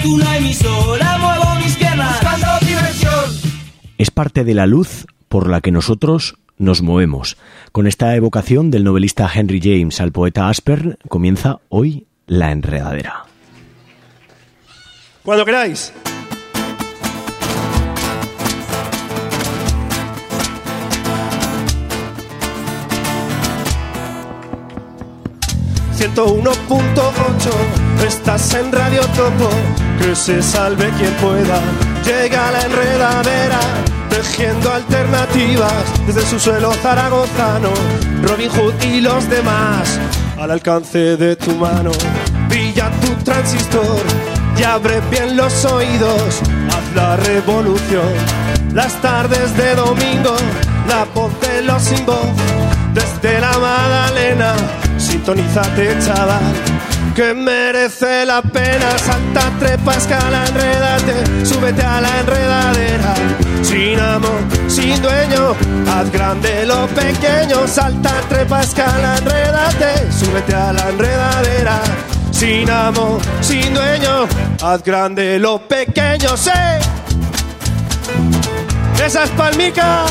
busco una emisora, muevo mis piernas buscando diversión. Es parte de la luz por la que nosotros nos movemos. Con esta evocación del novelista Henry James al poeta Aspern comienza hoy La Enredadera. Cuando queráis. ...101.8... estás en Radio Topo... ...que se salve quien pueda... ...llega La Enredadera... ...tejiendo alternativas... ...desde su suelo zaragozano... ...Robin Hood y los demás... ...al alcance de tu mano... ...brilla tu transistor... ...y abre bien los oídos... ...haz la revolución... ...las tardes de domingo... ...la voz de los sin voz... ...desde la Magdalena... Sintonízate, chaval, que merece la pena. Salta, trepa, escala, enrédate, súbete a la enredadera. Sin amor, sin dueño, haz grande lo pequeño. Salta, trepa, escala, enrédate, súbete a la enredadera. Sin amor, sin dueño, haz grande lo pequeño. ¡Sí! Esas palmicas.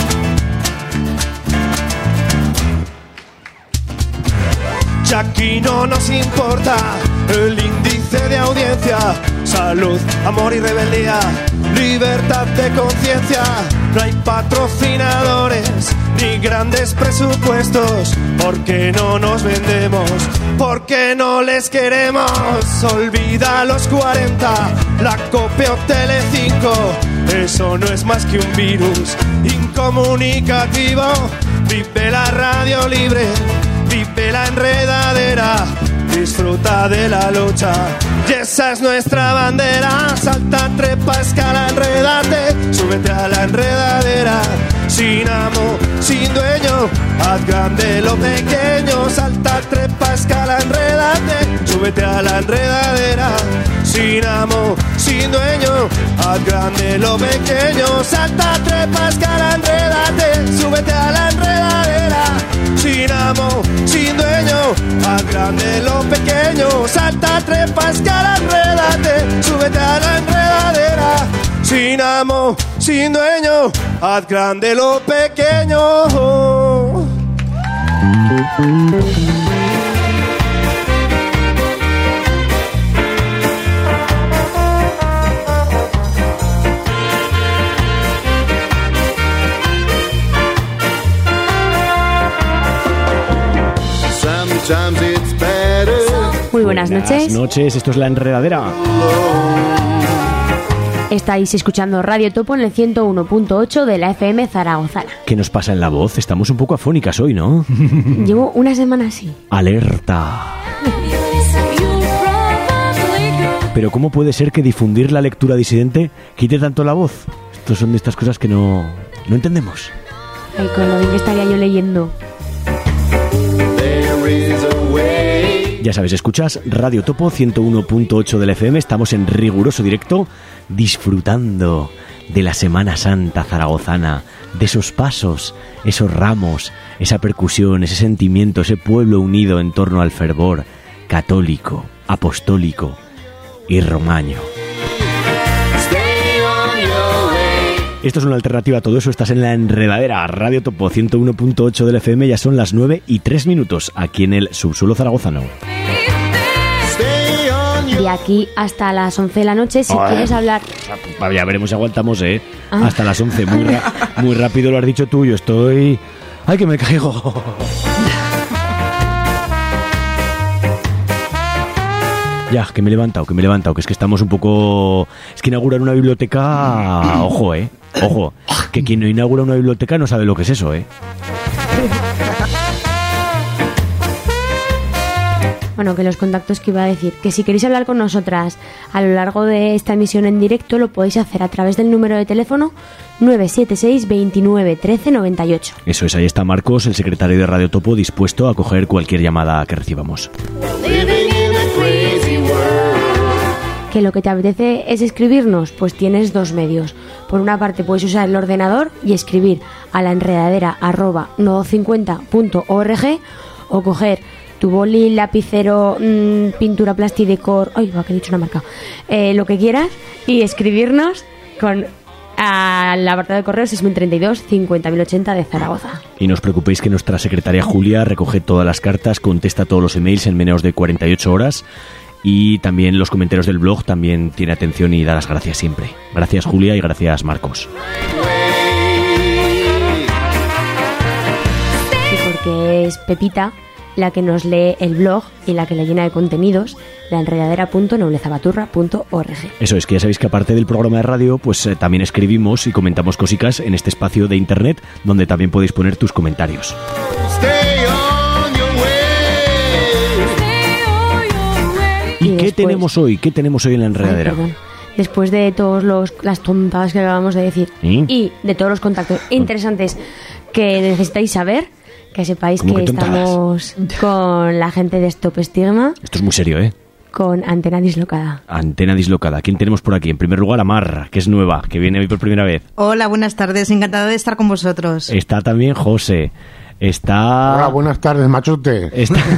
Ya aquí no nos importa el índice de audiencia, salud, amor y rebeldía, libertad de conciencia. No hay patrocinadores ni grandes presupuestos, porque no nos vendemos, porque no les queremos. Olvida los 40, la COPE o Telecinco, eso no es más que un virus incomunicativo. Vive la radio libre, vive la enredadera, disfruta de la lucha, y esa es nuestra bandera. Salta, trepa, escala, enrédate, súbete a la enredadera. Sin amo, sin dueño, haz grande lo pequeño. Salta, trepa, escala, enrédate, súbete a la enredadera. Sin amo, sin dueño, haz grande lo pequeño. Salta, trepa, escala, enrédate, súbete a la enredadera. Sin amo, sin dueño, haz grande lo pequeño. Salta, trepa, escala, enrédate, súbete a la enredadera. Sin amo, sin dueño, haz grande lo pequeño. Muy buenas noches. Buenas noches, esto es La Enredadera. Estáis escuchando Radio Topo en el 101.8 de la FM zaragozana. ¿Qué nos pasa en la voz? Estamos un poco afónicas hoy, ¿no? Llevo una semana así. Alerta. Pero ¿cómo puede ser que difundir la lectura disidente quite tanto la voz? Estas son de estas cosas que no entendemos. Ay, con lo bien que estaría yo leyendo. Ya sabes, escuchas Radio Topo 101.8 del FM. Estamos en riguroso directo, disfrutando de la Semana Santa zaragozana, de esos pasos, esos ramos, esa percusión, ese sentimiento, ese pueblo unido en torno al fervor católico, apostólico y romaño. Esto es una alternativa a todo eso. Estás en La Enredadera, Radio Topo 101.8 del FM. Ya son las 9:03 aquí en el subsuelo zaragozano. De aquí hasta las 11 de la noche, si quieres hablar. Ya veremos si aguantamos, hasta las 11. Muy rápido lo has dicho tú. Yo estoy... ¡Ay, que me caigo! Ya, que me he levantado, que es que estamos un poco... Es que inaugurar una biblioteca... Ojo, ojo, que quien no inaugura una biblioteca no sabe lo que es eso, Bueno, que los contactos que iba a decir, que si queréis hablar con nosotras a lo largo de esta emisión en directo, lo podéis hacer a través del número de teléfono 976 29 13 98. Eso es, ahí está Marcos, el secretario de Radio Topo, dispuesto a coger cualquier llamada que recibamos. Que lo que te apetece es escribirnos, pues tienes dos medios. Por una parte puedes usar el ordenador y escribir a la enredadera @nodo50.org o coger tu boli, lapicero, pintura plastidecor, ay, va, que he dicho una marca, lo que quieras, y escribirnos con al apartado de correo 6032 50080 de Zaragoza. Y no os preocupéis que nuestra secretaria Julia recoge todas las cartas, contesta todos los emails en menos de 48 horas y también los comentarios del blog también tiene atención y da las gracias siempre. Gracias Julia y gracias Marcos. Sí, porque es Pepita la que nos lee el blog y la que le llena de contenidos, laenredadera.noblezabaturra.org. Eso es, que ya sabéis que aparte del programa de radio, pues también escribimos y comentamos cositas en este espacio de internet donde también podéis poner tus comentarios. ¿Y qué tenemos hoy? ¿Qué tenemos hoy en la enredadera? Después de todas las tontadas que acabamos de decir y de todos los contactos interesantes que necesitáis saber, que sepáis que estamos con la gente de Stop Stigma. Esto es muy serio, ¿eh? Con Antena Dislocada. Antena Dislocada. ¿Quién tenemos por aquí? En primer lugar, Amar, que es nueva, que viene hoy por primera vez. Hola, buenas tardes. Encantado de estar con vosotros. Está también José. Está... Hola, buenas tardes, machote.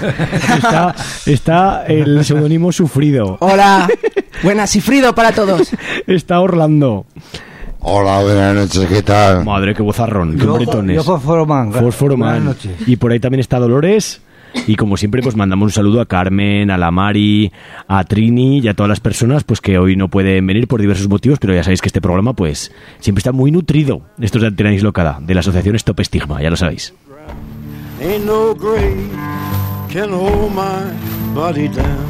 Está el seudónimo Sufrido. Hola, buenas y Frido para todos. Está Orlando. Hola, buenas noches, ¿qué tal? Madre, qué bozarrón, qué bretones. Yo Fosforoman. Buenas noches. Y por ahí también está Dolores. Y como siempre, pues mandamos un saludo a Carmen, a la Mari, a Trini y a todas las personas pues que hoy no pueden venir por diversos motivos, pero ya sabéis que este programa pues siempre está muy nutrido. Esto es de Antena Dislocada, de la asociación Stop Stigma, ya lo sabéis. Ain't no grave can hold my body down.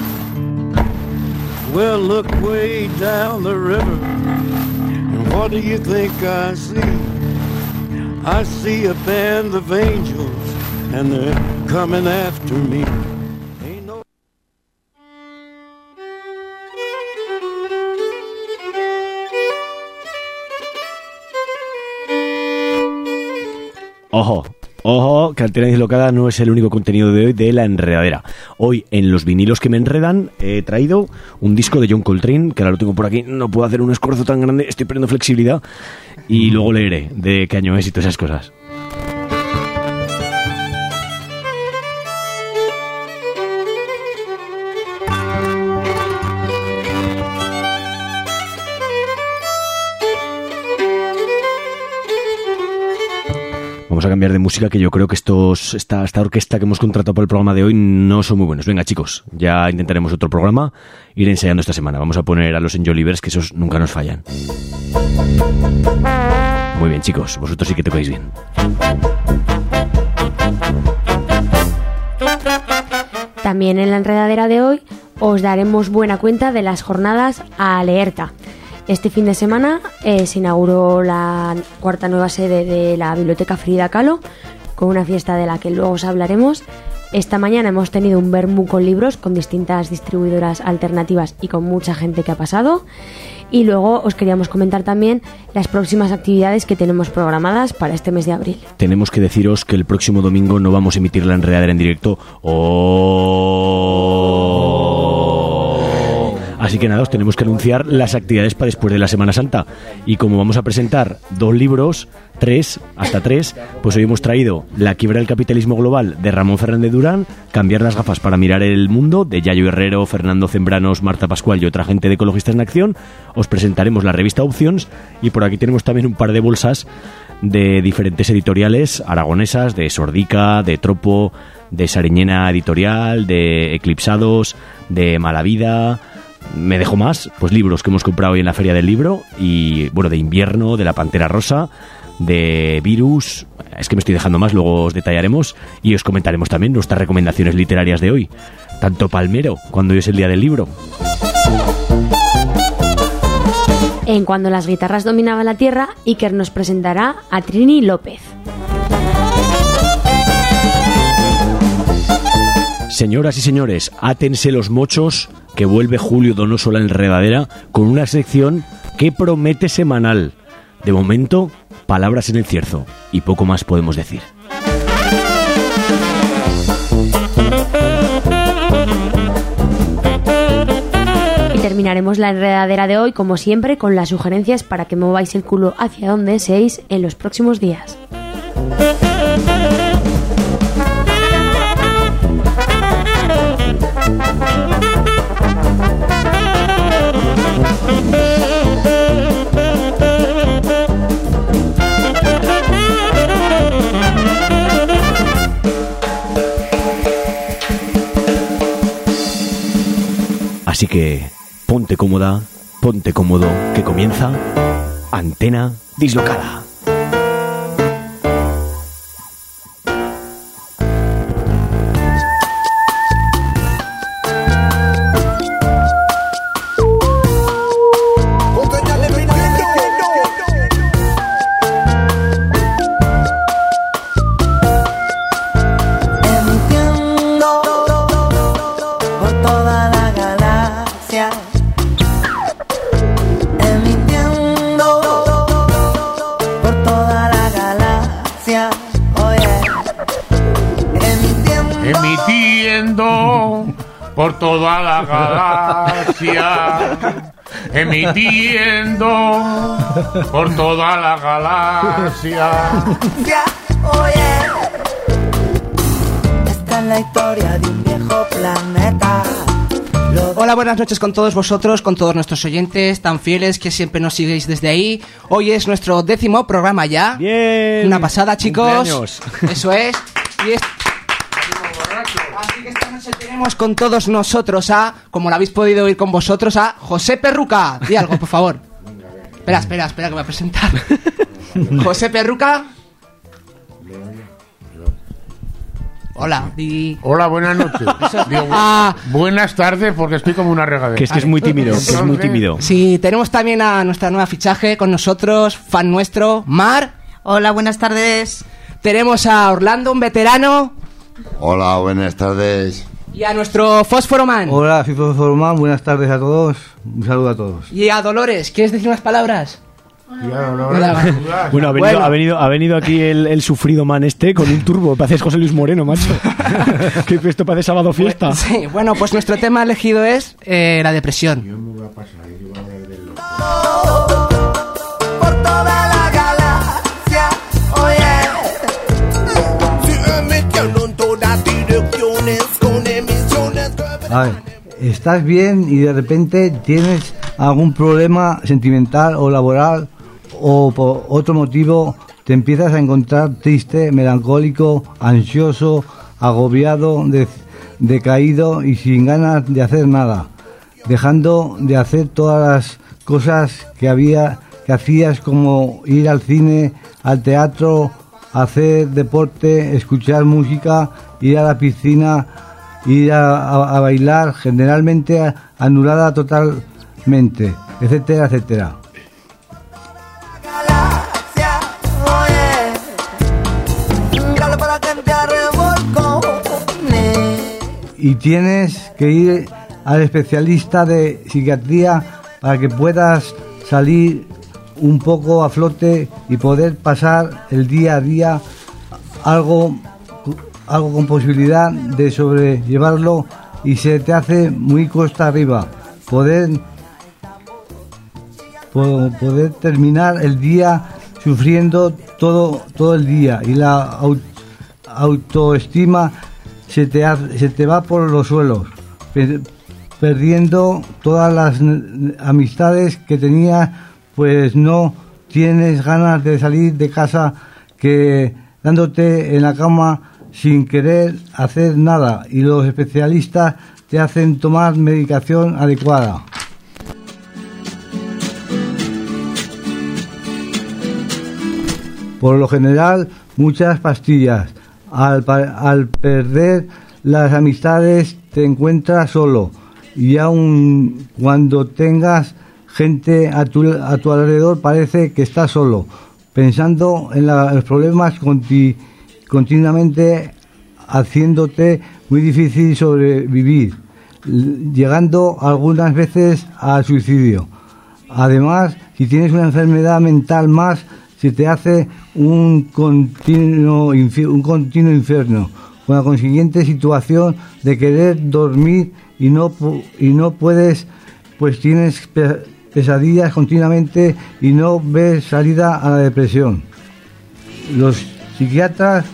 Well, look way down the river, and what do you think I see? I see a band of angels, and they're coming after me. Ain't no... Ojo. Ojo, que Antena Dislocada no es el único contenido de hoy de la enredadera. Hoy, en los vinilos que me enredan, he traído un disco de John Coltrane, que ahora lo tengo por aquí. No puedo hacer un esfuerzo tan grande, estoy perdiendo flexibilidad. Y luego leeré de qué año es y todas esas cosas. Vamos a cambiar de música, que yo creo que esta orquesta que hemos contratado para el programa de hoy no son muy buenos. Venga, chicos, ya intentaremos otro programa, ir ensayando esta semana. Vamos a poner a los Enjolivers, que esos nunca nos fallan. Muy bien, chicos, vosotros sí que tocáis bien. También en la enredadera de hoy os daremos buena cuenta de las jornadas Alerta. Este fin de semana se inauguró la cuarta nueva sede de la Biblioteca Frida Kahlo, con una fiesta de la que luego os hablaremos. Esta mañana hemos tenido un vermú con libros, con distintas distribuidoras alternativas y con mucha gente que ha pasado. Y luego os queríamos comentar también las próximas actividades que tenemos programadas para este mes de abril. Tenemos que deciros que el próximo domingo no vamos a emitir la enredadera en directo. Así que nada, os tenemos que anunciar las actividades para después de la Semana Santa. Y como vamos a presentar 2 libros, hasta tres, pues hoy hemos traído La quiebra del capitalismo global, de Ramón Fernández Durán, Cambiar las gafas para mirar el mundo, de Yayo Herrero, Fernando Zembranos, Marta Pascual y otra gente de Ecologistas en Acción. Os presentaremos la revista Opcions y por aquí tenemos también un par de bolsas de diferentes editoriales aragonesas, de Sordica, de Tropo, de Sariñena Editorial, de Eclipsados, de Malavida. Me dejo más, pues libros que hemos comprado hoy en la Feria del Libro y, bueno, de Invierno, de La Pantera Rosa, de Virus. Es que me estoy dejando más, luego os detallaremos y os comentaremos también nuestras recomendaciones literarias de hoy. Tanto palmero, cuando hoy es el día del libro. En Cuando las guitarras dominaban la tierra, Iker nos presentará a Trini López. Señoras y señores, átense los mochos, que vuelve Julio Donoso la enredadera con una sección que promete semanal. De momento, palabras en el cierzo y poco más podemos decir. Y terminaremos la enredadera de hoy, como siempre, con las sugerencias para que mováis el culo hacia donde deseéis en los próximos días. Así que ponte cómoda, ponte cómodo, que comienza Antena Dislocada. Por toda la galaxia, emitiendo por toda la galaxia. Esta es la historia de un viejo planeta. Hola, buenas noches con todos vosotros, con todos nuestros oyentes tan fieles que siempre nos seguís desde ahí. Hoy es nuestro 10º programa ya. Bien. Una pasada, chicos. Cumpleaños. Eso es. Y así que esta noche tenemos con todos nosotros a, como lo habéis podido oír con vosotros, a José Perruca. Di algo, por favor. Espera, que voy a presentar. José Perruca. Hola, di... Hola, buenas noches. Digo, buenas tardes, porque estoy como una regadera. Que es muy tímido, que es muy tímido. Sí, tenemos también a nuestra nueva fichaje con nosotros, fan nuestro, Mar. Hola, buenas tardes. Tenemos a Orlando, un veterano. Hola, buenas tardes. Y a nuestro Fósforo Man. Hola, soy Fósforo Man, buenas tardes a todos. Un saludo a todos. Y a Dolores, ¿quieres decir unas palabras? Bueno, ha venido aquí el sufrido man este con un turbo. Pareces José Luis Moreno, macho. Que esto parece sábado fiesta. Sí, bueno, pues nuestro tema elegido es la depresión. Yo me voy a pasar, yo voy a hablar del loco. Por toda la galaxia, A ver, estás bien y de repente tienes algún problema sentimental o laboral o por otro motivo te empiezas a encontrar triste, melancólico, ansioso, agobiado, decaído y sin ganas de hacer nada, dejando de hacer todas las cosas que hacías, como ir al cine, al teatro, hacer deporte, escuchar música, ir a la piscina, ir a bailar, generalmente anulada totalmente, etcétera, etcétera. Y tienes que ir al especialista de psiquiatría para que puedas salir un poco a flote y poder pasar el día a día algo con posibilidad de sobrellevarlo, y se te hace muy cuesta arriba poder terminar el día sufriendo todo el día, y la autoestima se te va por los suelos, perdiendo todas las amistades que tenías, pues no tienes ganas de salir de casa, que dándote en la cama sin querer hacer nada, y los especialistas te hacen tomar medicación adecuada. Por lo general, muchas pastillas. Al perder las amistades te encuentras solo, y aun cuando tengas gente a tu alrededor parece que estás solo, pensando en los problemas continuamente, haciéndote muy difícil sobrevivir, llegando algunas veces al suicidio. Además, si tienes una enfermedad mental más, se te hace un continuo infierno, con la consiguiente situación de querer dormir y no puedes, pues tienes pesadillas continuamente y no ves salida a la depresión. Los psiquiatras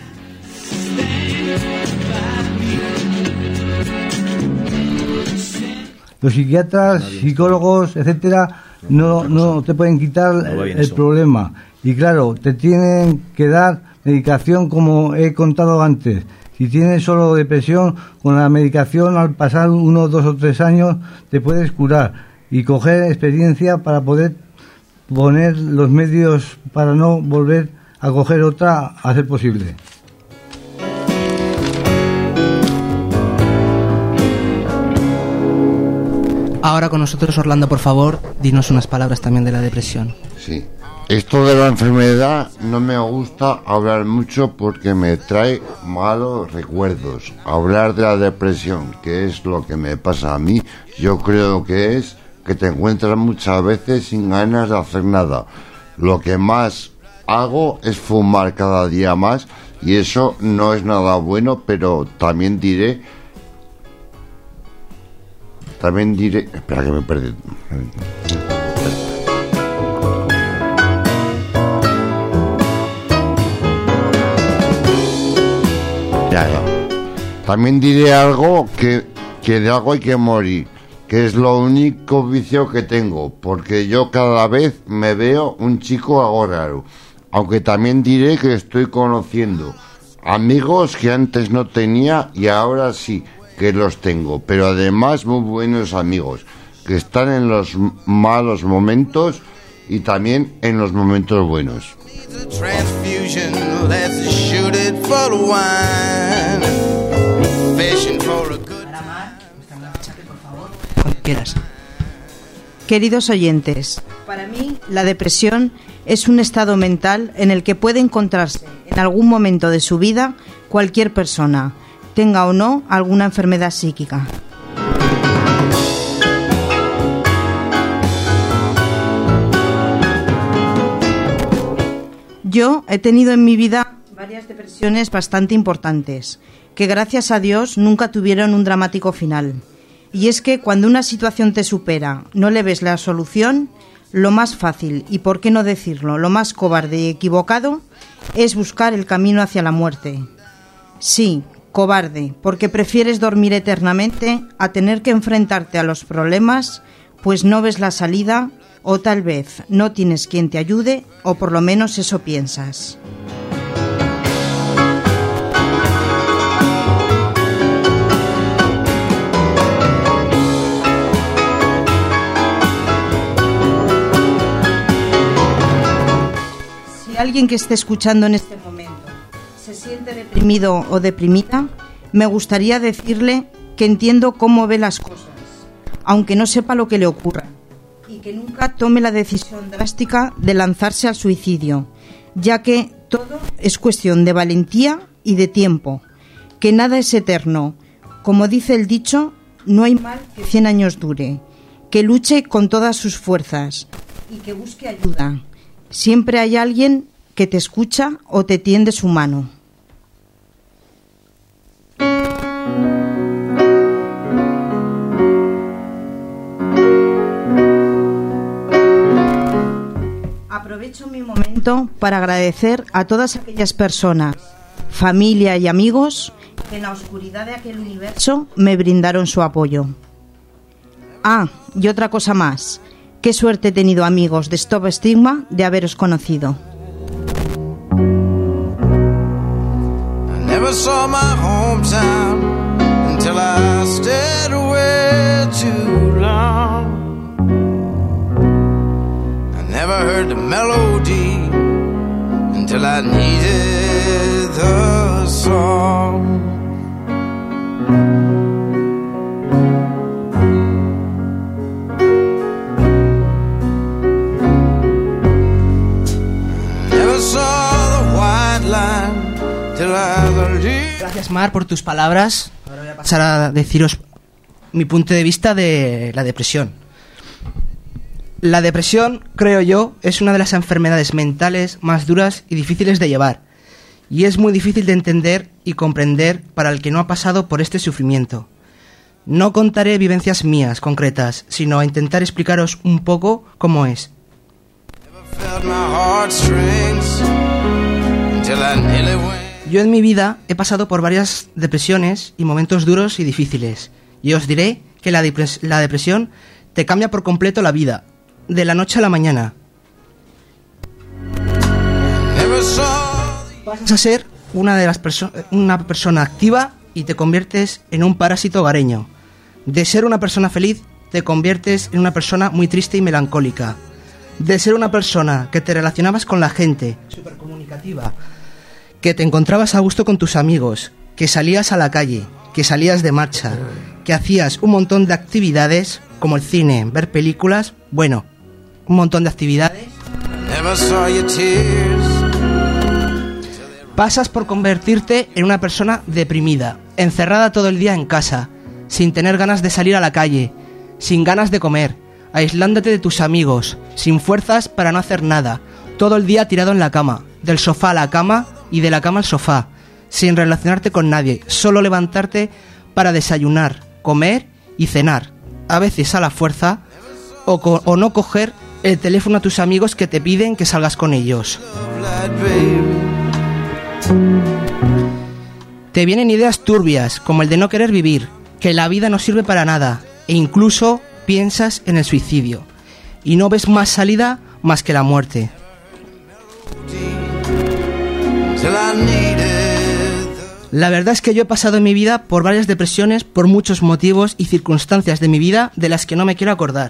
psicólogos, etcétera, no te pueden quitar el problema, y claro, te tienen que dar medicación, como he contado antes, Si tienes solo depresión, con la medicación al pasar 1, 2 o 3 años te puedes curar y coger experiencia para poder poner los medios para no volver a coger otra a ser posible. Ahora con nosotros, Orlando, por favor, dinos unas palabras también de la depresión. Sí. Esto de la enfermedad no me gusta hablar mucho porque me trae malos recuerdos. Hablar de la depresión, que es lo que me pasa a mí, yo creo que es que te encuentras muchas veces sin ganas de hacer nada. Lo que más hago es fumar cada día más y eso no es nada bueno, pero también diré, espera que me perdí. Ya. También diré algo que de algo hay que morir, que es lo único vicio que tengo, porque yo cada vez me veo un chico algo raro. Aunque también diré que estoy conociendo amigos que antes no tenía y ahora sí que los tengo, pero además muy buenos amigos que están en los malos momentos y también en los momentos buenos. Queridos oyentes, para mí la depresión es un estado mental en el que puede encontrarse en algún momento de su vida cualquier persona, tenga o no alguna enfermedad psíquica. Yo he tenido en mi vida varias depresiones bastante importantes, que gracias a Dios nunca tuvieron un dramático final. Y es que cuando una situación te supera, no le ves la solución, lo más fácil, y por qué no decirlo, lo más cobarde y equivocado, es buscar el camino hacia la muerte. Sí, cobarde, porque prefieres dormir eternamente a tener que enfrentarte a los problemas, pues no ves la salida, o tal vez no tienes quien te ayude, o por lo menos eso piensas. Si alguien que esté escuchando en este momento se siente deprimido o deprimida, me gustaría decirle que entiendo cómo ve las cosas, aunque no sepa lo que le ocurra, y que nunca tome la decisión drástica de lanzarse al suicidio, ya que todo es cuestión de valentía y de tiempo, que nada es eterno. Como dice el dicho, no hay mal que 100 años dure, que luche con todas sus fuerzas y que busque ayuda. Siempre hay alguien que te escucha o te tiende su mano. Aprovecho mi momento para agradecer a todas aquellas personas, familia y amigos que en la oscuridad de aquel universo me brindaron su apoyo. Ah, y otra cosa más. Qué suerte he tenido, amigos de Stop Stigma, de haberos conocido. I never saw my hometown until I stayed away too long. I never heard the melody until I needed the song. Gracias, Mar, por tus palabras. Ahora voy a pasar a deciros mi punto de vista de la depresión. La depresión, creo yo, es una de las enfermedades mentales más duras y difíciles de llevar. Y es muy difícil de entender y comprender para el que no ha pasado por este sufrimiento. No contaré vivencias mías concretas, sino a intentar explicaros un poco cómo es. Yo en mi vida he pasado por varias depresiones y momentos duros y difíciles. Y os diré que la depresión te cambia por completo la vida, de la noche a la mañana. Vas a ser una persona activa y te conviertes en un parásito hogareño. De ser una persona feliz, te conviertes en una persona muy triste y melancólica. De ser una persona que te relacionabas con la gente, súper comunicativa, que te encontrabas a gusto con tus amigos, que salías a la calle, que salías de marcha, que hacías un montón de actividades como el cine, ver películas, bueno, un montón de actividades. Pasas por convertirte en una persona deprimida, encerrada todo el día en casa, sin tener ganas de salir a la calle, sin ganas de comer, aislándote de tus amigos, sin fuerzas para no hacer nada, todo el día tirado en la cama, del sofá a la cama y de la cama al sofá, sin relacionarte con nadie, solo levantarte para desayunar, comer y cenar, a veces a la fuerza, o no coger el teléfono a tus amigos que te piden que salgas con ellos. Te vienen ideas turbias, como el de no querer vivir, que la vida no sirve para nada, e incluso piensas en el suicidio, y no ves más salida más que la muerte. La verdad es que yo he pasado en mi vida por varias depresiones, por muchos motivos y circunstancias de mi vida de las que no me quiero acordar.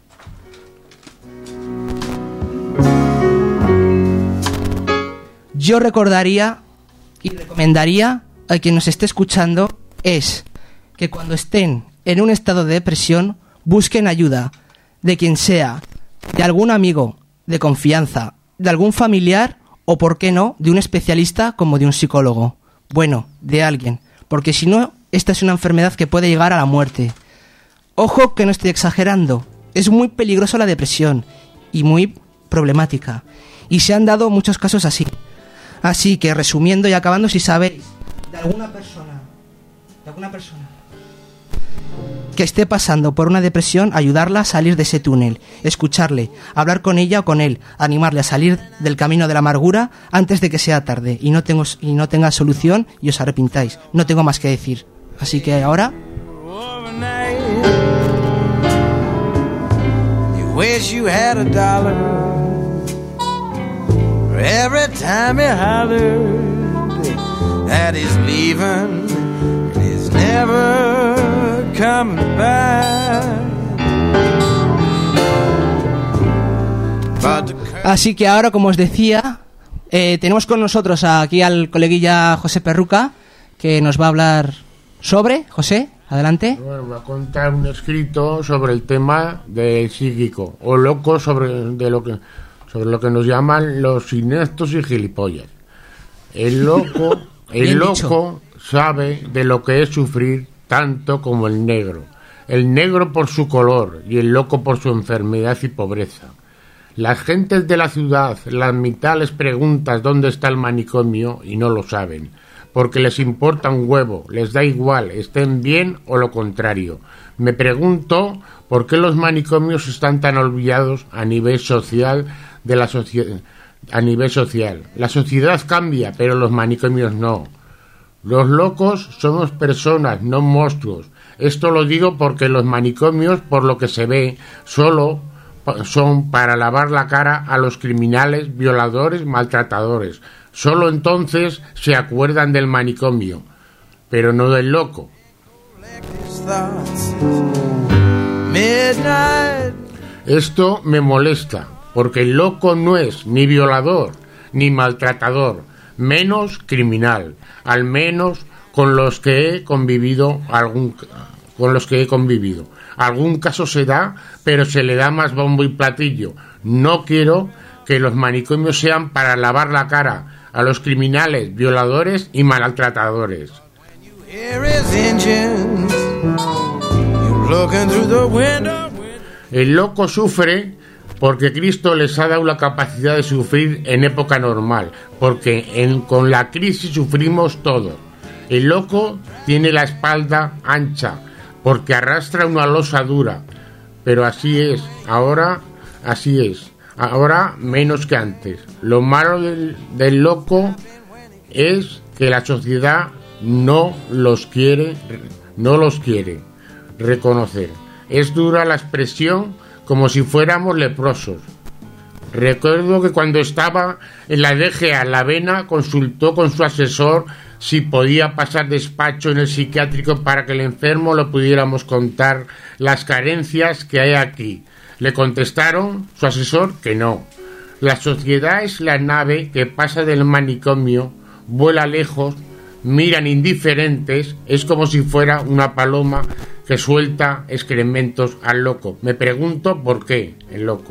Yo recordaría y recomendaría a quien nos esté escuchando es que cuando estén en un estado de depresión busquen ayuda de quien sea, de algún amigo de confianza, de algún familiar o, por qué no, de un especialista como de un psicólogo. Bueno, de alguien, porque si no, esta es una enfermedad que puede llegar a la muerte. Ojo que no estoy exagerando, es muy peligroso la depresión y muy problemática, y se han dado muchos casos así. Así que, resumiendo y acabando, si sabéis de alguna persona que esté pasando por una depresión, ayudarla a salir de ese túnel, escucharle, hablar con ella o con él, animarle a salir del camino de la amargura antes de que sea tarde y no tenga solución y os arrepintáis. No tengo más que decir. Así que ahora... Every time he hollered that he's leaving, he's never coming back. Así que ahora, como os decía, tenemos con nosotros aquí al coleguilla José Perruca, que nos va a hablar sobre... José, adelante. Bueno, voy a contar un escrito sobre el tema del psíquico, o loco, sobre lo que nos llaman los ineptos y gilipollas. El loco sabe de lo que es sufrir tanto como el negro. El negro por su color y el loco por su enfermedad y pobreza. Las gentes de la ciudad, las mitad les preguntas dónde está el manicomio y no lo saben, porque les importa un huevo, les da igual, estén bien o lo contrario. Me pregunto por qué los manicomios están tan olvidados a nivel social de la sociedad. A nivel social, la sociedad cambia, pero los manicomios no. Los locos somos personas, no monstruos. Esto lo digo porque los manicomios, por lo que se ve, solo son para lavar la cara a los criminales, violadores, maltratadores. Solo entonces se acuerdan del manicomio, pero no del loco. Esto me molesta, porque el loco no es ni violador, ni maltratador, menos criminal, al menos con los que he convivido. Algún caso se da, pero se le da más bombo y platillo. No quiero que los manicomios sean para lavar la cara a los criminales, violadores y maltratadores. El loco sufre porque Cristo les ha dado la capacidad de sufrir en época normal, porque con la crisis sufrimos todo. El loco tiene la espalda ancha, porque arrastra una losa dura, pero así es, ahora menos que antes. Lo malo del loco es que la sociedad no los quiere reconocer. Es dura la expresión, como si fuéramos leprosos. Recuerdo que cuando estaba en la DGA La Avena consultó con su asesor si podía pasar despacho en el psiquiátrico para que el enfermo lo pudiéramos contar las carencias que hay aquí. Le contestaron, su asesor, que no. La sociedad es la nave que pasa del manicomio, vuela lejos, miran indiferentes, es como si fuera una paloma que suelta excrementos al loco. Me pregunto por qué el loco.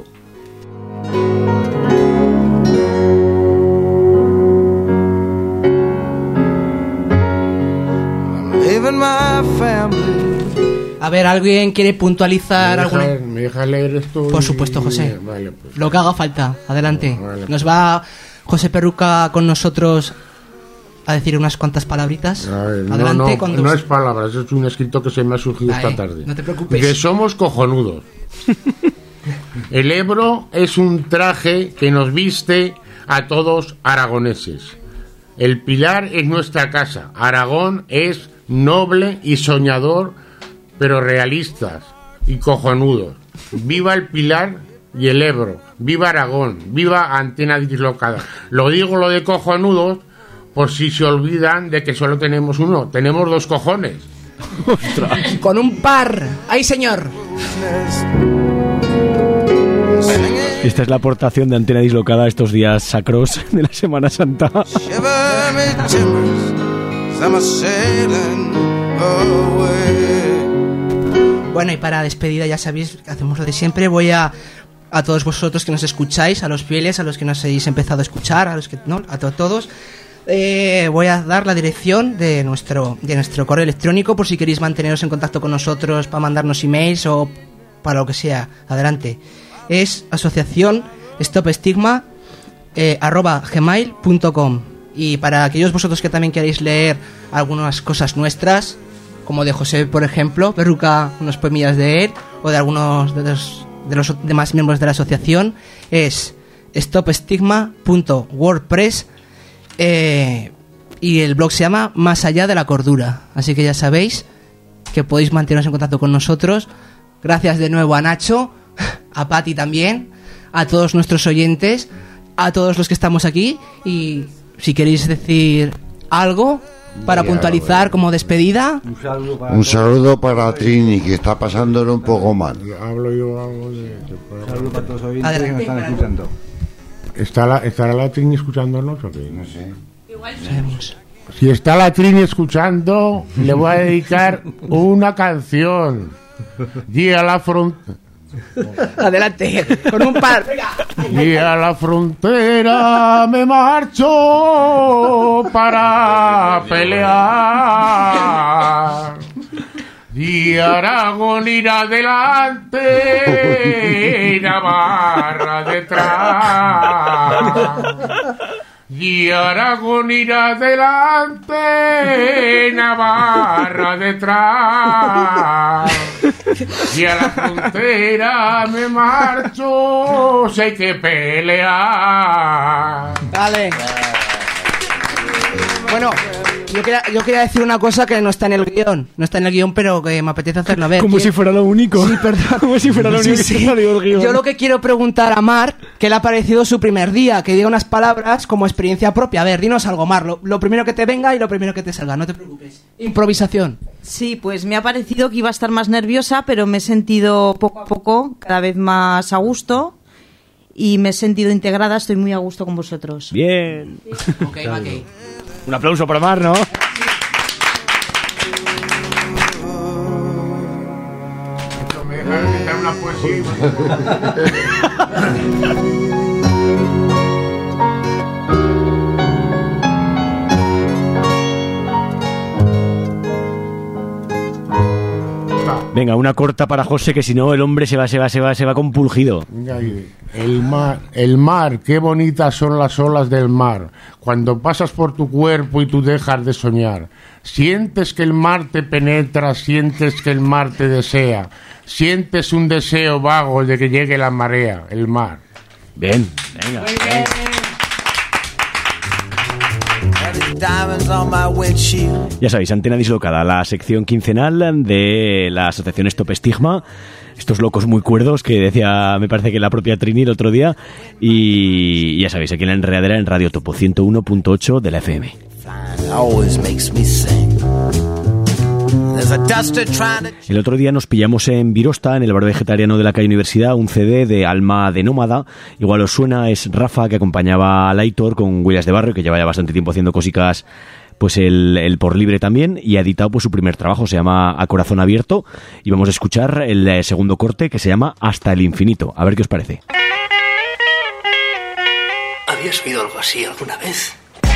A ver, ¿alguien quiere puntualizar alguna? ¿Me dejas leer esto? Por supuesto, José. Vale, pues. Lo que haga falta. Adelante. Vale. Nos va José Perruca con nosotros a decir unas cuantas palabritas. A ver, Adelante. no es palabras, es un escrito que se me ha surgido esta tarde. No te preocupes. Que somos cojonudos. El Ebro es un traje que nos viste a todos aragoneses. El Pilar es nuestra casa. Aragón es noble y soñador, pero realistas y cojonudos. Viva el Pilar y el Ebro. Viva Aragón. Viva Antena Dislocada. Lo digo lo de cojonudos por si se olvidan de que solo tenemos uno. Tenemos 2 cojones. Con un par. ¡Ay, señor! Esta es la aportación de Antena Dislocada estos días sacros de la Semana Santa. Bueno, y para despedida, ya sabéis que hacemos lo de siempre. Voy a todos vosotros que nos escucháis, a los fieles, a los que nos habéis empezado a escuchar, a los que no, a todos. Voy a dar la dirección de nuestro correo electrónico por si queréis manteneros en contacto con nosotros para mandarnos emails o para lo que sea. Adelante. Es asociación stopestigma @gmail.com. Y para aquellos vosotros que también queréis leer algunas cosas nuestras, como de José, por ejemplo, Perruca, unos poemillas de él, o de algunos de los demás miembros de la asociación, es stopestigma.wordpress, y el blog se llama Más allá de la cordura. Así que ya sabéis que podéis manteneros en contacto con nosotros. Gracias de nuevo a Nacho, a Pati también, a todos nuestros oyentes, a todos los que estamos aquí. Y si queréis decir algo para puntualizar como despedida. Un saludo para Trini, que está pasándolo un poco mal. Hablo yo algo de... Un saludo para todos los oyentes que nos están escuchando. ¿Estará la Trini escuchándonos o qué? No sé. Igual sabemos. Si está la Trini escuchando, le voy a dedicar una canción. Y a la frontera. Adelante, con un par. Venga. Y a la frontera me marcho para pelear. Y Aragón irá adelante, Navarra detrás. Y Aragón irá adelante, Navarra detrás. Y a la frontera me marcho, si hay que pelear. Dale. Bueno, yo quería decir una cosa que no está en el guión. No está en el guión, pero que me apetece hacerlo. A ver, Como si fuera lo único. Sí, perdón. Como si fuera lo único que salió del guión. Yo lo que quiero preguntar a Mar, ¿qué le ha parecido su primer día? Que diga unas palabras como experiencia propia. A ver, dinos algo, Mar. Lo primero que te venga y lo primero que te salga. No te preocupes. Improvisación. Sí, pues me ha parecido que iba a estar más nerviosa, pero me he sentido poco a poco cada vez más a gusto y me he sentido integrada. Estoy muy a gusto con vosotros. Bien. Ok, ok. Un aplauso para Mar, ¿no? Me dejaron quitar una poesía. Venga, una corta para José, que si no el hombre se va compulgido. El mar, qué bonitas son las olas del mar. Cuando pasas por tu cuerpo y tú dejas de soñar. Sientes que el mar te penetra, sientes que el mar te desea. Sientes un deseo vago de que llegue la marea, el mar. Bien, venga. Ya sabéis, Antena Dislocada, la sección quincenal de la asociación Stop Estigma. estos locos muy cuerdos que decía, me parece que la propia Trini el otro día. Y ya sabéis, aquí en la enredadera en Radio Topo 101.8 de la FM. El otro día nos pillamos en Virosta, en el bar vegetariano de la calle Universidad, un CD de Alma de Nómada. Igual os suena, es Rafa, que acompañaba a Laitor con Huellas de Barrio, que lleva ya bastante tiempo haciendo cosicas, pues el por libre también, y ha editado pues su primer trabajo, se llama A Corazón Abierto, y vamos a escuchar el segundo corte, que se llama Hasta el Infinito. A ver qué os parece. ¿Habías oído algo así alguna vez?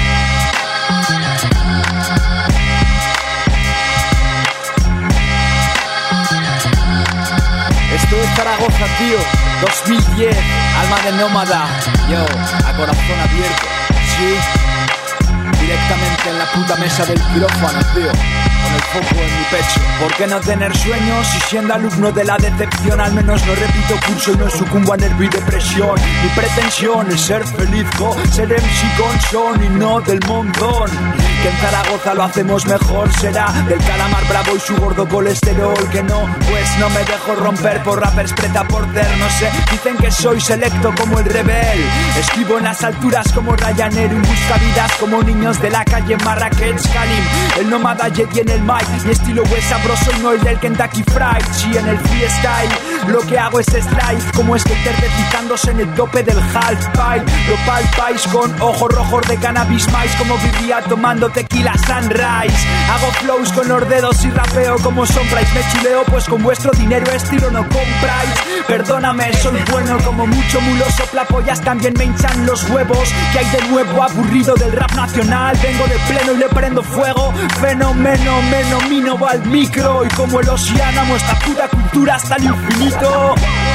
Esto es Zaragoza, tío, 2010, Alma de Nómada, yo, a corazón abierto, sí, directamente en la puta mesa del quirófano, tío, con el foco en mi pecho. ¿Por qué no tener sueños si siendo alumno de la decepción al menos no repito curso y no sucumbo a nervio y depresión? Mi pretensión es ser feliz, ser MC con son y no del montón. Que en Zaragoza lo hacemos mejor, será del calamar bravo y su gordo colesterol. Que no, pues no me dejo romper por rappers preta porter, no sé, dicen que soy selecto como el rebel. Escribo en las alturas como Ryanair y busca vidas como niños de la calle Marrakech, Kalim. El nómada Jedi en el mic, mi estilo es sabroso y no el del Kentucky Fried. Si en el freestyle lo que hago es slide, como skater deslizándose en el tope del half pipe. Lo palpáis con ojos rojos de cannabis mais, como vivía tomando tequila sunrise. Hago flows con los dedos y rapeo como sombrais. Me chuleo pues con vuestro dinero estilo no compráis. Perdóname, soy bueno como mucho mulo soplapollas, también me hinchan los huevos. Que hay de nuevo aburrido del rap nacional? Vengo de pleno y le prendo fuego. Fenómeno, me nomino al micro. Y como el océano amo esta puta cultura hasta el infinito.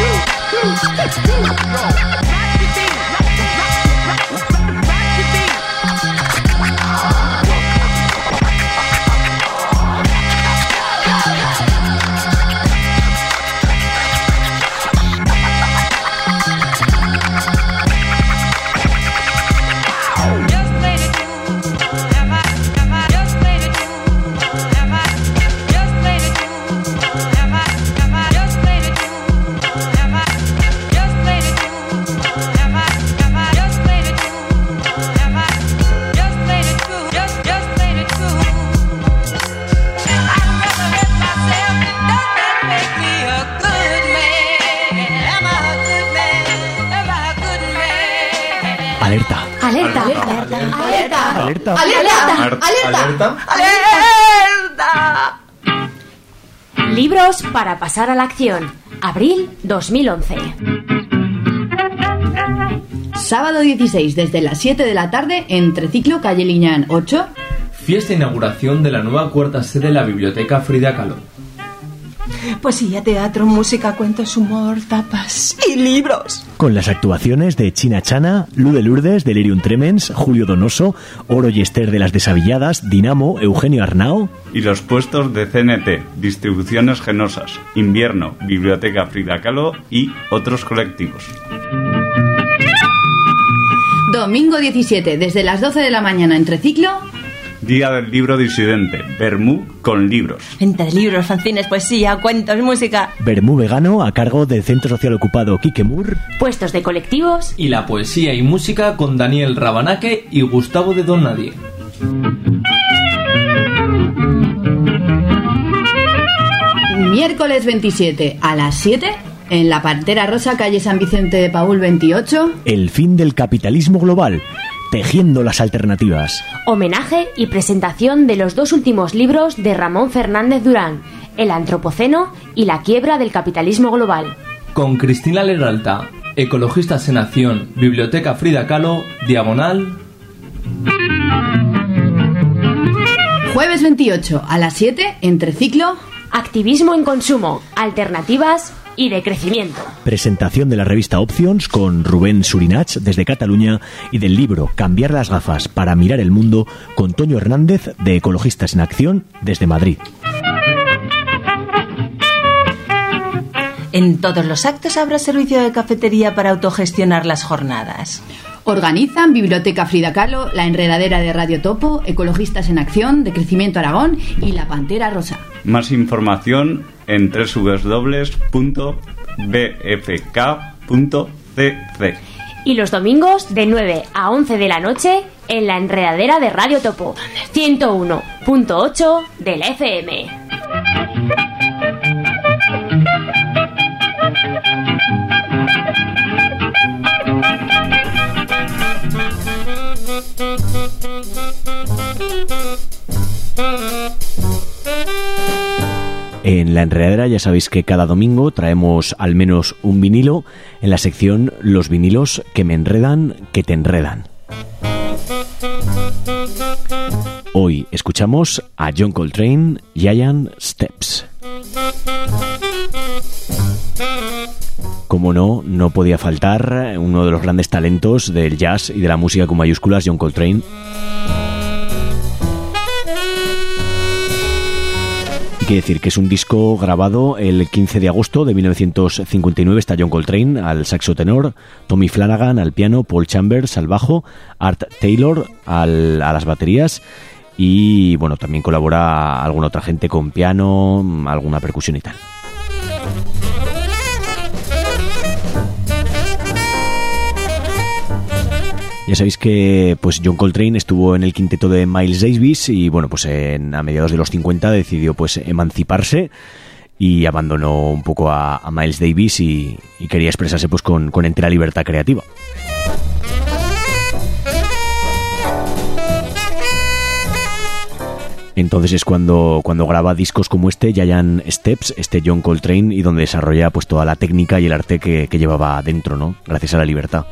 Alerta. Alerta. Alerta. Alerta. Alerta. Alerta. Libros para pasar a la acción. Abril 2011. Sábado 16, desde las 7 de la tarde, en Triciclo, calle Liñán 8. Fiesta e inauguración de la nueva cuarta sede de la Biblioteca Frida Kahlo. Poesía, teatro, música, cuentos, humor, tapas y libros. Con las actuaciones de China Chana, Lu de Lourdes, Delirium Tremens, Julio Donoso, Oro y Esther de las Desavilladas, Dinamo, Eugenio Arnao. Y los puestos de CNT, Distribuciones Genosas, Invierno, Biblioteca Frida Kahlo y otros colectivos. Domingo 17, desde las 12 de la mañana, en Triciclo. Día del Libro Disidente, Bermú con libros. Venta de libros, fanzines, poesía, cuentos, música. Bermú vegano a cargo del Centro Social Ocupado Quiquemur. Puestos de colectivos. Y la poesía y música con Daniel Rabanaque y Gustavo de Don Nadie. Miércoles 27 a las 7, en la Pantera Rosa, calle San Vicente de Paúl 28. El fin del capitalismo global. Tejiendo las alternativas. Homenaje y presentación de los dos últimos libros de Ramón Fernández Durán, El Antropoceno y la quiebra del capitalismo global. Con Cristina Leralta, Ecologistas en Acción, Biblioteca Frida Kahlo, Diagonal. Jueves 28 a las 7, en Triciclo. Activismo en consumo, alternativas y de crecimiento. Presentación de la revista Options con Rubén Surinach desde Cataluña y del libro Cambiar las gafas para mirar el mundo con Toño Hernández de Ecologistas en Acción desde Madrid. En todos los actos habrá servicio de cafetería para autogestionar las jornadas. Organizan Biblioteca Frida Kahlo, La Enredadera de Radio Topo, Ecologistas en Acción, de Crecimiento Aragón y La Pantera Rosa. Más información en www.bfk.cc. Y los domingos de 9 a 11 de la noche en La Enredadera de Radio Topo, 101.8 de la FM. En La Enredadera ya sabéis que cada domingo traemos al menos un vinilo en la sección Los vinilos que me enredan, que te enredan. Hoy escuchamos a John Coltrane, Giant Steps. Como no podía faltar uno de los grandes talentos del jazz y de la música con mayúsculas, John Coltrane. Hay que decir que es un disco grabado el 15 de agosto de 1959. Está John Coltrane al saxo tenor, Tommy Flanagan al piano, Paul Chambers al bajo, Art Taylor a las baterías y bueno, también colabora alguna otra gente con piano, alguna percusión y tal. Ya sabéis que pues John Coltrane estuvo en el quinteto de Miles Davis y bueno, pues a mediados de los 50 decidió pues emanciparse y abandonó un poco a Miles Davis y quería expresarse pues con entera libertad creativa. Entonces es cuando graba discos como este, Giant Steps, este John Coltrane, y donde desarrolla pues toda la técnica y el arte que llevaba dentro, ¿no? Gracias a la libertad.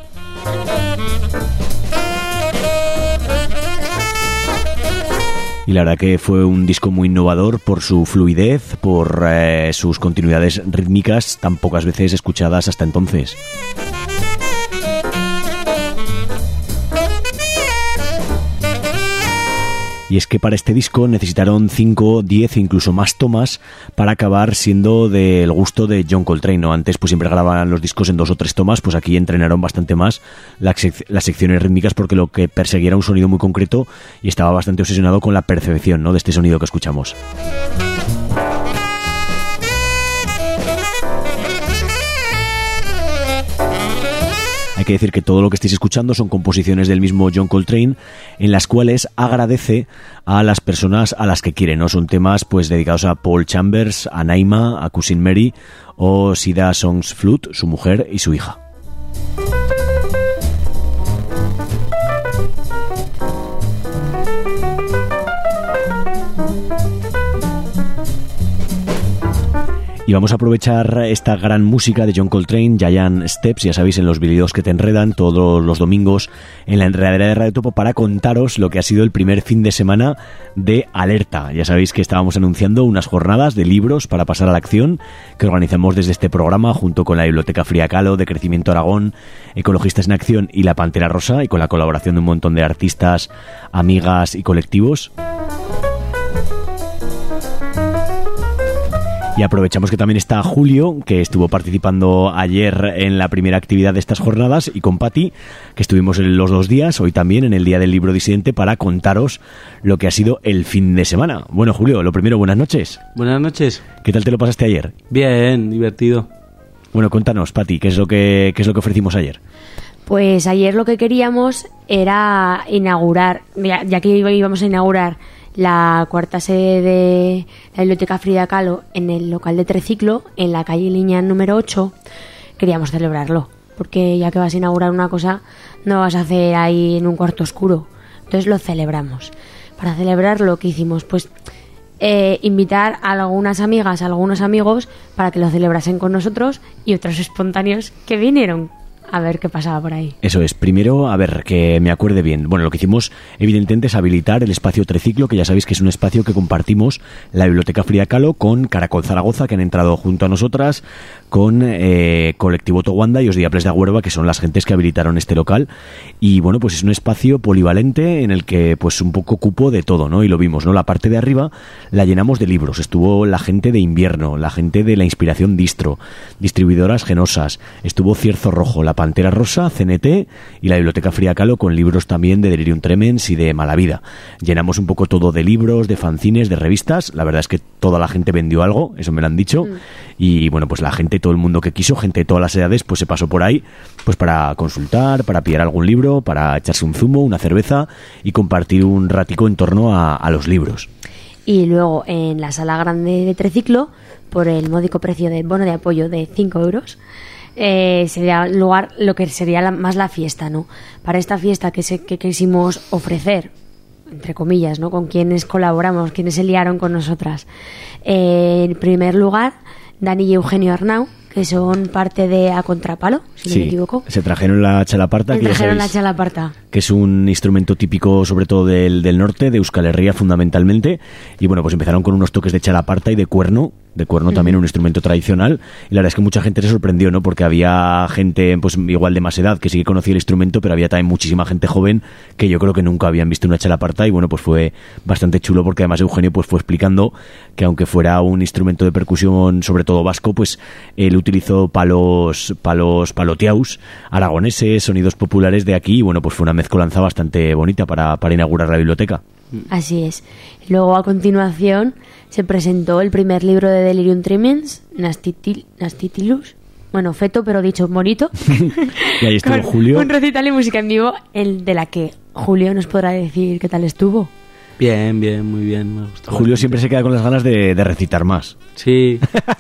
Y la verdad que fue un disco muy innovador por su fluidez, por sus continuidades rítmicas tan pocas veces escuchadas hasta entonces. Y es que para este disco necesitaron 5, 10 e incluso más tomas para acabar siendo del gusto de John Coltrane, ¿no? Antes pues siempre grababan los discos en 2 o 3 tomas, pues aquí entrenaron bastante más las secciones rítmicas porque lo que perseguía era un sonido muy concreto y estaba bastante obsesionado con la percepción, ¿no?, de este sonido que escuchamos. Hay que decir que todo lo que estáis escuchando son composiciones del mismo John Coltrane, en las cuales agradece a las personas a las que quiere, ¿no? Son temas pues dedicados a Paul Chambers, a Naima, a Cousin Mary o Sida Songs Flute, su mujer y su hija. Y vamos a aprovechar esta gran música de John Coltrane, Giant Steps, ya sabéis, en los vídeos que te enredan todos los domingos en la enredadera de Radio Topo, para contaros lo que ha sido el primer fin de semana de Alerta. Ya sabéis que estábamos anunciando unas jornadas de libros para pasar a la acción que organizamos desde este programa junto con la Biblioteca Frida Kahlo, de Crecimiento Aragón, Ecologistas en Acción y La Pantera Rosa, y con la colaboración de un montón de artistas, amigas y colectivos. Y aprovechamos que también está Julio, que estuvo participando ayer en la primera actividad de estas jornadas, y con Pati, que estuvimos en los 2 días, hoy también en el Día del Libro Disidente, para contaros lo que ha sido el fin de semana. Bueno, Julio, lo primero, buenas noches. Buenas noches. ¿Qué tal te lo pasaste ayer? Bien, divertido. Bueno, cuéntanos, Pati, ¿qué es lo que ofrecimos ayer? Pues ayer lo que queríamos era inaugurar, ya que íbamos a inaugurar la cuarta sede de la Biblioteca Frida Kahlo en el local de Treciclo, en la calle Liñán número 8, queríamos celebrarlo, porque ya que vas a inaugurar una cosa, no vas a hacer ahí en un cuarto oscuro. Entonces lo celebramos. Para celebrarlo, ¿qué hicimos? Pues invitar a algunas amigas, a algunos amigos, para que lo celebrasen con nosotros, y otros espontáneos que vinieron a ver qué pasaba por ahí. Eso es. Primero, a ver, que me acuerde bien. Bueno, lo que hicimos, evidentemente, es habilitar el espacio Treciclo, que ya sabéis que es un espacio que compartimos la Biblioteca Frida Kahlo con Caracol Zaragoza, que han entrado junto a nosotras, con Colectivo Towanda y Os Diables de Agüerva, que son las gentes que habilitaron este local. Y bueno, pues es un espacio polivalente en el que pues un poco cupo de todo, ¿no? Y lo vimos, ¿no? La parte de arriba la llenamos de libros. Estuvo la gente de Invierno, la gente de la Inspiración Distro, distribuidoras Genosas, estuvo Cierzo Rojo, la Pantera Rosa, CNT y la Biblioteca Frida Kahlo, con libros también de Delirium Tremens y de Malavida. Llenamos un poco todo de libros, de fanzines, de revistas. La verdad es que toda la gente vendió algo, eso me lo han dicho. Y bueno, pues la gente, todo el mundo que quiso, gente de todas las edades, pues se pasó por ahí pues para consultar, para pillar algún libro, para echarse un zumo, una cerveza y compartir un ratico en torno a los libros. Y luego en la sala grande de Triciclo, por el módico precio del bono de apoyo de 5 euros, sería lugar lo que sería más la fiesta, ¿no? Para esta fiesta que quisimos ofrecer, entre comillas, ¿no? Con quienes colaboramos, quienes se liaron con nosotras. En primer lugar, Dani y Eugenio Arnau, que son parte de A Contrapalo, si no me equivoco. Se trajeron la chalaparta, que es un instrumento típico sobre todo del norte, de Euskal Herria fundamentalmente, y bueno, pues empezaron con unos toques de chalaparta y de cuerno también, un instrumento tradicional, y la verdad es que mucha gente se sorprendió, ¿no? Porque había gente pues igual de más edad que sí que conocía el instrumento, pero había también muchísima gente joven que yo creo que nunca habían visto una chalaparta, y bueno, pues fue bastante chulo, porque además Eugenio pues fue explicando que aunque fuera un instrumento de percusión sobre todo vasco, pues él utilizó palos paloteaus aragoneses, sonidos populares de aquí, y bueno, pues fue una mezcolanza bastante bonita para inaugurar la biblioteca. Así es. Luego, a continuación, se presentó el primer libro de Delirium Tremens, Nastitilus. Bueno, feto, pero dicho bonito. Y ahí estuvo Julio. Un recital y música en vivo, el de la que Julio nos podrá decir qué tal estuvo. Bien, muy bien. Me gustó. Julio siempre se queda con las ganas de recitar más. Sí.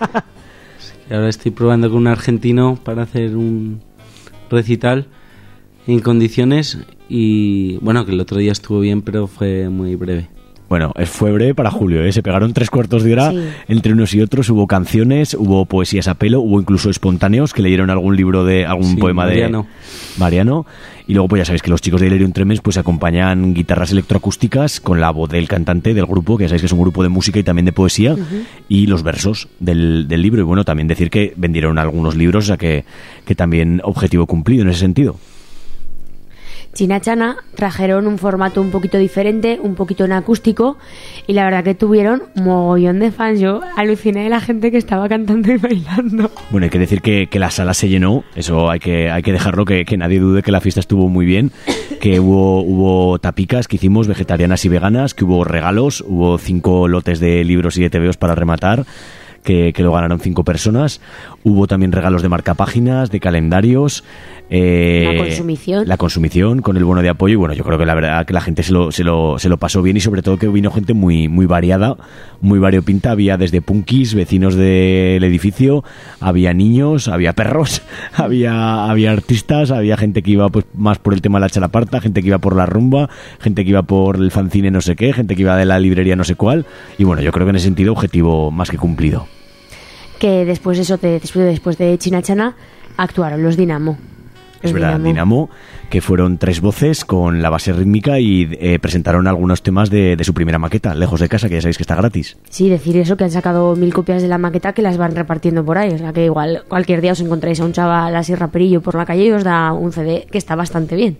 Ahora estoy probando con un argentino para hacer un recital en condiciones, y bueno, que el otro día estuvo bien, pero fue muy breve. Bueno, fue breve para Julio, ¿eh? Se pegaron 3/4 de hora entre unos y otros, hubo canciones, hubo poesías a pelo, hubo incluso espontáneos que leyeron algún libro de algún poema de Mariano, y luego pues ya sabéis que los chicos de Delirium Tremens pues acompañan guitarras electroacústicas con la voz del cantante del grupo, que ya sabéis que es un grupo de música y también de poesía, y los versos del libro, y bueno, también decir que vendieron algunos libros, o sea que también objetivo cumplido en ese sentido. Chinachana trajeron un formato un poquito diferente, un poquito en acústico, y la verdad que tuvieron mogollón de fans. Yo aluciné de la gente que estaba cantando y bailando. Bueno, hay que decir que la sala se llenó, eso hay que dejarlo, que nadie dude que la fiesta estuvo muy bien, que hubo tapicas que hicimos vegetarianas y veganas, que hubo regalos, hubo 5 lotes de libros y de TVOs para rematar, que lo ganaron 5 personas. Hubo también regalos de marcapáginas, de calendarios, la consumición con el bono de apoyo, y bueno, yo creo que la verdad que la gente se lo pasó bien, y sobre todo que vino gente muy variada, muy variopinta. Había desde punkis, vecinos del edificio, había niños, había perros, había artistas, había gente que iba pues más por el tema de la chalaparta, gente que iba por la rumba, gente que iba por el fanzine no sé qué, gente que iba de la librería no sé cuál, y bueno, yo creo que en ese sentido objetivo más que cumplido. Que después de Chinachana actuaron los Dinamo. Es verdad, Dinamo, que fueron 3 voces con la base rítmica, y presentaron algunos temas de su primera maqueta, Lejos de Casa, que ya sabéis que está gratis. Sí, decir eso, que han sacado 1000 copias de la maqueta, que las van repartiendo por ahí. O sea que igual cualquier día os encontráis a un chaval así raperillo por la calle y os da un CD que está bastante bien.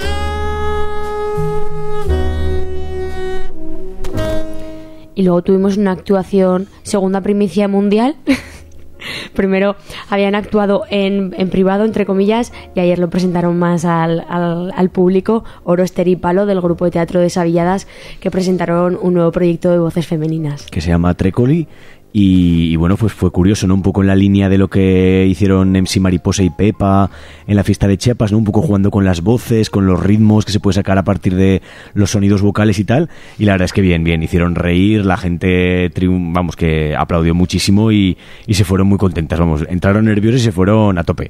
Y luego tuvimos una actuación, segunda primicia mundial. Primero habían actuado en privado, entre comillas, y ayer lo presentaron más al público. Oro, Ester y Palo, del grupo de teatro de Sabilladas, que presentaron un nuevo proyecto de voces femeninas que se llama Trecoli. Y bueno, pues fue curioso, ¿no? Un poco en la línea de lo que hicieron MC Mariposa y Pepa en la fiesta de Chiapas, ¿no? Un poco jugando con las voces, con los ritmos que se puede sacar a partir de los sonidos vocales y tal. Y la verdad es que bien, hicieron reír, la gente, que aplaudió muchísimo y se fueron muy contentas, entraron nerviosos y se fueron a tope.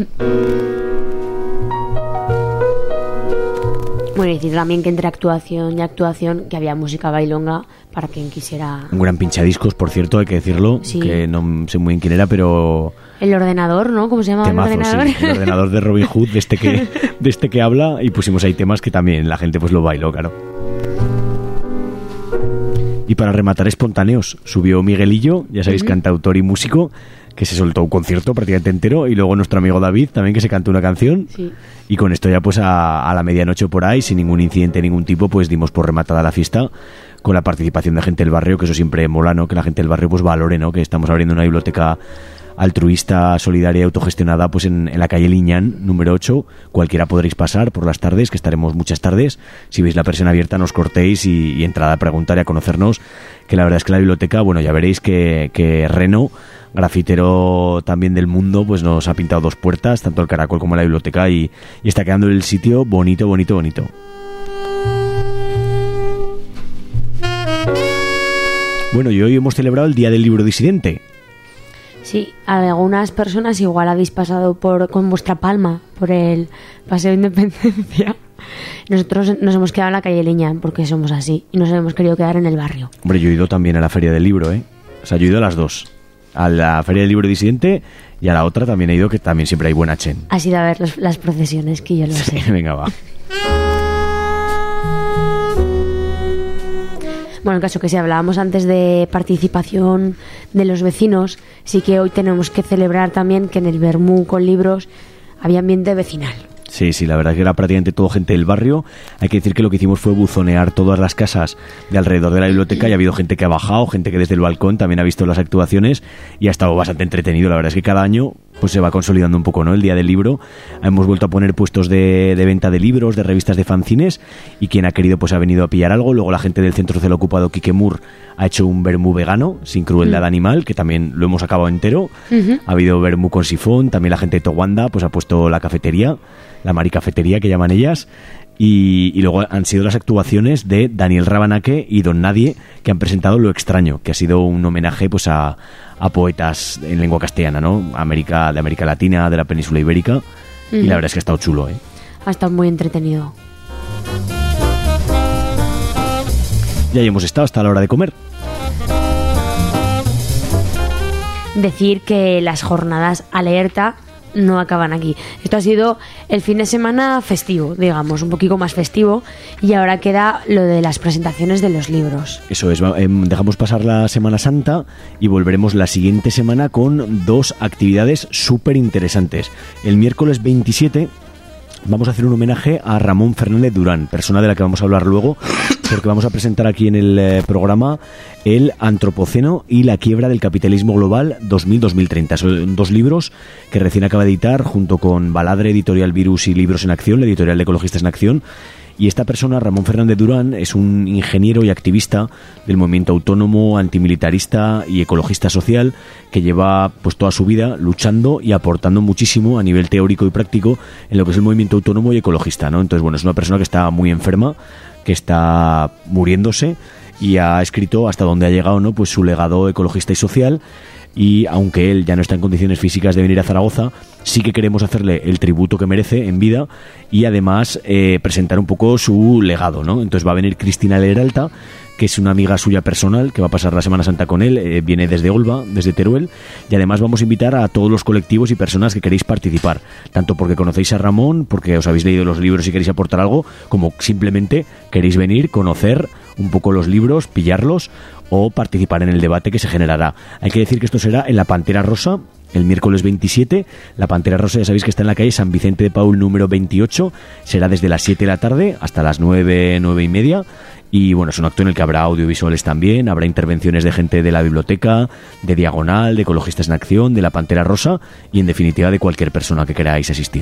Bueno, y decir también que entre actuación y actuación que había música bailonga para quien quisiera. Un gran pinchadiscos, por cierto, hay que decirlo, que no sé muy bien quién era, pero... El ordenador, ¿no? ¿Cómo se llama? Temazo, el ordenador. Sí, el ordenador de Robin Hood, de este que habla, y pusimos ahí temas que también la gente pues lo bailó, claro. Y para rematar espontáneos, subió Miguelillo, ya sabéis, cantautor y músico, que se soltó un concierto prácticamente entero, y luego nuestro amigo David también, que se cantó una canción, y con esto ya pues a la medianoche por ahí, sin ningún incidente de ningún tipo, pues dimos por rematada la fiesta, con la participación de gente del barrio, que eso siempre mola, ¿no? Que la gente del barrio pues valore, ¿no? Que estamos abriendo una biblioteca altruista, solidaria y autogestionada, pues en la calle Liñán, número 8. Cualquiera podréis pasar por las tardes, que estaremos muchas tardes. Si veis la persiana abierta, nos cortéis y entrad a preguntar y a conocernos, que la verdad es que la biblioteca, bueno, ya veréis que Reno, grafitero también del mundo, pues nos ha pintado 2 puertas, tanto el Caracol como la biblioteca, y está quedando el sitio bonito, bonito, bonito. Bueno, y hoy hemos celebrado el Día del Libro Disidente. Sí, algunas personas igual habéis pasado con vuestra palma por el Paseo de Independencia. Nosotros nos hemos quedado en la calle Liñán porque somos así y nos hemos querido quedar en el barrio. Hombre, yo he ido también a la Feria del Libro, ¿eh? O sea, yo he ido a las 2. A la Feria del Libro Disidente y a la otra también he ido, que también siempre hay buena chen. Has ido a ver las procesiones, que yo lo sé. Venga, va. Bueno, en caso que si hablábamos antes de participación de los vecinos, sí que hoy tenemos que celebrar también que en el Vermú con libros había ambiente vecinal. Sí, la verdad es que era prácticamente todo gente del barrio. Hay que decir que lo que hicimos fue buzonear todas las casas de alrededor de la biblioteca y ha habido gente que ha bajado, gente que desde el balcón también ha visto las actuaciones y ha estado bastante entretenido. La verdad es que cada año pues se va consolidando un poco, ¿no? El Día del Libro. Hemos vuelto a poner puestos de venta de libros, de revistas, de fanzines, y quien ha querido pues ha venido a pillar algo. Luego la gente del Centro Social Ocupado Quique Mur ha hecho un vermú vegano, sin crueldad animal, que también lo hemos acabado entero. Ha habido vermú con sifón. También la gente de Towanda pues ha puesto la cafetería, la maricafetería que llaman ellas. Y luego han sido las actuaciones de Daniel Rabanaque y Don Nadie, que han presentado Lo Extraño, que ha sido un homenaje pues a poetas en lengua castellana, ¿no? De América Latina, de la península ibérica. Y la verdad es que ha estado chulo, ¿eh? Ha estado muy entretenido. Y ahí hemos estado hasta la hora de comer. Decir que las jornadas alerta no acaban aquí. Esto ha sido el fin de semana festivo, digamos, un poquito más festivo, y ahora queda lo de las presentaciones de los libros. Eso es, dejamos pasar la Semana Santa y volveremos la siguiente semana con 2 actividades súper interesantes. El miércoles 27 vamos a hacer un homenaje a Ramón Fernández Durán, persona de la que vamos a hablar luego, porque vamos a presentar aquí en el programa El Antropoceno y la quiebra del capitalismo global 2000-2030. Son 2 libros que recién acaba de editar junto con Baladre, Editorial Virus y Libros en Acción, la editorial de Ecologistas en Acción. Y esta persona, Ramón Fernández Durán, es un ingeniero y activista del movimiento autónomo, antimilitarista y ecologista social, que lleva pues toda su vida luchando y aportando muchísimo a nivel teórico y práctico en lo que es el movimiento autónomo y ecologista, ¿no? Entonces, bueno, es una persona que está muy enferma, que está muriéndose, y ha escrito hasta donde ha llegado, ¿no? Pues su legado ecologista y social. Y aunque él ya no está en condiciones físicas de venir a Zaragoza, sí que queremos hacerle el tributo que merece en vida y además presentar un poco su legado, ¿no? Entonces va a venir Cristina Leralta, que es una amiga suya personal, que va a pasar la Semana Santa con él, viene desde Olva, desde Teruel, y además vamos a invitar a todos los colectivos y personas que queréis participar, tanto porque conocéis a Ramón, porque os habéis leído los libros y queréis aportar algo, como simplemente queréis venir, conocer un poco los libros, pillarlos o participar en el debate que se generará. Hay que decir que esto será en la Pantera Rosa, el miércoles 27. La Pantera Rosa, ya sabéis que está en la calle San Vicente de Paúl número 28, será desde las 7 de la tarde hasta las 9:30. Y bueno, es un acto en el que habrá audiovisuales también, habrá intervenciones de gente de la biblioteca, de Diagonal, de Ecologistas en Acción, de la Pantera Rosa y en definitiva de cualquier persona que queráis asistir.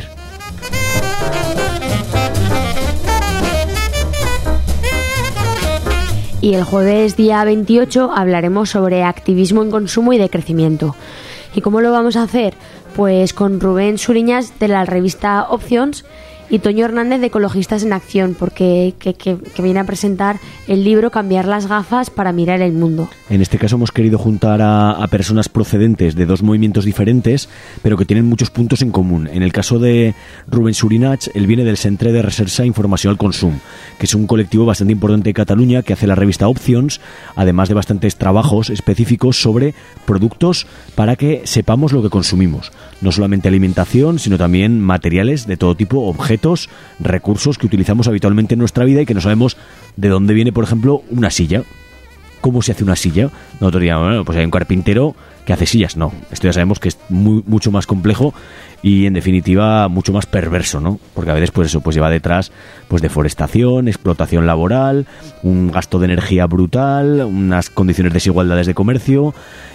Y el jueves día 28 hablaremos sobre activismo en consumo y de crecimiento. ¿Y cómo lo vamos a hacer? Pues con Rubén Suriñas de la revista Options y Toño Hernández de Ecologistas en Acción, porque que viene a presentar el libro Cambiar las gafas para mirar el mundo. En este caso hemos querido juntar a personas procedentes de 2 movimientos diferentes, pero que tienen muchos puntos en común. En el caso de Rubén Surinach, él viene del Centre de Recerca e Informació al Consum, que es un colectivo bastante importante de Cataluña que hace la revista Options, además de bastantes trabajos específicos sobre productos para que sepamos lo que consumimos. No solamente alimentación, sino también materiales de todo tipo, objetos, recursos que utilizamos habitualmente en nuestra vida y que no sabemos de dónde viene, por ejemplo, una silla. ¿Cómo se hace una silla? Nosotros diríamos, bueno, pues hay un carpintero que hace sillas. No, esto ya sabemos que es mucho más complejo y en definitiva mucho más perverso, ¿no? Porque a veces pues eso pues lleva detrás pues deforestación, explotación laboral, un gasto de energía brutal, unas condiciones de desigualdades de comercio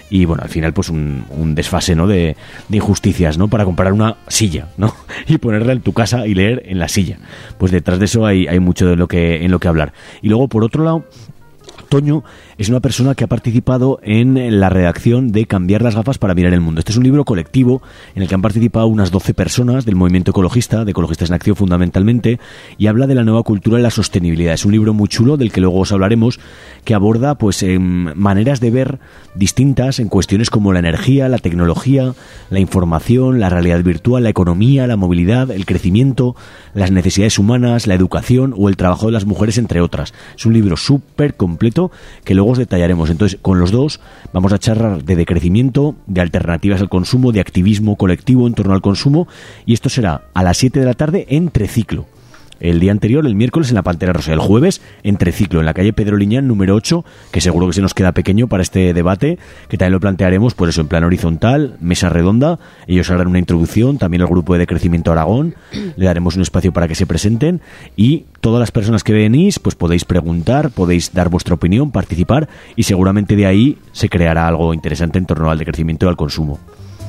y bueno, al final pues un desfase, ¿no?, de injusticias, ¿no?, para comprar una silla, ¿no?, y ponerla en tu casa y leer en la silla. Pues detrás de eso hay mucho en lo que hablar. Y luego, por otro lado, Toño es una persona que ha participado en la redacción de Cambiar las gafas para mirar el mundo. Este es un libro colectivo en el que han participado unas 12 personas del movimiento ecologista, de Ecologistas en Acción fundamentalmente, y habla de la nueva cultura de la sostenibilidad. Es un libro muy chulo del que luego os hablaremos, que aborda pues maneras de ver distintas en cuestiones como la energía, la tecnología, la información, la realidad virtual, la economía, la movilidad, el crecimiento, las necesidades humanas, la educación o el trabajo de las mujeres, entre otras. Es un libro súper completo que luego os detallaremos. Entonces, con los dos vamos a charlar de decrecimiento, de alternativas al consumo, de activismo colectivo en torno al consumo, y esto será a las 7 de la tarde en Treciclo. El día anterior, el miércoles, en la Pantera Rosa. El jueves, en Treciclo, en la calle Pedro Liñán, número 8, que seguro que se nos queda pequeño para este debate, que también lo plantearemos, pues eso, en plan horizontal, mesa redonda. Ellos harán una introducción, también el grupo de Decrecimiento Aragón, le daremos un espacio para que se presenten, y todas las personas que venís, pues podéis preguntar, podéis dar vuestra opinión, participar, y seguramente de ahí se creará algo interesante en torno al decrecimiento y al consumo.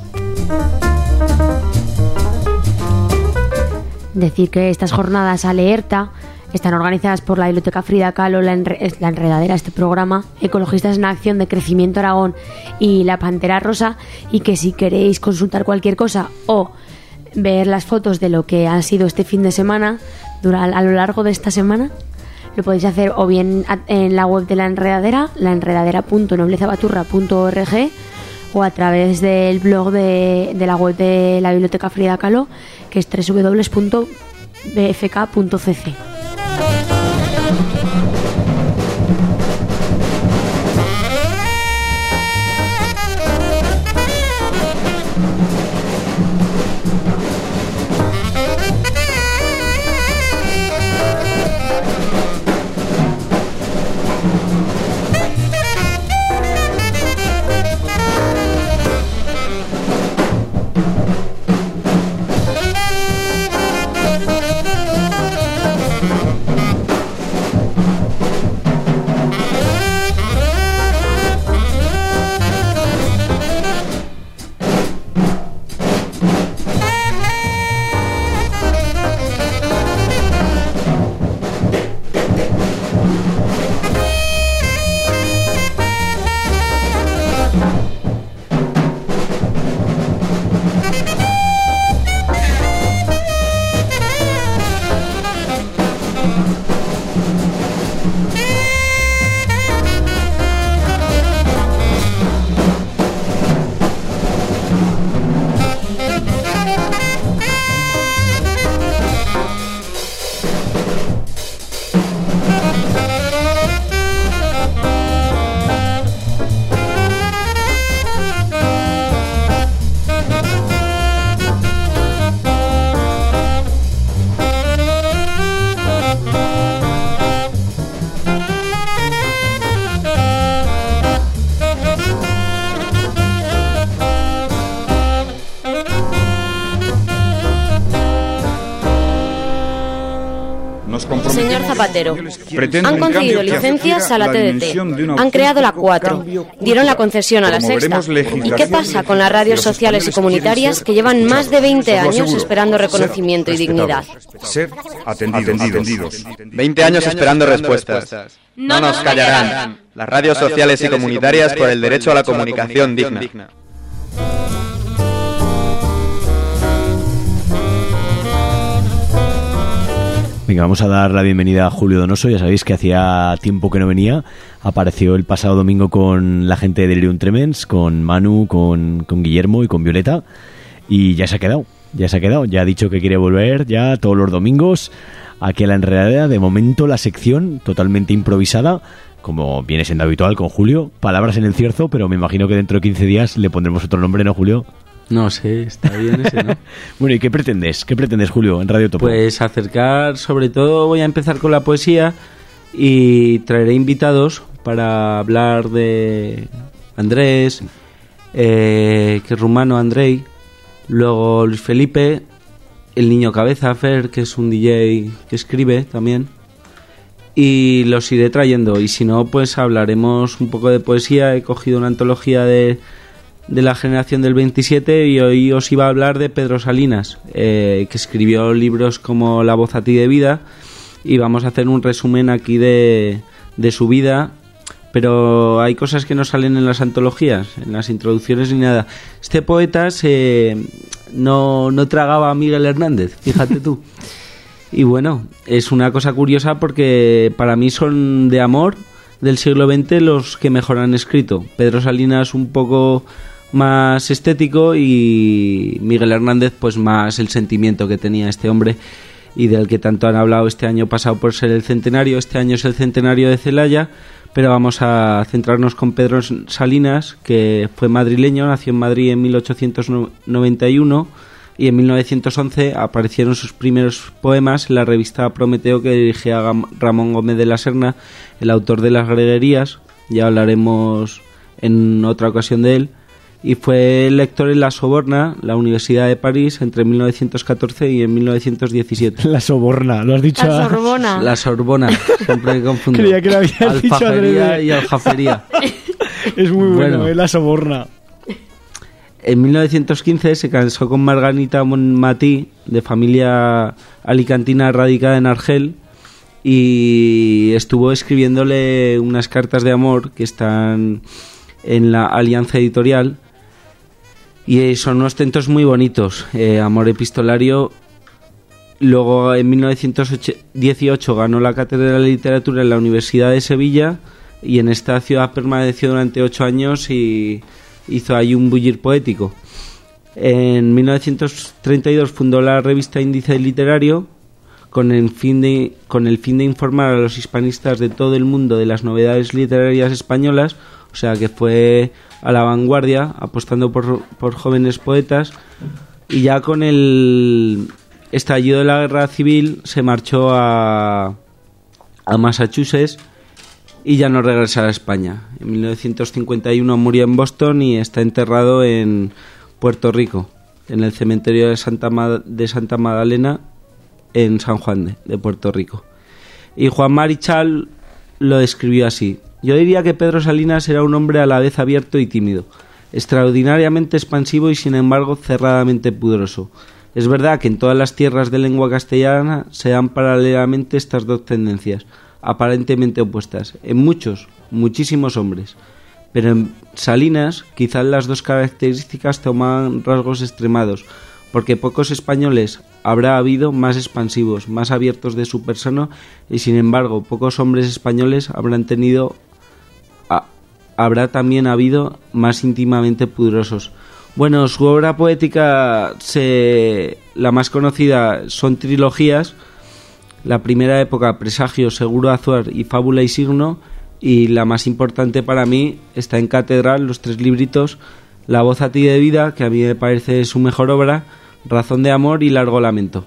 Decir que estas jornadas Alerta están organizadas por la Biblioteca Frida Kahlo, la enredadera, este programa, Ecologistas en Acción de Crecimiento Aragón y la Pantera Rosa, y que si queréis consultar cualquier cosa o ver las fotos de lo que ha sido este fin de semana a lo largo de esta semana, lo podéis hacer o bien en la web de la enredadera, laenredadera.noblezabaturra.org, o a través del blog de la web de la Biblioteca Frida Kahlo, que es www.bfk.cc. Señor Zapatero, han concedido licencias a la TDT, han creado la 4, dieron la concesión a la Sexta. ¿Y qué pasa con las radios sociales y comunitarias que llevan más de 20 años esperando reconocimiento y dignidad? Ser atendidos. 20 años esperando respuestas. No nos callarán. Las radios sociales y comunitarias por el derecho a la comunicación digna. Venga, vamos a dar la bienvenida a Julio Donoso. Ya sabéis que hacía tiempo que no venía. Apareció el pasado domingo con la gente de Delirium Tremens, con Manu, con Guillermo y con Violeta. Y ya se ha quedado. Ya ha dicho que quiere volver ya todos los domingos aquí a la enredadera. De momento la sección totalmente improvisada, como viene siendo habitual con Julio. Palabras en el cierzo, pero me imagino que dentro de 15 días le pondremos otro nombre, ¿no, Julio? No sé, está bien ese, ¿no? Bueno, ¿y qué pretendes? ¿Qué pretendes, Julio, en Radio Topo? Pues acercar, sobre todo voy a empezar con la poesía y traeré invitados para hablar de Andrés, que es rumano, Andrei, luego Luis Felipe, el niño cabeza, Fer, que es un DJ que escribe también, y los iré trayendo, y si no, pues hablaremos un poco de poesía. He cogido una antología de la generación del 27 y hoy os iba a hablar de Pedro Salinas, que escribió libros como La voz a ti de vida, y vamos a hacer un resumen aquí de su vida, pero hay cosas que no salen en las antologías, en las introducciones ni nada. Este poeta no tragaba a Miguel Hernández, fíjate tú. Y bueno, es una cosa curiosa porque para mí son de amor del siglo XX los que mejor han escrito. Pedro Salinas un poco más estético y Miguel Hernández pues más el sentimiento que tenía este hombre y del que tanto han hablado este año pasado por ser el centenario. Este año es el centenario de Celaya, pero vamos a centrarnos con Pedro Salinas, que fue madrileño, nació en Madrid en 1891 y en 1911 aparecieron sus primeros poemas en la revista Prometeo, que dirigía Ramón Gómez de la Serna, el autor de Las Greguerías. Ya hablaremos en otra ocasión de él. Y fue lector en la Sorbona, la Universidad de París, entre 1914 y en 1917. La Sorbona, lo has dicho. La Sorbona. La Sorbona, siempre me confundo. Creía que lo habías dicho Alfajería y aljafería. Es muy bueno, la Sorbona. En 1915 se casó con Margarita Monmatí, de familia alicantina radicada en Argel, y estuvo escribiéndole unas cartas de amor que están en la Alianza Editorial, y son unos tentos muy bonitos, amor epistolario. Luego en 1918 ganó la cátedra de literatura en la Universidad de Sevilla, y en esta ciudad permaneció durante 8 años y hizo ahí un bullir poético. En 1932 fundó la revista Índice Literario con el fin de informar a los hispanistas de todo el mundo de las novedades literarias españolas, o sea que fue a la vanguardia, apostando por jóvenes poetas. Y ya con el estallido de la guerra civil se marchó a Massachusetts y ya no regresará a España. En 1951 murió en Boston y está enterrado en Puerto Rico, en el cementerio de Santa Magdalena, en San Juan de Puerto Rico. Y Juan Marichal lo describió así: yo diría que Pedro Salinas era un hombre a la vez abierto y tímido, extraordinariamente expansivo y sin embargo cerradamente pudoroso. Es verdad que en todas las tierras de lengua castellana se dan paralelamente estas dos tendencias, aparentemente opuestas, en muchísimos hombres. Pero en Salinas quizás las dos características toman rasgos extremados, porque pocos españoles habrá habido más expansivos, más abiertos de su persona, y sin embargo pocos hombres españoles habrá también habido más íntimamente pudorosos. Bueno, su obra poética, la más conocida, son trilogías. La primera época, Presagio, Seguro Azuar y Fábula y Signo, y la más importante para mí está en Catedral, los 3 libritos: La voz a ti de vida, que a mí me parece su mejor obra, Razón de amor y Largo lamento.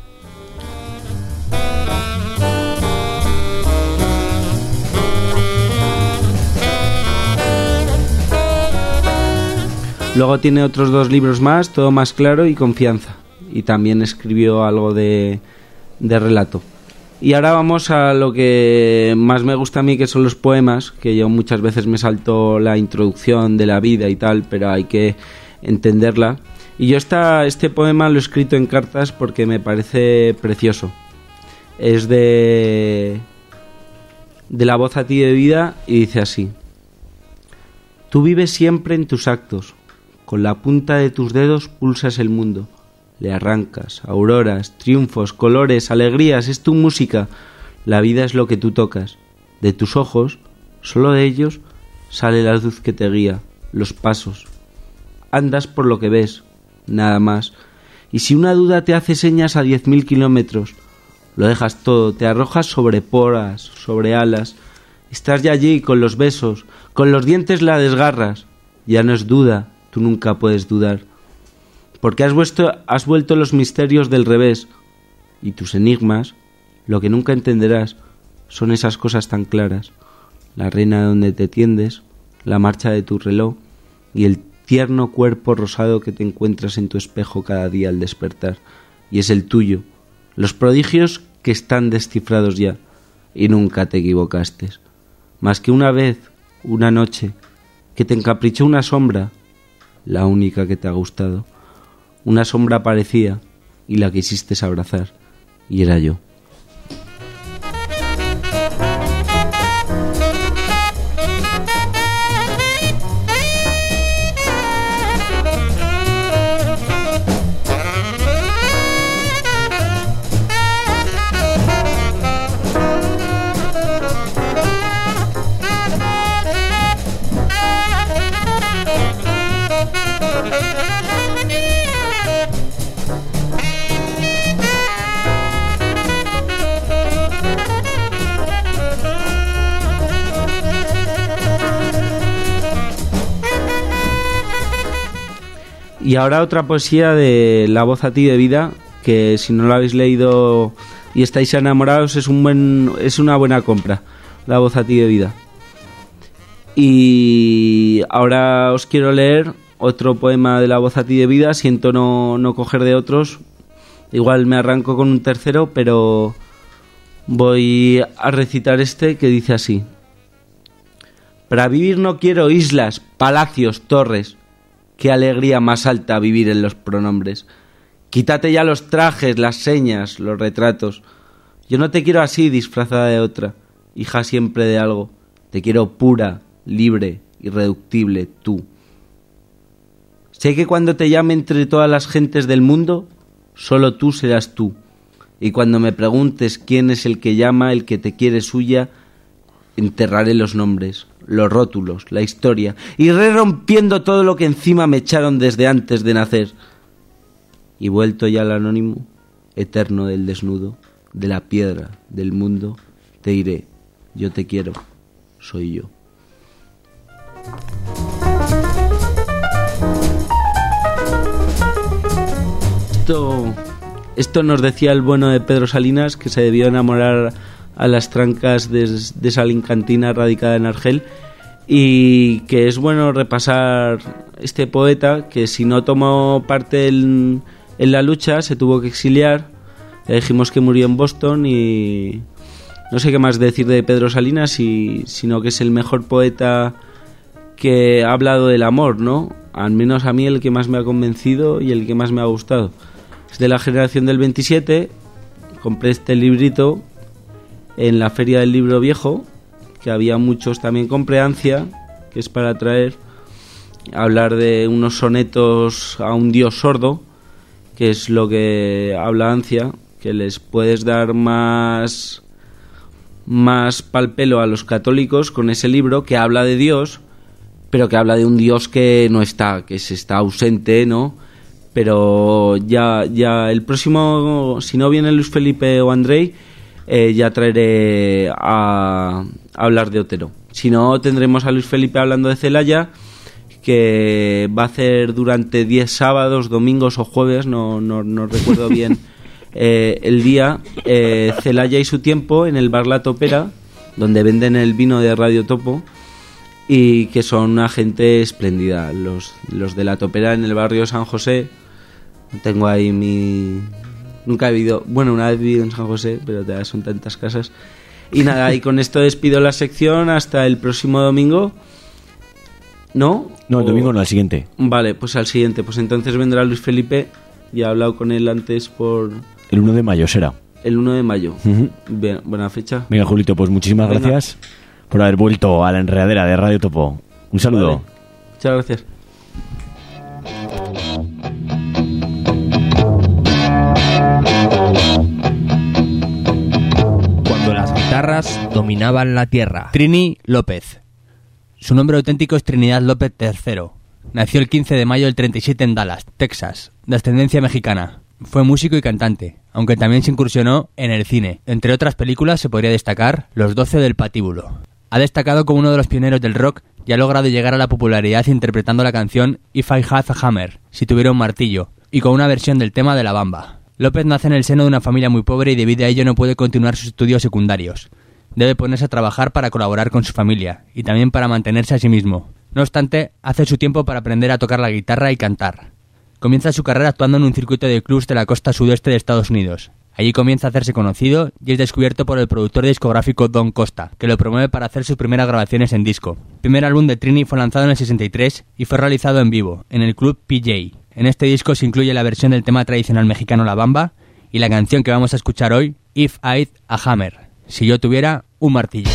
Luego tiene otros 2 libros más, Todo más claro y Confianza, y también escribió algo de relato. Y ahora vamos a lo que más me gusta a mí, que son los poemas, que yo muchas veces me salto la introducción de la vida y tal, pero hay que entenderla. Y yo este poema lo he escrito en cartas porque me parece precioso. Es de La voz a ti de vida y dice así: tú vives siempre en tus actos, con la punta de tus dedos pulsas el mundo. Le arrancas, auroras, triunfos, colores, alegrías, es tu música. La vida es lo que tú tocas. De tus ojos, solo de ellos, sale la luz que te guía, los pasos. Andas por lo que ves, nada más. Y si una duda te hace señas a 10.000 kilómetros, lo dejas todo, te arrojas sobre poras, sobre alas. Estás ya allí con los besos, con los dientes la desgarras. Ya no es duda, tú nunca puedes dudar. Porque has vuelto los misterios del revés, y tus enigmas, lo que nunca entenderás, son esas cosas tan claras: la reina donde te tiendes, la marcha de tu reloj y el tierno cuerpo rosado que te encuentras en tu espejo cada día al despertar, y es el tuyo, los prodigios que están descifrados ya. y nunca te equivocaste. Más que una vez, una noche, que te encaprichó una sombra, la única que te ha gustado. Una sombra aparecía y la quisiste abrazar, y era yo. Y ahora otra poesía de La voz a ti de Vida, que si no lo habéis leído y estáis enamorados es una buena compra, La voz a ti de Vida. Y ahora os quiero leer otro poema de La voz a ti de Vida. Siento no coger de otros, igual me arranco con un tercero, pero voy a recitar este que dice así: para vivir no quiero islas, palacios, torres. Qué alegría más alta vivir en los pronombres. Quítate ya los trajes, las señas, los retratos. Yo no te quiero así, disfrazada de otra, hija siempre de algo. Te quiero pura, libre, irreductible, tú. Sé que cuando te llame entre todas las gentes del mundo, solo tú serás tú. Y cuando me preguntes quién es el que llama, el que te quiere suya, enterraré los nombres, los rótulos, la historia, iré rompiendo todo lo que encima me echaron desde antes de nacer. Y vuelto ya al anónimo, eterno del desnudo, de la piedra, del mundo, te diré, yo te quiero, soy yo. Esto nos decía el bueno de Pedro Salinas, que se debió enamorar a las trancas de esa alincantina radicada en Argel, y que es bueno repasar este poeta que si no tomó parte en la lucha se tuvo que exiliar. Ya dijimos que murió en Boston y no sé qué más decir de Pedro Salinas, sino que es el mejor poeta que ha hablado del amor, ¿no? Al menos a mí el que más me ha convencido y el que más me ha gustado. Es de la generación del 27, compré este librito en la Feria del Libro Viejo, que había muchos, también compré Ancia, que es para traer, hablar de unos sonetos a un dios sordo, que es lo que habla Ancia, que les puedes dar más pal pelo a los católicos con ese libro que habla de Dios, pero que habla de un Dios que no está, que se está ausente, ¿no? Pero ya el próximo, si no viene Luis Felipe o Andrei, ya traeré a hablar de Otero. Si no, tendremos a Luis Felipe hablando de Celaya, que va a hacer durante 10 sábados, domingos o jueves, no recuerdo bien el día, Celaya y su tiempo en el bar La Topera, donde venden el vino de Radio Topo, y que son una gente espléndida. Los de La Topera en el barrio San José, tengo ahí nunca he vivido, bueno, una vez he vivido en San José, pero son tantas casas. Y nada, y con esto despido la sección hasta el próximo domingo. ¿No? No, el domingo no, al siguiente. Vale, pues al siguiente. Pues entonces vendrá Luis Felipe. Ya he hablado con él antes por... El 1 de mayo será. El 1 de mayo. Uh-huh. Bien, buena fecha. Venga, Julito, pues muchísimas gracias por haber vuelto a la enredadera de Radio Topo. Un saludo. Vale. Muchas gracias. Cuando las guitarras dominaban la tierra. Trini López. Su nombre auténtico es Trinidad López III. Nació el 15 de mayo del 37 en Dallas, Texas, de ascendencia mexicana. Fue músico y cantante, aunque también se incursionó en el cine. Entre otras películas se podría destacar Los 12 del Patíbulo. Ha destacado como uno de los pioneros del rock y ha logrado llegar a la popularidad interpretando la canción If I Had a Hammer, si tuviera un martillo, y con una versión del tema de La Bamba. López nace en el seno de una familia muy pobre y debido a ello no puede continuar sus estudios secundarios. Debe ponerse a trabajar para colaborar con su familia y también para mantenerse a sí mismo. No obstante, hace su tiempo para aprender a tocar la guitarra y cantar. Comienza su carrera actuando en un circuito de clubs de la costa sudeste de Estados Unidos. Allí comienza a hacerse conocido y es descubierto por el productor discográfico Don Costa, que lo promueve para hacer sus primeras grabaciones en disco. El primer álbum de Trini fue lanzado en el 63 y fue realizado en vivo, en el club PJ. En este disco se incluye la versión del tema tradicional mexicano La Bamba y la canción que vamos a escuchar hoy, If I'd a Hammer, si yo tuviera un martillo.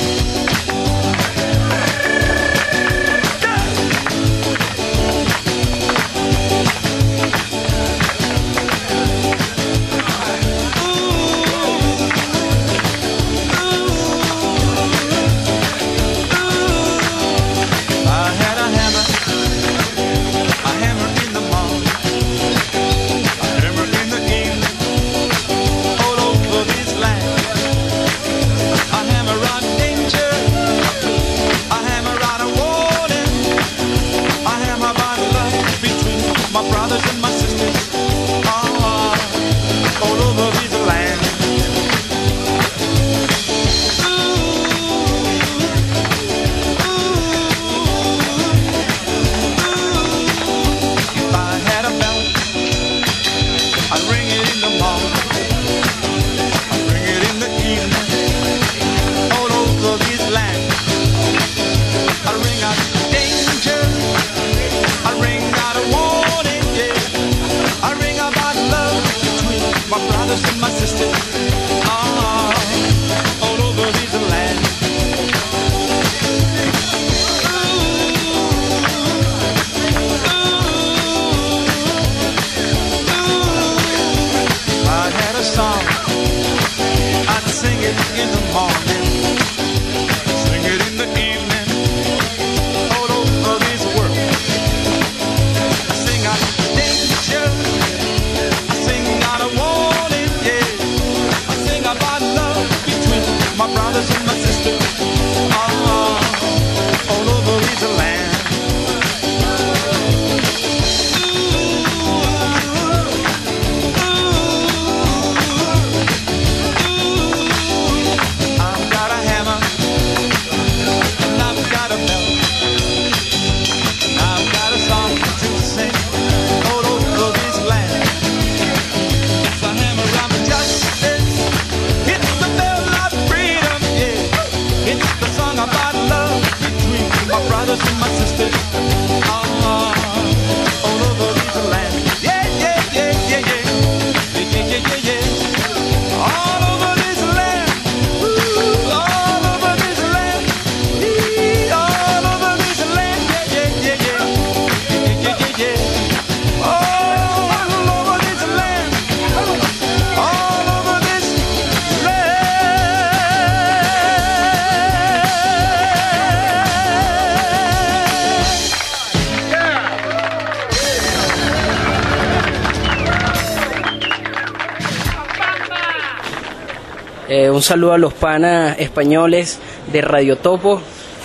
Un saludo a los panas españoles de Radio Topo.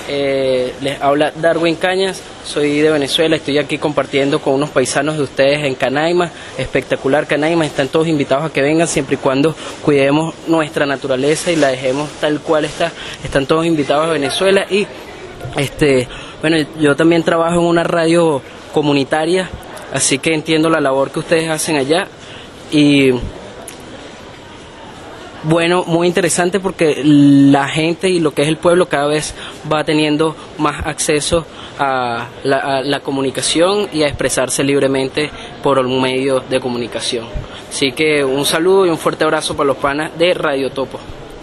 Les habla Darwin Cañas, soy de Venezuela, estoy aquí compartiendo con unos paisanos de ustedes en Canaima, espectacular Canaima, están todos invitados a que vengan siempre y cuando cuidemos nuestra naturaleza y la dejemos tal cual está, están todos invitados a Venezuela y bueno, yo también trabajo en una radio comunitaria, así que entiendo la labor que ustedes hacen allá y bueno, muy interesante porque la gente y lo que es el pueblo cada vez va teniendo más acceso a la comunicación y a expresarse libremente por un medio de comunicación. Así que un saludo y un fuerte abrazo para los panas de Radio Topo.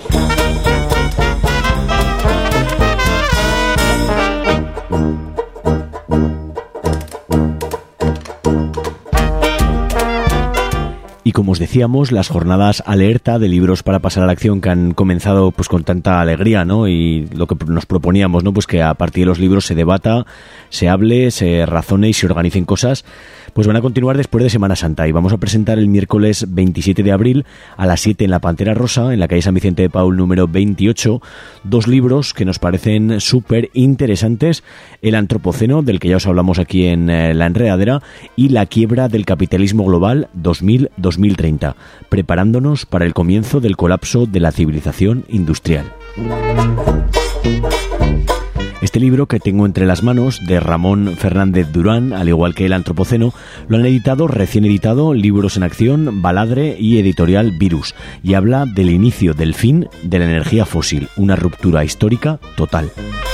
Y como os decíamos, las jornadas alerta de libros para pasar a la acción que han comenzado pues con tanta alegría, ¿no? Y lo que nos proponíamos, ¿no? Pues que a partir de los libros se debata, se hable, se razone y se organicen cosas, pues van a continuar después de Semana Santa y vamos a presentar el miércoles 27 de abril a las 7 en la Pantera Rosa, en la calle San Vicente de Paul número 28, dos libros que nos parecen súper interesantes: El Antropoceno, del que ya os hablamos aquí en La Enredadera, y La quiebra del capitalismo global 2000-2030, preparándonos para el comienzo del colapso de la civilización industrial. Este libro que tengo entre las manos, de Ramón Fernández Durán, al igual que El Antropoceno, lo han editado, recién editado, Libros en Acción, Baladre y Editorial Virus, y habla del inicio del fin de la energía fósil, una ruptura histórica total.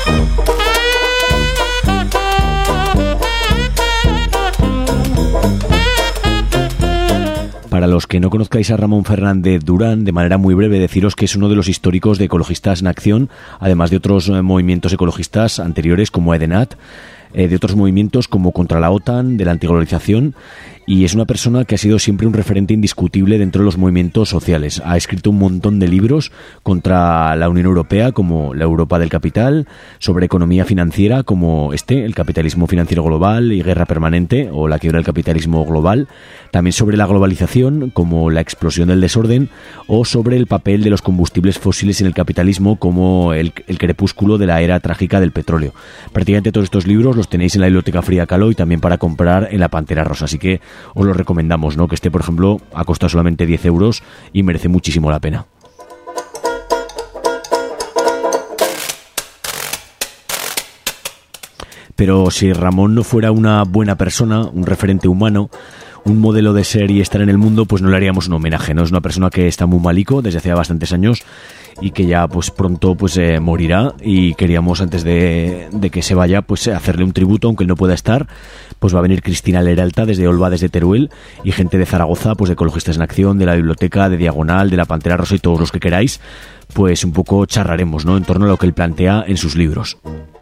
Para los que no conozcáis a Ramón Fernández Durán, de manera muy breve deciros que es uno de los históricos de Ecologistas en Acción, además de otros movimientos ecologistas anteriores como EDENAT, de otros movimientos como Contra la OTAN, de la antiglobalización, y es una persona que ha sido siempre un referente indiscutible dentro de los movimientos sociales. Ha escrito un montón de libros contra la Unión Europea, como La Europa del Capital, sobre economía financiera, como El capitalismo financiero global y guerra permanente, o La quiebra del capitalismo global, también sobre la globalización, como La explosión del desorden, o sobre el papel de los combustibles fósiles en el capitalismo, como el crepúsculo de la era trágica del petróleo. Prácticamente todos estos libros los tenéis en la Biblioteca Frida Kahlo y también para comprar en la Pantera Rosa, así que os lo recomendamos, ¿no? Que por ejemplo, ha costado solamente 10 euros y merece muchísimo la pena. Pero si Ramón no fuera una buena persona, un referente humano, un modelo de ser y estar en el mundo, pues no le haríamos un homenaje, ¿no? Es una persona que está muy malico desde hace bastantes años y que ya pues pronto pues morirá, y queríamos antes de que se vaya pues hacerle un tributo, aunque él no pueda estar. Pues va a venir Cristina Leralta desde Olva, desde Teruel, y gente de Zaragoza, pues de Ecologistas en Acción, de la Biblioteca, de Diagonal, de la Pantera Rosa y todos los que queráis, pues un poco charlaremos, ¿no? En torno a lo que él plantea en sus libros.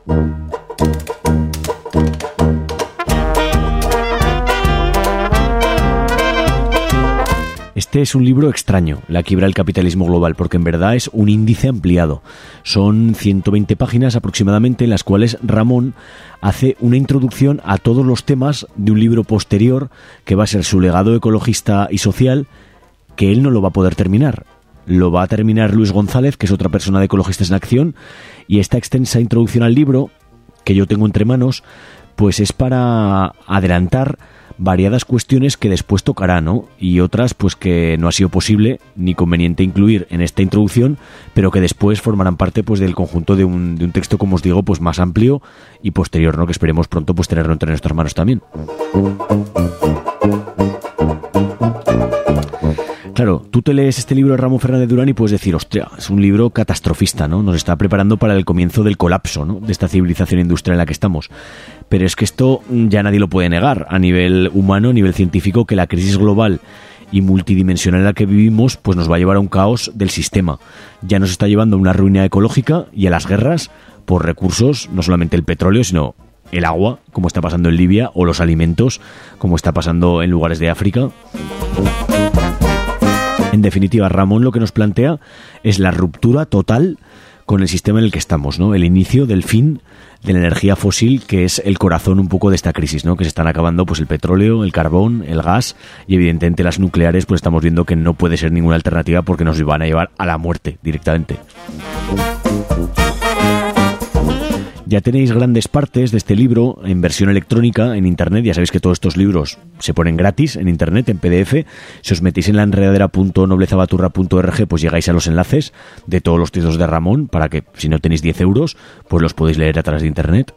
Este es un libro extraño, La quiebra del capitalismo global, porque en verdad es un índice ampliado. Son 120 páginas aproximadamente, en las cuales Ramón hace una introducción a todos los temas de un libro posterior que va a ser su legado ecologista y social, que él no lo va a poder terminar. Lo va a terminar Luis González, que es otra persona de Ecologistas en Acción, y esta extensa introducción al libro, que yo tengo entre manos, pues es para adelantar variadas cuestiones que después tocará, ¿no? Y otras pues que no ha sido posible ni conveniente incluir en esta introducción, pero que después formarán parte pues del conjunto de un texto, como os digo, pues más amplio y posterior, ¿no? Que esperemos pronto pues tenerlo entre nuestras manos también. Claro, tú te lees este libro de Ramón Fernández Durán y puedes decir, hostia, es un libro catastrofista, ¿no? Nos está preparando para el comienzo del colapso, ¿no? De esta civilización industrial en la que estamos. Pero es que esto ya nadie lo puede negar a nivel humano, a nivel científico, que la crisis global y multidimensional en la que vivimos pues nos va a llevar a un caos del sistema. Ya nos está llevando a una ruina ecológica y a las guerras por recursos, no solamente el petróleo, sino el agua, como está pasando en Libia, o los alimentos, como está pasando en lugares de África. En definitiva, Ramón lo que nos plantea es la ruptura total con el sistema en el que estamos, ¿no? El inicio del fin de la energía fósil, que es el corazón un poco de esta crisis, ¿no? Que se están acabando pues el petróleo, el carbón, el gas y evidentemente las nucleares, pues estamos viendo que no puede ser ninguna alternativa porque nos van a llevar a la muerte directamente. Ya tenéis grandes partes de este libro en versión electrónica en internet. Ya sabéis que todos estos libros se ponen gratis en internet, en PDF. Si os metéis en la enredadera.noblezabaturra.org, pues llegáis a los enlaces de todos los textos de Ramón, para que si no tenéis 10 euros, pues los podéis leer a través de internet.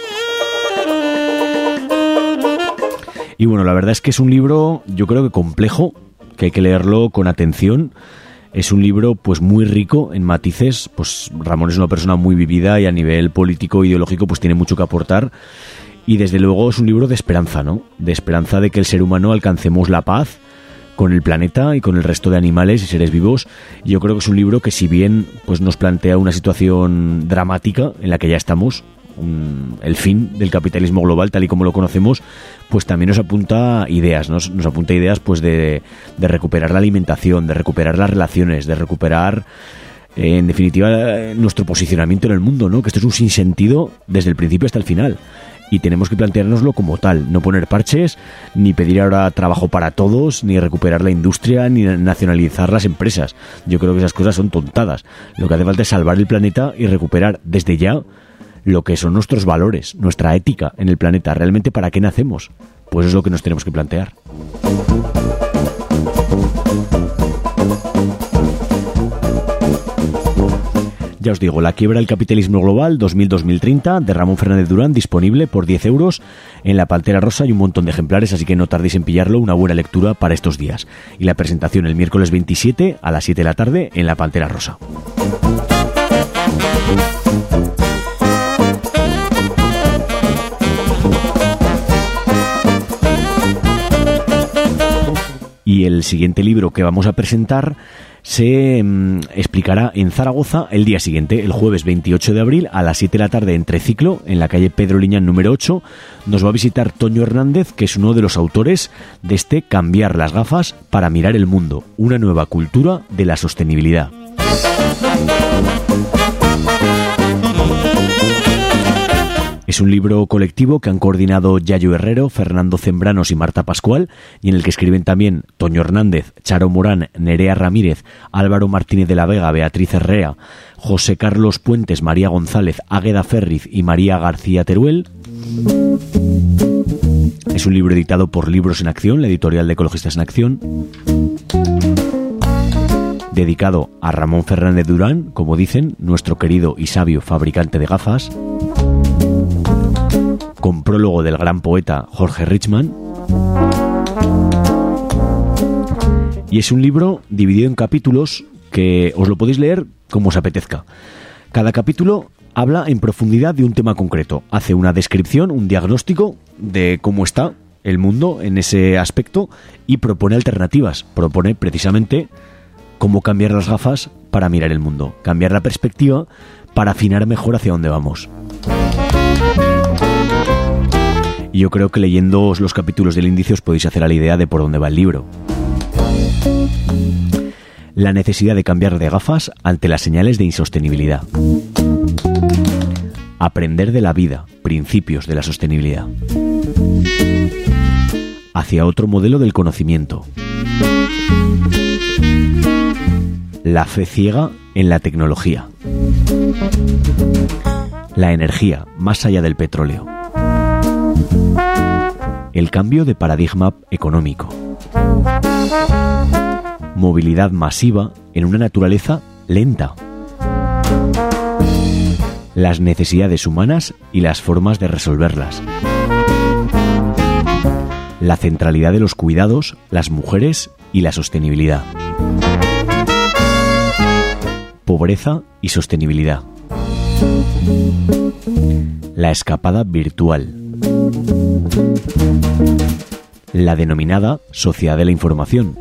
Y bueno, la verdad es que es un libro, yo creo que complejo, que hay que leerlo con atención. Es un libro pues muy rico en matices. Pues Ramón es una persona muy vivida y a nivel político e ideológico pues tiene mucho que aportar, y desde luego es un libro de esperanza, ¿no? De esperanza de que el ser humano alcancemos la paz con el planeta y con el resto de animales y seres vivos. Yo creo que es un libro que, si bien pues nos plantea una situación dramática en la que ya estamos, el fin del capitalismo global tal y como lo conocemos, pues también nos apunta ideas, nos apunta ideas pues de recuperar la alimentación, de recuperar las relaciones, de recuperar en definitiva nuestro posicionamiento en el mundo, ¿no? Que esto es un sinsentido desde el principio hasta el final, y tenemos que planteárnoslo como tal, no poner parches, ni pedir ahora trabajo para todos, ni recuperar la industria, ni nacionalizar las empresas. Yo creo que esas cosas son tontadas. Lo que hace falta es salvar el planeta y recuperar desde ya lo que son nuestros valores, nuestra ética en el planeta. ¿Realmente para qué nacemos? Pues es lo que nos tenemos que plantear. Ya os digo, La quiebra del capitalismo global 2000-2030 de Ramón Fernández Durán, disponible por 10 euros en La Pantera Rosa y un montón de ejemplares, así que no tardéis en pillarlo, una buena lectura para estos días. Y la presentación el miércoles 27 a las 7 de la tarde en La Pantera Rosa. Y el siguiente libro que vamos a presentar se explicará en Zaragoza el día siguiente, el jueves 28 de abril a las 7 de la tarde en Treciclo, en la calle Pedro Liñán número 8. Nos va a visitar Toño Hernández, que es uno de los autores de este Cambiar las gafas para mirar el mundo, una nueva cultura de la sostenibilidad. Es un libro colectivo que han coordinado Yayo Herrero, Fernando Zembranos y Marta Pascual, y en el que escriben también Toño Hernández, Charo Morán, Nerea Ramírez, Álvaro Martínez de la Vega, Beatriz Herrea, José Carlos Puentes, María González, Águeda Ferriz y María García Teruel. Es un libro editado por Libros en Acción, la editorial de Ecologistas en Acción, dedicado a Ramón Fernández Durán, como dicen, nuestro querido y sabio fabricante de gafas, con prólogo del gran poeta Jorge Richman. Y es un libro dividido en capítulos que os lo podéis leer como os apetezca. Cada capítulo habla en profundidad de un tema concreto, hace una descripción, un diagnóstico de cómo está el mundo en ese aspecto y propone alternativas, propone precisamente cómo cambiar las gafas para mirar el mundo, cambiar la perspectiva para afinar mejor hacia dónde vamos. Y yo creo que leyendo los capítulos del índice os podéis hacer a la idea de por dónde va el libro. La necesidad de cambiar de gafas ante las señales de insostenibilidad. Aprender de la vida, principios de la sostenibilidad. Hacia otro modelo del conocimiento. La fe ciega en la tecnología. La energía más allá del petróleo. El cambio de paradigma económico. Movilidad masiva en una naturaleza lenta. Las necesidades humanas y las formas de resolverlas. La centralidad de los cuidados, las mujeres y la sostenibilidad. Pobreza y sostenibilidad. La escapada virtual. La denominada sociedad de la información.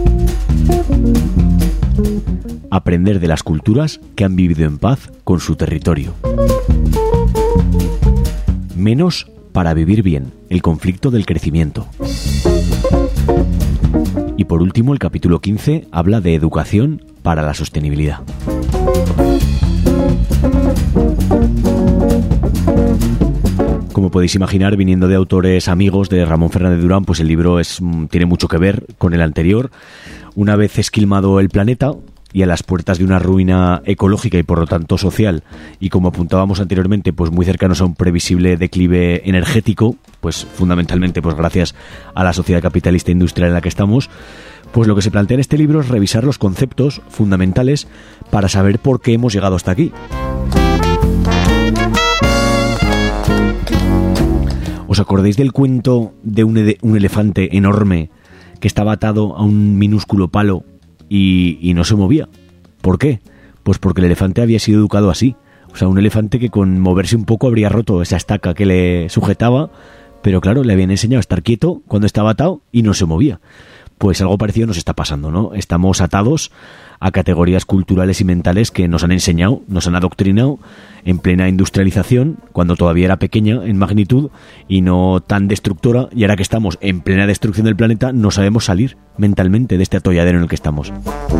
Aprender de las culturas que han vivido en paz con su territorio. Menos para vivir bien, el conflicto del crecimiento. Y por último, el capítulo 15 habla de educación para la sostenibilidad. Como podéis imaginar, viniendo de autores amigos de Ramón Fernández Durán, pues el libro tiene mucho que ver con el anterior. Una vez esquilmado el planeta y a las puertas de una ruina ecológica y por lo tanto social, y como apuntábamos anteriormente, pues muy cercanos a un previsible declive energético, pues fundamentalmente pues gracias a la sociedad capitalista industrial en la que estamos, pues lo que se plantea en este libro es revisar los conceptos fundamentales para saber por qué hemos llegado hasta aquí. ¿Os acordáis del cuento de un elefante enorme que estaba atado a un minúsculo palo y no se movía? ¿Por qué? Pues porque el elefante había sido educado así. O sea, un elefante que con moverse un poco habría roto esa estaca que le sujetaba, pero claro, le habían enseñado a estar quieto cuando estaba atado y no se movía. Pues algo parecido nos está pasando, ¿no? Estamos atados a categorías culturales y mentales que nos han enseñado, nos han adoctrinado en plena industrialización, cuando todavía era pequeña en magnitud y no tan destructora, y ahora que estamos en plena destrucción del planeta, no sabemos salir mentalmente de este atolladero en el que estamos.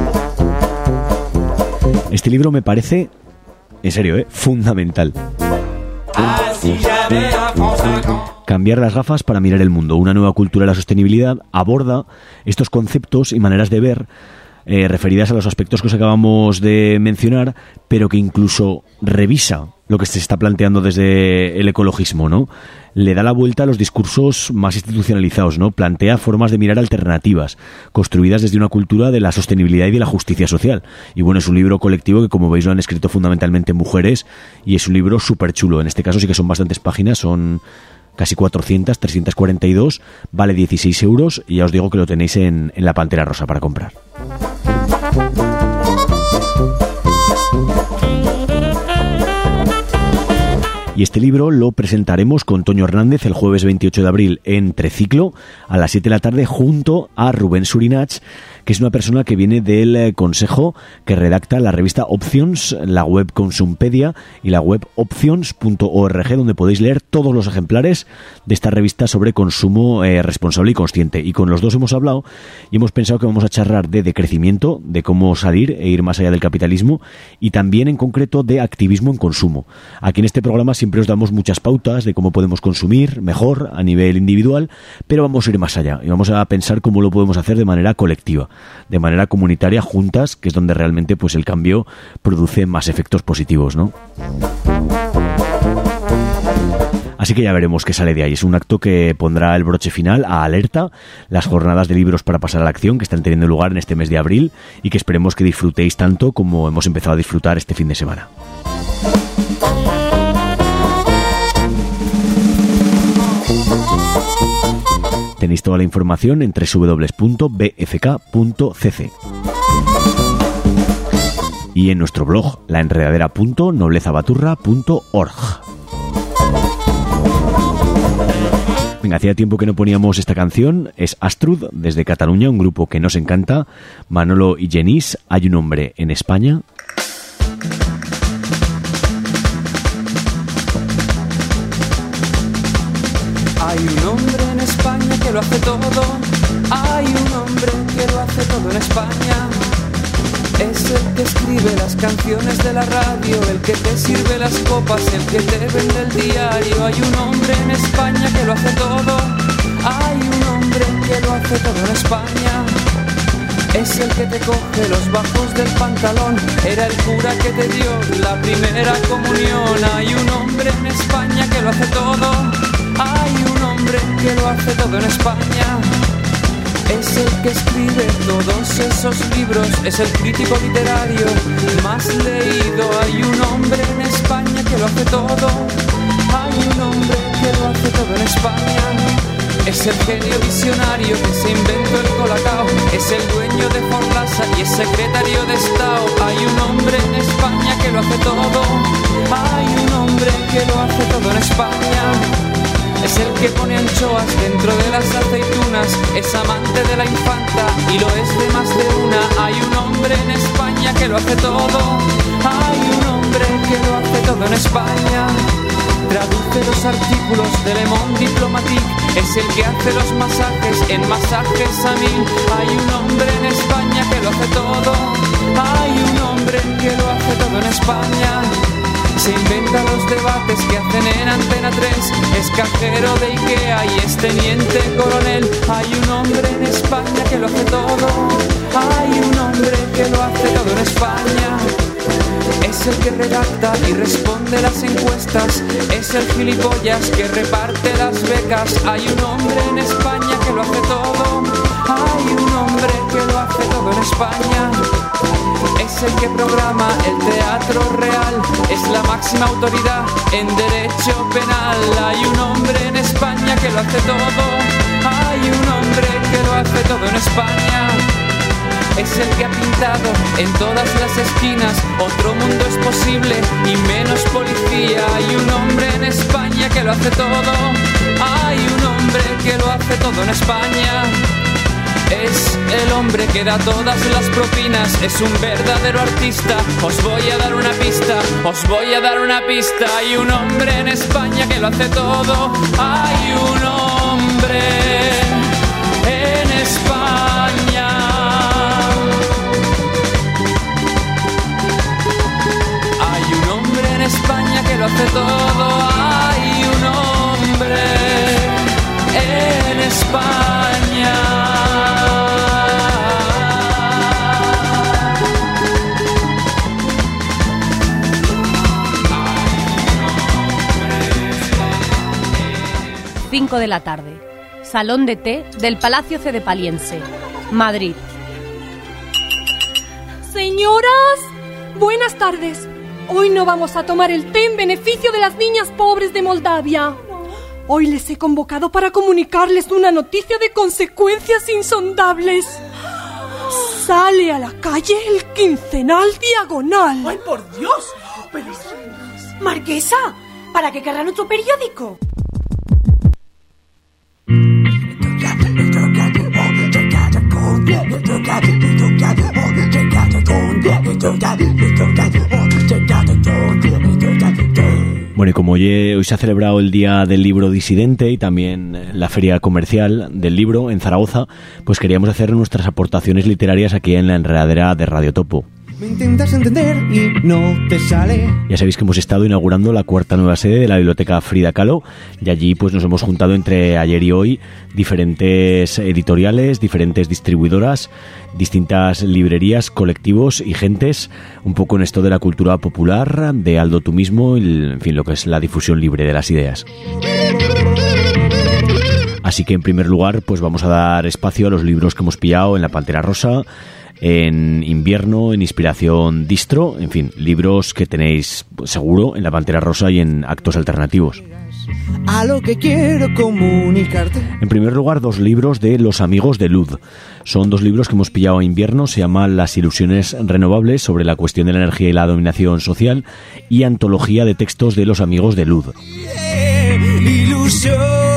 Este libro me parece, en serio, fundamental. Cambiar las gafas para mirar el mundo, una nueva cultura de la sostenibilidad, aborda estos conceptos y maneras de ver referidas a los aspectos que os acabamos de mencionar, pero que incluso revisa lo que se está planteando desde el ecologismo, ¿no? Le da la vuelta a los discursos más institucionalizados, ¿no? Plantea formas de mirar alternativas, construidas desde una cultura de la sostenibilidad y de la justicia social. Y bueno, es un libro colectivo que, como veis, lo han escrito fundamentalmente mujeres, y es un libro súper chulo. En este caso sí que son bastantes páginas, son casi 400, 342, vale 16 euros, y ya os digo que lo tenéis en La Pantera Rosa para comprar. Y este libro lo presentaremos con Toño Hernández el jueves 28 de abril en Treciclo a las 7 de la tarde junto a Rubén Surinach, que es una persona que viene del consejo que redacta la revista Options, la web Consumpedia y la web options.org, donde podéis leer todos los ejemplares de esta revista sobre consumo responsable y consciente. Y con los dos hemos hablado y hemos pensado que vamos a charlar de decrecimiento, de cómo salir e ir más allá del capitalismo, y también en concreto de activismo en consumo. Aquí en este programa siempre os damos muchas pautas de cómo podemos consumir mejor a nivel individual, pero vamos a ir más allá y vamos a pensar cómo lo podemos hacer de manera colectiva, de manera comunitaria, juntas, que es donde realmente pues el cambio produce más efectos positivos, ¿no? Así que ya veremos qué sale de ahí. Es un acto que pondrá el broche final a Alerta, las jornadas de libros para pasar a la acción que están teniendo lugar en este mes de abril y que esperemos que disfrutéis tanto como hemos empezado a disfrutar este fin de semana. Tenéis toda la información en www.bfk.cc y en nuestro blog laenredadera.noblezabaturra.org. Venga, hacía tiempo que no poníamos esta canción. Es Astrud, desde Cataluña, un grupo que nos encanta. Manolo y Genís, Hay un hombre en España. Hay un hombre en España que lo hace todo. Hay un hombre que lo hace todo en España. Es el que escribe las canciones de la radio, el que te sirve las copas, el que te vende el diario. Hay un hombre en España que lo hace todo. Hay un hombre que lo hace todo en España. Es el que te coge los bajos del pantalón. Era el cura que te dio la primera comunión. Hay un hombre en España que lo hace todo. Hay un hombre que lo hace todo en España. Es el que escribe todos esos libros. Es el crítico literario más leído. Hay un hombre en España que lo hace todo. Hay un hombre que lo hace todo en España. Es el genio visionario que se inventó el colacao. Es el dueño de Forlasa y es secretario de Estado. Hay un hombre en España que lo hace todo. Hay un hombre que lo hace todo en España. Es el que pone anchoas dentro de las aceitunas. Es amante de la infanta y lo es de más de una. Hay un hombre en España que lo hace todo. Hay un hombre que lo hace todo en España. Traduce los artículos de Le Monde Diplomatique. Es el que hace los masajes en Masajes a 1000. Hay un hombre en España que lo hace todo. Hay un hombre que lo hace todo en España. Se inventa los debates que hacen en Antena 3. Es cajero de Ikea y es teniente coronel. Hay un hombre en España que lo hace todo. Hay un hombre que lo hace todo en España. Es el que redacta y responde las encuestas. Es el gilipollas que reparte las becas. Hay un hombre en España que lo hace todo. Hay un hombre que lo hace todo en España. Es el que programa el teatro real. Es la máxima autoridad en derecho penal. Hay un hombre en España que lo hace todo. Hay un hombre que lo hace todo en España. Es el que ha pintado en todas las esquinas. Otro mundo es posible y menos policía. Hay un hombre en España que lo hace todo. Hay un hombre que lo hace todo en España. Es el hombre que da todas las propinas. Es un verdadero artista. Os voy a dar una pista. Os voy a dar una pista. Hay un hombre en España que lo hace todo. Hay un hombre en España. Hay un hombre en España que lo hace todo. Hay un hombre en España. 5 de la tarde. Salón de té del Palacio Cedepaliense, Madrid. Señoras, buenas tardes. Hoy no vamos a tomar el té en beneficio de las niñas pobres de Moldavia. Hoy les he convocado para comunicarles una noticia de consecuencias insondables. Sale a la calle el quincenal diagonal. ¡Ay, por Dios! Pero... Marquesa, ¿para qué querrán otro periódico? Bueno, y como hoy se ha celebrado el Día del Libro Disidente y también la Feria Comercial del Libro en Zaragoza, pues queríamos hacer nuestras aportaciones literarias aquí en la enredadera de Radio Topo. Me intentas entender y no te sale. Ya sabéis que hemos estado inaugurando la 4ª nueva sede de la Biblioteca Frida Kahlo y allí pues nos hemos juntado entre ayer y hoy diferentes editoriales, diferentes distribuidoras, distintas librerías, colectivos y gentes, un poco en esto de la cultura popular, de Aldo tú mismo, en fin, lo que es la difusión libre de las ideas. Así que en primer lugar pues vamos a dar espacio a los libros que hemos pillado en La Pantera Rosa, en Invierno, en Inspiración Distro, en fin, libros que tenéis seguro en La Pantera Rosa y en Actos Alternativos. A lo que quiero comunicarte. En primer lugar, 2 libros de Los Amigos de Lud. Son 2 libros que hemos pillado a Invierno, se llaman Las Ilusiones Renovables sobre la cuestión de la energía y la dominación social y Antología de textos de Los Amigos de Lud. Ilusión.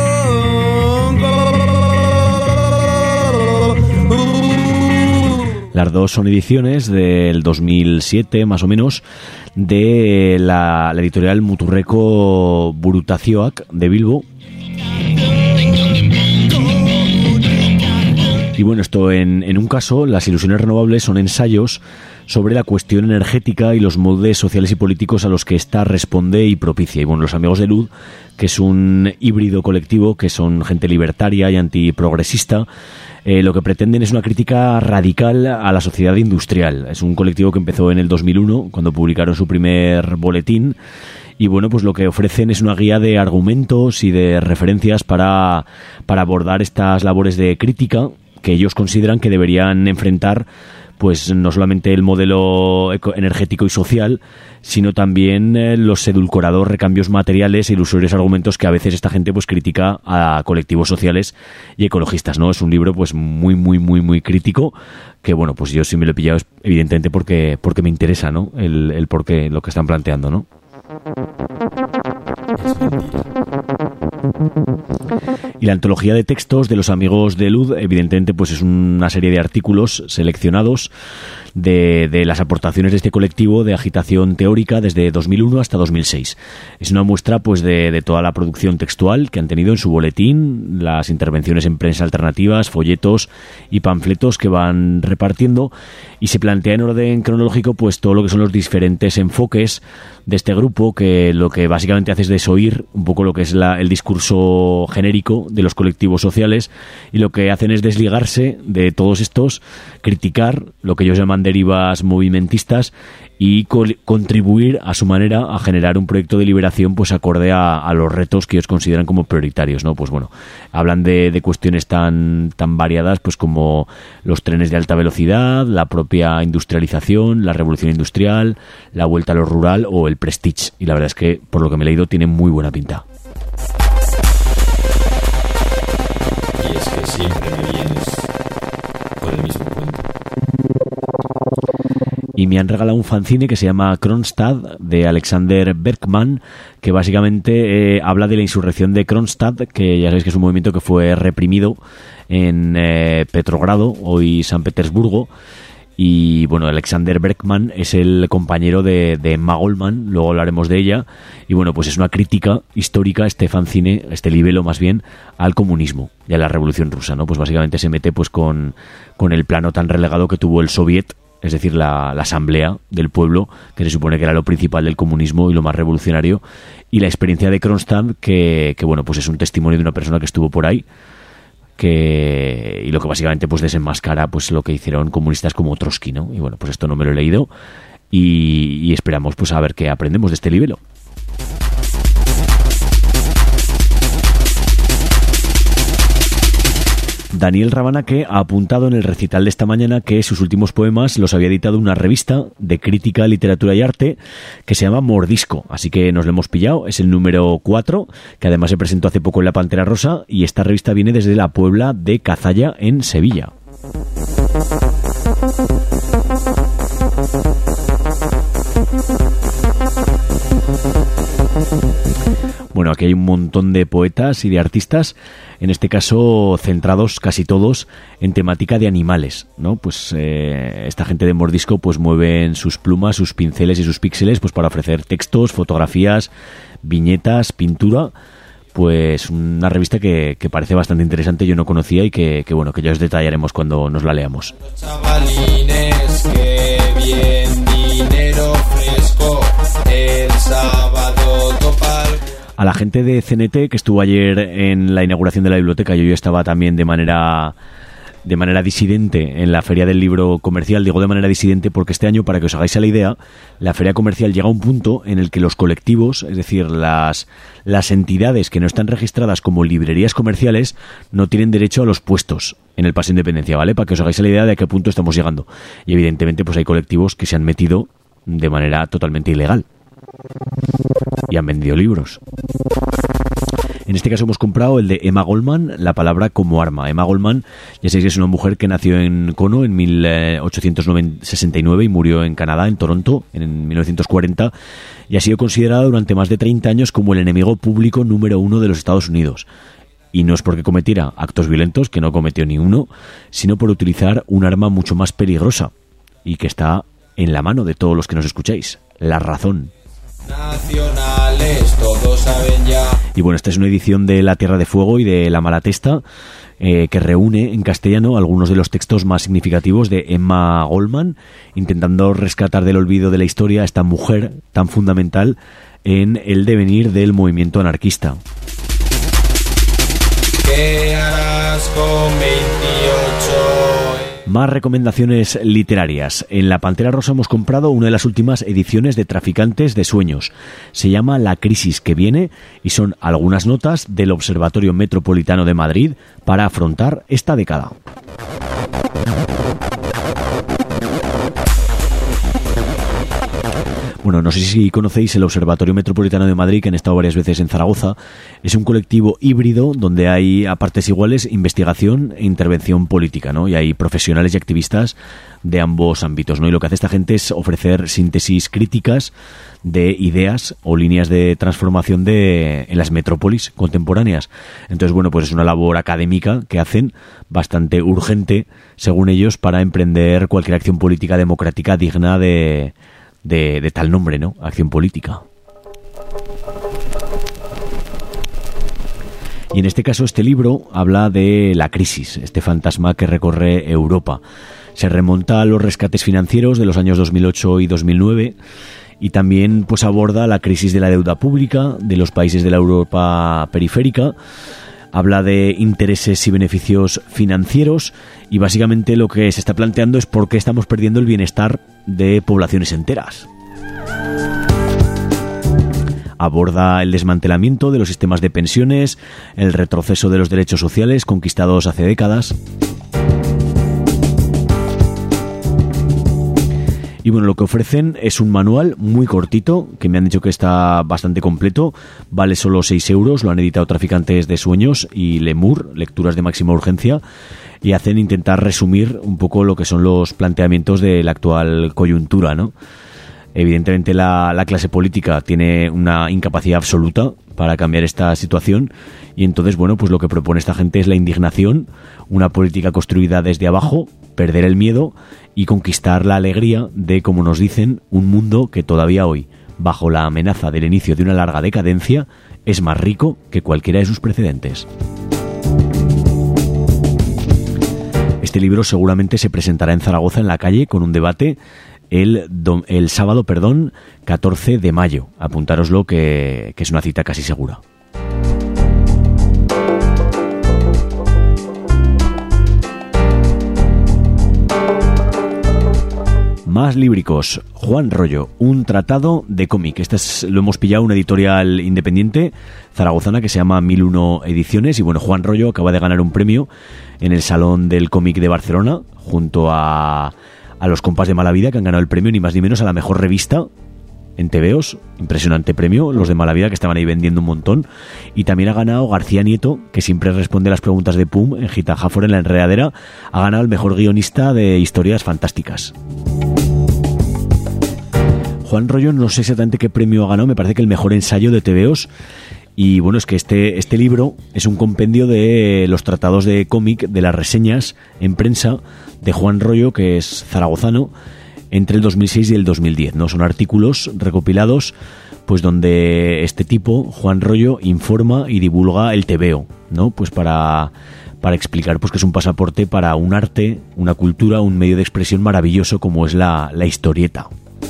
Las 2 son ediciones del 2007, más o menos, de la editorial Muturreko Burutazioak de Bilbo. Y bueno, esto en un caso, Las Ilusiones Renovables son ensayos sobre la cuestión energética y los moldes sociales y políticos a los que ésta responde y propicia. Y bueno, Los Amigos de Lud, que es un híbrido colectivo, que son gente libertaria y antiprogresista, lo que pretenden es una crítica radical a la sociedad industrial. Es un colectivo que empezó en el 2001, cuando publicaron su primer boletín, y bueno, pues lo que ofrecen es una guía de argumentos y de referencias para abordar estas labores de crítica que ellos consideran que deberían enfrentar pues no solamente el modelo energético y social, sino también los edulcorados recambios materiales e ilusorios argumentos que a veces esta gente pues critica a colectivos sociales y ecologistas, ¿no? Es un libro pues muy crítico, que bueno, pues yo sí me lo he pillado evidentemente porque me interesa, ¿no? El por qué, lo que están planteando, ¿no? Y la antología de textos de Los Amigos de Lud, evidentemente, pues es una serie de artículos seleccionados de las aportaciones de este colectivo de agitación teórica desde 2001 hasta 2006. Es una muestra pues de toda la producción textual que han tenido en su boletín, las intervenciones en prensa alternativas, folletos y panfletos que van repartiendo, y se plantea en orden cronológico pues todo lo que son los diferentes enfoques de este grupo, que lo que básicamente hace es desoír un poco lo que es el discurso genérico de los colectivos sociales, y lo que hacen es desligarse de todos estos, criticar lo que ellos llaman derivas movimentistas y contribuir a su manera a generar un proyecto de liberación pues acorde a los retos que ellos consideran como prioritarios, ¿no? Pues bueno, hablan de cuestiones tan variadas pues como los trenes de alta velocidad, la propia industrialización, la revolución industrial, la vuelta a lo rural o el prestige, y la verdad es que por lo que me he leído tiene muy buena pinta. Y es que siempre me vienes con el mismo cuento. Y me han regalado un fanzine que se llama Kronstadt, de Alexander Berkman, que básicamente habla de la insurrección de Kronstadt, que ya sabéis que es un movimiento que fue reprimido en Petrogrado, hoy San Petersburgo. Y bueno, Alexander Berkman es el compañero de Emma Goldman, luego hablaremos de ella, y bueno, pues es una crítica histórica, este fanzine, este libelo más bien, al comunismo y a la revolución rusa, ¿no? Pues básicamente se mete pues con el plano tan relegado que tuvo el Soviet, es decir, la asamblea del pueblo, que se supone que era lo principal del comunismo y lo más revolucionario, y la experiencia de Kronstadt, que bueno, pues es un testimonio de una persona que estuvo por ahí, y lo que básicamente pues desenmascara pues lo que hicieron comunistas como Trotsky, ¿no? Y bueno, pues esto no me lo he leído, y esperamos pues a ver qué aprendemos de este libelo. Daniel Rabana, que ha apuntado en el recital de esta mañana que sus últimos poemas los había editado una revista de crítica, literatura y arte que se llama Mordisco. Así que nos lo hemos pillado. Es el número 4, que además se presentó hace poco en La Pantera Rosa, y esta revista viene desde la Puebla de Cazalla, en Sevilla. Bueno, aquí hay un montón de poetas y de artistas, en este caso centrados casi todos en temática de animales, ¿no? Pues esta gente de Mordisco pues mueven sus plumas, sus pinceles y sus píxeles pues para ofrecer textos, fotografías, viñetas, pintura. Pues una revista que parece bastante interesante, yo no conocía y que bueno, que ya os detallaremos cuando nos la leamos. Chavalines, que bien, dinero fresco, el sábado topal. A la gente de CNT que estuvo ayer en la inauguración de la biblioteca, yo estaba también de manera disidente en la Feria del Libro Comercial. Digo de manera disidente porque este año, para que os hagáis a la idea, la Feria Comercial llega a un punto en el que los colectivos, es decir, las entidades que no están registradas como librerías comerciales, no tienen derecho a los puestos en el Paseo Independencia, ¿vale? Para que os hagáis a la idea de a qué punto estamos llegando. Y evidentemente pues hay colectivos que se han metido de manera totalmente ilegal y han vendido libros. En este caso hemos comprado el de Emma Goldman, La palabra como arma. Emma Goldman, ya sabéis que es una mujer que nació en Kono en 1869 y murió en Canadá, en Toronto, en 1940, y ha sido considerada durante más de 30 años como el enemigo público número 1 de los Estados Unidos. Y no es porque cometiera actos violentos, que no cometió ni uno, sino por utilizar un arma mucho más peligrosa y que está en la mano de todos los que nos escucháis: la razón. Nacionales, todos saben ya. Y bueno, esta es una edición de La Tierra de Fuego y de La Mala Testa, que reúne en castellano algunos de los textos más significativos de Emma Goldman, intentando rescatar del olvido de la historia a esta mujer tan fundamental en el devenir del movimiento anarquista. ¿Qué harás con 28? Más recomendaciones literarias. En La Pantera Rosa hemos comprado una de las últimas ediciones de Traficantes de Sueños. Se llama La crisis que viene y son algunas notas del Observatorio Metropolitano de Madrid para afrontar esta década. Bueno, no sé si conocéis el Observatorio Metropolitano de Madrid, que han estado varias veces en Zaragoza. Es un colectivo híbrido donde hay a partes iguales investigación e intervención política, ¿no? Y hay profesionales y activistas de ambos ámbitos, ¿no? Y lo que hace esta gente es ofrecer síntesis críticas de ideas o líneas de transformación en las metrópolis contemporáneas. Entonces, bueno, pues es una labor académica que hacen bastante urgente, según ellos, para emprender cualquier acción política democrática digna de tal nombre, ¿no? Acción política. Y en este caso este libro habla de la crisis, este fantasma que recorre Europa. Se remonta a los rescates financieros de los años 2008 y 2009 y también pues aborda la crisis de la deuda pública de los países de la Europa periférica. Habla de intereses y beneficios financieros y básicamente lo que se está planteando es por qué estamos perdiendo el bienestar de poblaciones enteras. Aborda el desmantelamiento de los sistemas de pensiones, el retroceso de los derechos sociales conquistados hace décadas. Y bueno, lo que ofrecen es un manual muy cortito, que me han dicho que está bastante completo, vale solo 6 euros, lo han editado Traficantes de Sueños y Lemur, Lecturas de Máxima Urgencia, y hacen intentar resumir un poco lo que son los planteamientos de la actual coyuntura, ¿no? Evidentemente la clase política tiene una incapacidad absoluta para cambiar esta situación y entonces, bueno, pues lo que propone esta gente es la indignación, una política construida desde abajo, perder el miedo y conquistar la alegría de, como nos dicen, un mundo que todavía hoy, bajo la amenaza del inicio de una larga decadencia, es más rico que cualquiera de sus precedentes. Este libro seguramente se presentará en Zaragoza en la calle con un debate el sábado 14 de mayo. Apuntároslo que es una cita casi segura. Más líbricos. Juan Rollo, un tratado de cómic. Lo hemos pillado una editorial independiente zaragozana que se llama 1001 Ediciones. Y bueno, Juan Rollo acaba de ganar un premio en el Salón del Cómic de Barcelona, junto a los compas de Mala Vida, que han ganado el premio ni más ni menos a la mejor revista en TVOs. Impresionante premio, los de Mala Vida, que estaban ahí vendiendo un montón. Y también ha ganado García Nieto, que siempre responde las preguntas de Pum en Gita Hafor en La Enredadera. Ha ganado el mejor guionista de historias fantásticas. Juan Rollo, no sé exactamente qué premio ha ganado, me parece que el mejor ensayo de TVOs. Y bueno, es que este libro es un compendio de los tratados de cómic, de las reseñas en prensa de Juan Rollo, que es zaragozano, entre el 2006 y el 2010, ¿no? Son artículos recopilados, pues donde este tipo, Juan Rollo, informa y divulga el TVO, ¿no? Pues para explicar pues que es un pasaporte para un arte, una cultura, un medio de expresión maravilloso como es la historieta.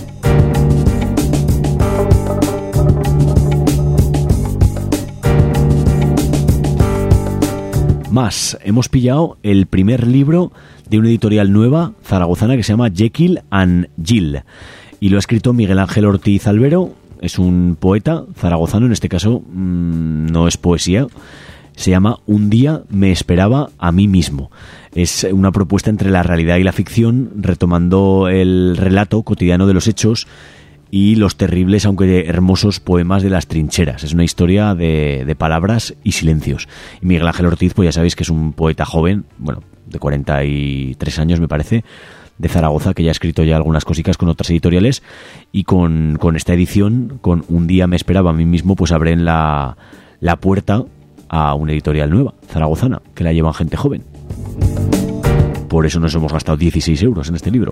Más, hemos pillado el primer libro de una editorial nueva zaragozana que se llama Jekyll and Jill, y lo ha escrito Miguel Ángel Ortiz Albero. Es un poeta zaragozano, en este caso no es poesía, se llama Un día me esperaba a mí mismo. Es una propuesta entre la realidad y la ficción, retomando el relato cotidiano de los hechos y los terribles, aunque hermosos, poemas de las trincheras. Es una historia de palabras y silencios. Y Miguel Ángel Ortiz, pues ya sabéis que es un poeta joven, bueno, de 43 años me parece, de Zaragoza, que ya ha escrito ya algunas cositas con otras editoriales, y con esta edición, con Un día me esperaba a mí mismo, pues abren la puerta a una editorial nueva, zaragozana, que la llevan gente joven. Por eso nos hemos gastado 16 euros en este libro.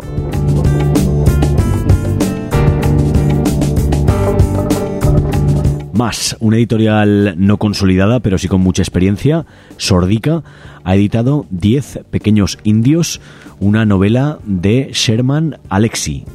Más, una editorial no consolidada, pero sí con mucha experiencia, Sordica, ha editado 10 pequeños indios, una novela de Sherman Alexie.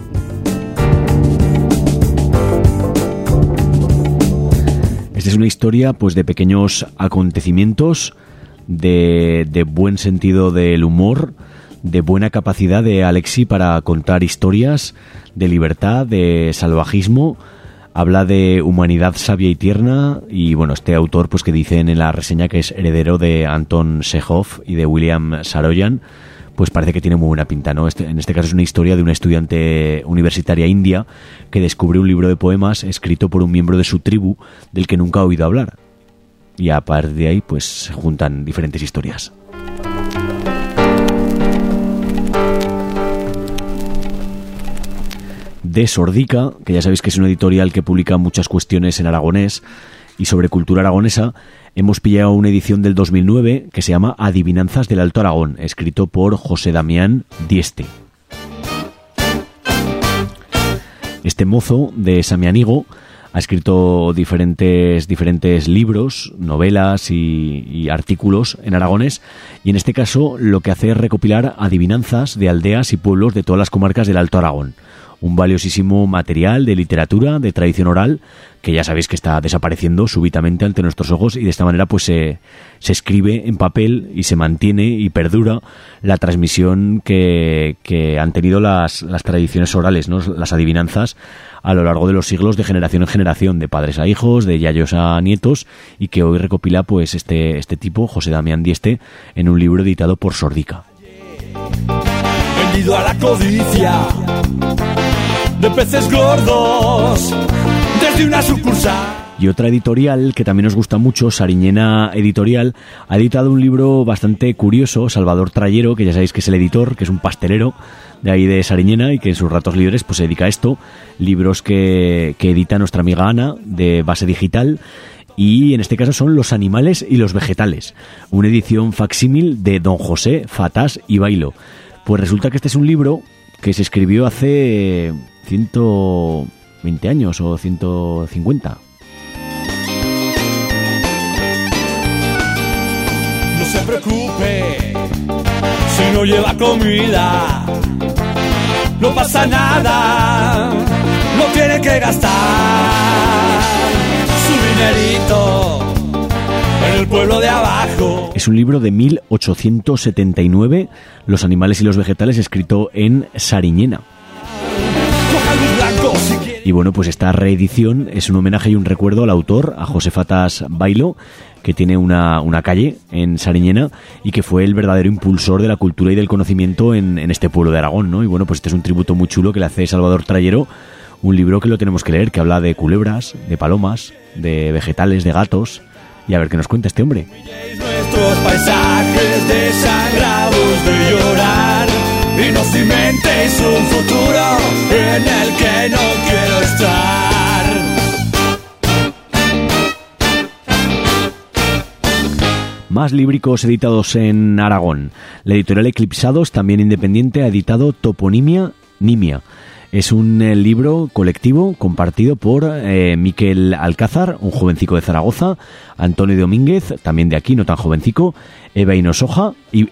Esta es una historia pues de pequeños acontecimientos, de buen sentido del humor, de buena capacidad de Alexie para contar historias, de libertad, de salvajismo. Habla de humanidad sabia y tierna, y bueno, este autor pues que dicen en la reseña que es heredero de Anton Chekhov y de William Saroyan, pues parece que tiene muy buena pinta, ¿no? En este caso es una historia de una estudiante universitaria india que descubre un libro de poemas escrito por un miembro de su tribu del que nunca ha oído hablar. Y a partir de ahí pues se juntan diferentes historias. De Sordica, que ya sabéis que es una editorial que publica muchas cuestiones en aragonés y sobre cultura aragonesa, hemos pillado una edición del 2009 que se llama Adivinanzas del Alto Aragón, escrito por José Damián Dieste. Este mozo de Samianigo ha escrito diferentes libros, novelas y artículos en aragonés, y en este caso lo que hace es recopilar adivinanzas de aldeas y pueblos de todas las comarcas del Alto Aragón. Un valiosísimo material de literatura, de tradición oral, que ya sabéis que está desapareciendo súbitamente ante nuestros ojos, y de esta manera pues se escribe en papel y se mantiene y perdura la transmisión que han tenido las tradiciones orales, ¿no? Las adivinanzas a lo largo de los siglos, de generación en generación, de padres a hijos, de yayos a nietos, y que hoy recopila pues este tipo, José Damián Dieste, en un libro editado por Sordica. Vendido a la codicia de peces gordos desde una sucursal. Y otra editorial que también nos gusta mucho, Sariñena Editorial, ha editado un libro bastante curioso, Salvador Trayero, que ya sabéis que es el editor, que es un pastelero de ahí de Sariñena y que en sus ratos libres pues se dedica a esto. Libros que edita nuestra amiga Ana, de Base Digital, y en este caso son Los animales y los vegetales, una edición facsímil de Don José Fatás y Bailo. Pues resulta que este es un libro que se escribió hace 120 años o 150. No se preocupe si no lleva comida, no pasa nada, no tiene que gastar su dinerito en el pueblo de abajo. Es un libro de 1879, Los animales y los vegetales, escrito en Sariñena. Y Y bueno, pues esta reedición es un homenaje y un recuerdo al autor, a Josefatas Bailo, que tiene una calle en Sariñena y que fue el verdadero impulsor de la cultura y del conocimiento en este pueblo de Aragón, ¿no? Y bueno, pues este es un tributo muy chulo que le hace Salvador Trayero, un libro que lo tenemos que leer, que habla de culebras, de palomas, de vegetales, de gatos, y a ver qué nos cuenta este hombre. Nuestros paisajes desagrados de llorar y no cimentéis un futuro en el que no quiero estar. Más líbricos editados en Aragón. La editorial Eclipsados, también independiente, ha editado Toponimia Nimia. Es un libro colectivo compartido por Miquel Alcázar, un jovencico de Zaragoza, Antonio Domínguez, también de aquí, no tan jovencico, Eva Hinojosa,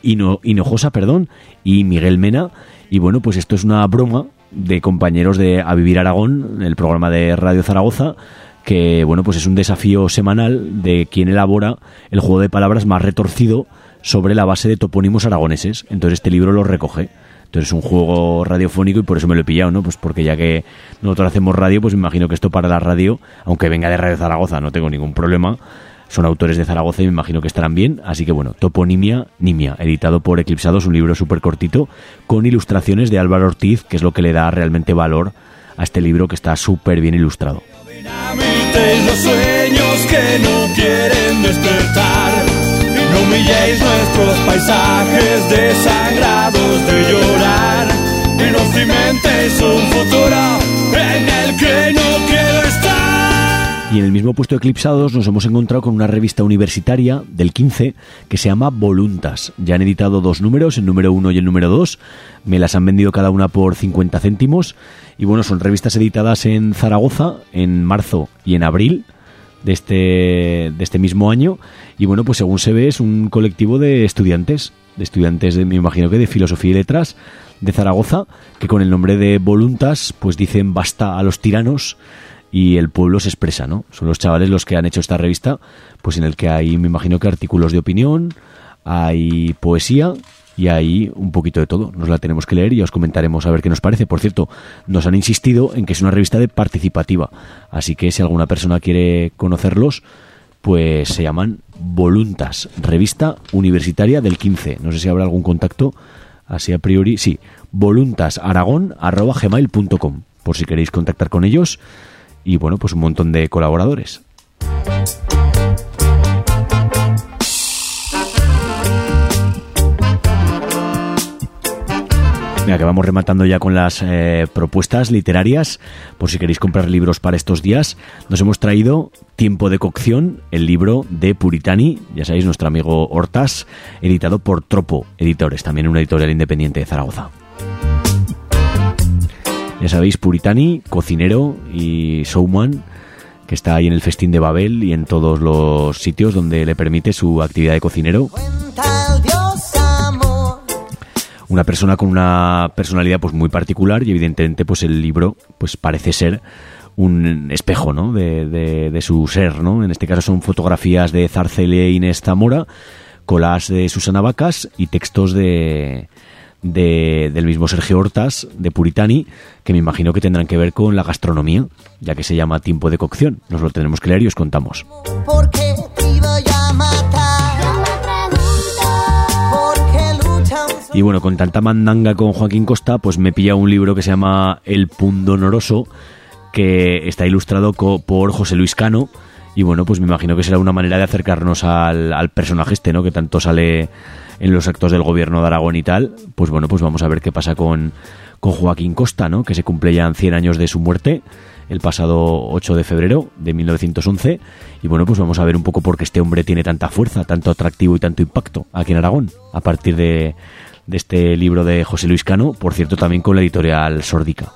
y Miguel Mena. Y bueno, pues esto es una broma de compañeros de A Vivir Aragón, el programa de Radio Zaragoza, que bueno, pues es un desafío semanal de quien elabora el juego de palabras más retorcido sobre la base de topónimos aragoneses. Entonces este libro lo recoge. Entonces es un juego radiofónico y por eso me lo he pillado, ¿no? Pues porque ya que nosotros hacemos radio, pues me imagino que esto para la radio, aunque venga de Radio Zaragoza, no tengo ningún problema. Son autores de Zaragoza y me imagino que estarán bien. Así que bueno, Toponimia Nimia, editado por Eclipsados, un libro súper cortito, con ilustraciones de Álvaro Ortiz, que es lo que le da realmente valor a este libro, que está súper bien ilustrado. Dinamitéis los sueños que no quieren despertar. No humilléis nuestros paisajes desagrados de llorar. Y no cimentéis un futuro en el que no quiero estar. Y en el mismo puesto de Eclipsados nos hemos encontrado con una revista universitaria del 15 que se llama Voluntas. Ya han editado 2 números, el número 1 y el número 2. Me las han vendido cada una por 50 céntimos. Y bueno, son revistas editadas en Zaragoza en marzo y en abril de este mismo año. Y bueno, pues según se ve es un colectivo de estudiantes me imagino que de Filosofía y Letras de Zaragoza, que con el nombre de Voluntas pues dicen basta a los tiranos y el pueblo se expresa, ¿no? Son los chavales los que han hecho esta revista, pues en el que hay, me imagino que artículos de opinión, hay poesía y hay un poquito de todo. Nos la tenemos que leer y os comentaremos a ver qué nos parece. Por cierto, nos han insistido en que es una revista de participativa, así que si alguna persona quiere conocerlos, pues se llaman Voluntas, revista universitaria del 15. No sé si habrá algún contacto, así a priori, sí, voluntasaragon@gmail.com, por si queréis contactar con ellos. Y bueno, pues un montón de colaboradores. Mira, que vamos rematando ya con las propuestas literarias. Por si queréis comprar libros para estos días, nos hemos traído Tiempo de cocción, el libro de Puritani, ya sabéis, nuestro amigo Hortas, editado por Tropo Editores, también una editorial independiente de Zaragoza. Ya sabéis, Puritani, cocinero y showman, que está ahí en el Festín de Babel y en todos los sitios donde le permite su actividad de cocinero. Una persona con una personalidad pues muy particular y evidentemente pues el libro pues parece ser un espejo, ¿no? de su ser, ¿no? En este caso son fotografías de Zarcelia e Inés Zamora, collages de Susana Vacas y textos del mismo Sergio Hortas, de Puritani, que me imagino que tendrán que ver con la gastronomía, ya que se llama Tiempo de cocción. Nos lo tenemos que leer y os contamos. Y bueno, con tanta mandanga con Joaquín Costa, pues me he pillado un libro que se llama El Pundonoroso, que está ilustrado por José Luis Cano. Y bueno, pues me imagino que será una manera de acercarnos al personaje este, ¿no? Que tanto sale en los actos del gobierno de Aragón y tal. Pues bueno, pues vamos a ver qué pasa con Joaquín Costa, ¿no? Que se cumple ya 100 años de su muerte, el pasado 8 de febrero de 1911. Y bueno, pues vamos a ver un poco por qué este hombre tiene tanta fuerza, tanto atractivo y tanto impacto aquí en Aragón, a partir de este libro de José Luis Cano, por cierto también con la editorial Sórdica.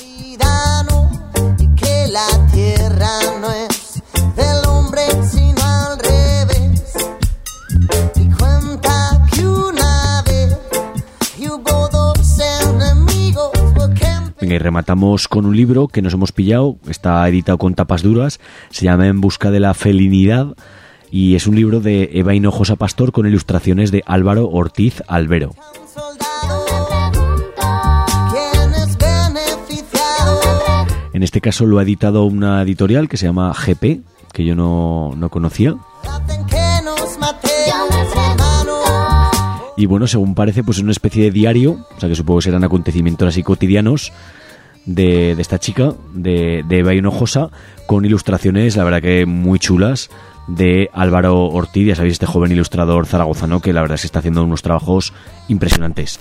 Venga, y rematamos con un libro que nos hemos pillado, está editado con tapas duras, se llama En busca de la felinidad y es un libro de Eva Hinojosa Pastor con ilustraciones de Álvaro Ortiz Albero. En En este caso lo ha editado una editorial que se llama GP, que yo no conocía. Y bueno, según parece, pues es una especie de diario, o sea que supongo que serán acontecimientos así cotidianos de esta chica, de Eva Hinojosa, con ilustraciones, la verdad que muy chulas, de Álvaro Ortiz, ya sabéis, este joven ilustrador zaragozano que la verdad es que está haciendo unos trabajos impresionantes.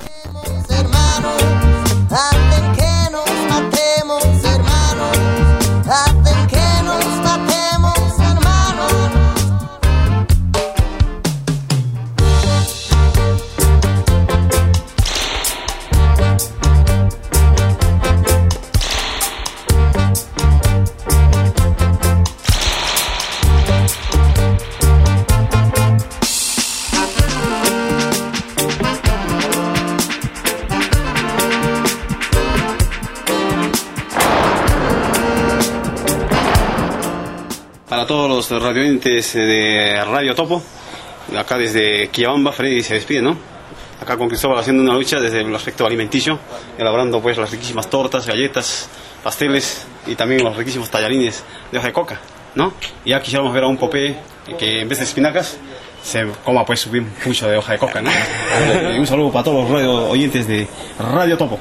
Para todos los radioyentes de Radio Topo, acá desde Quillabamba, Freddy se despide, ¿no? Acá con Cristóbal haciendo una lucha desde el aspecto alimenticio, elaborando pues las riquísimas tortas, galletas, pasteles y también los riquísimos tallarines de hoja de coca, ¿no? Y ya quisiéramos ver a un Popeye que en vez de espinacas se coma pues bien mucho de hoja de coca, ¿no? Y un saludo para todos los radio oyentes de Radio Topo.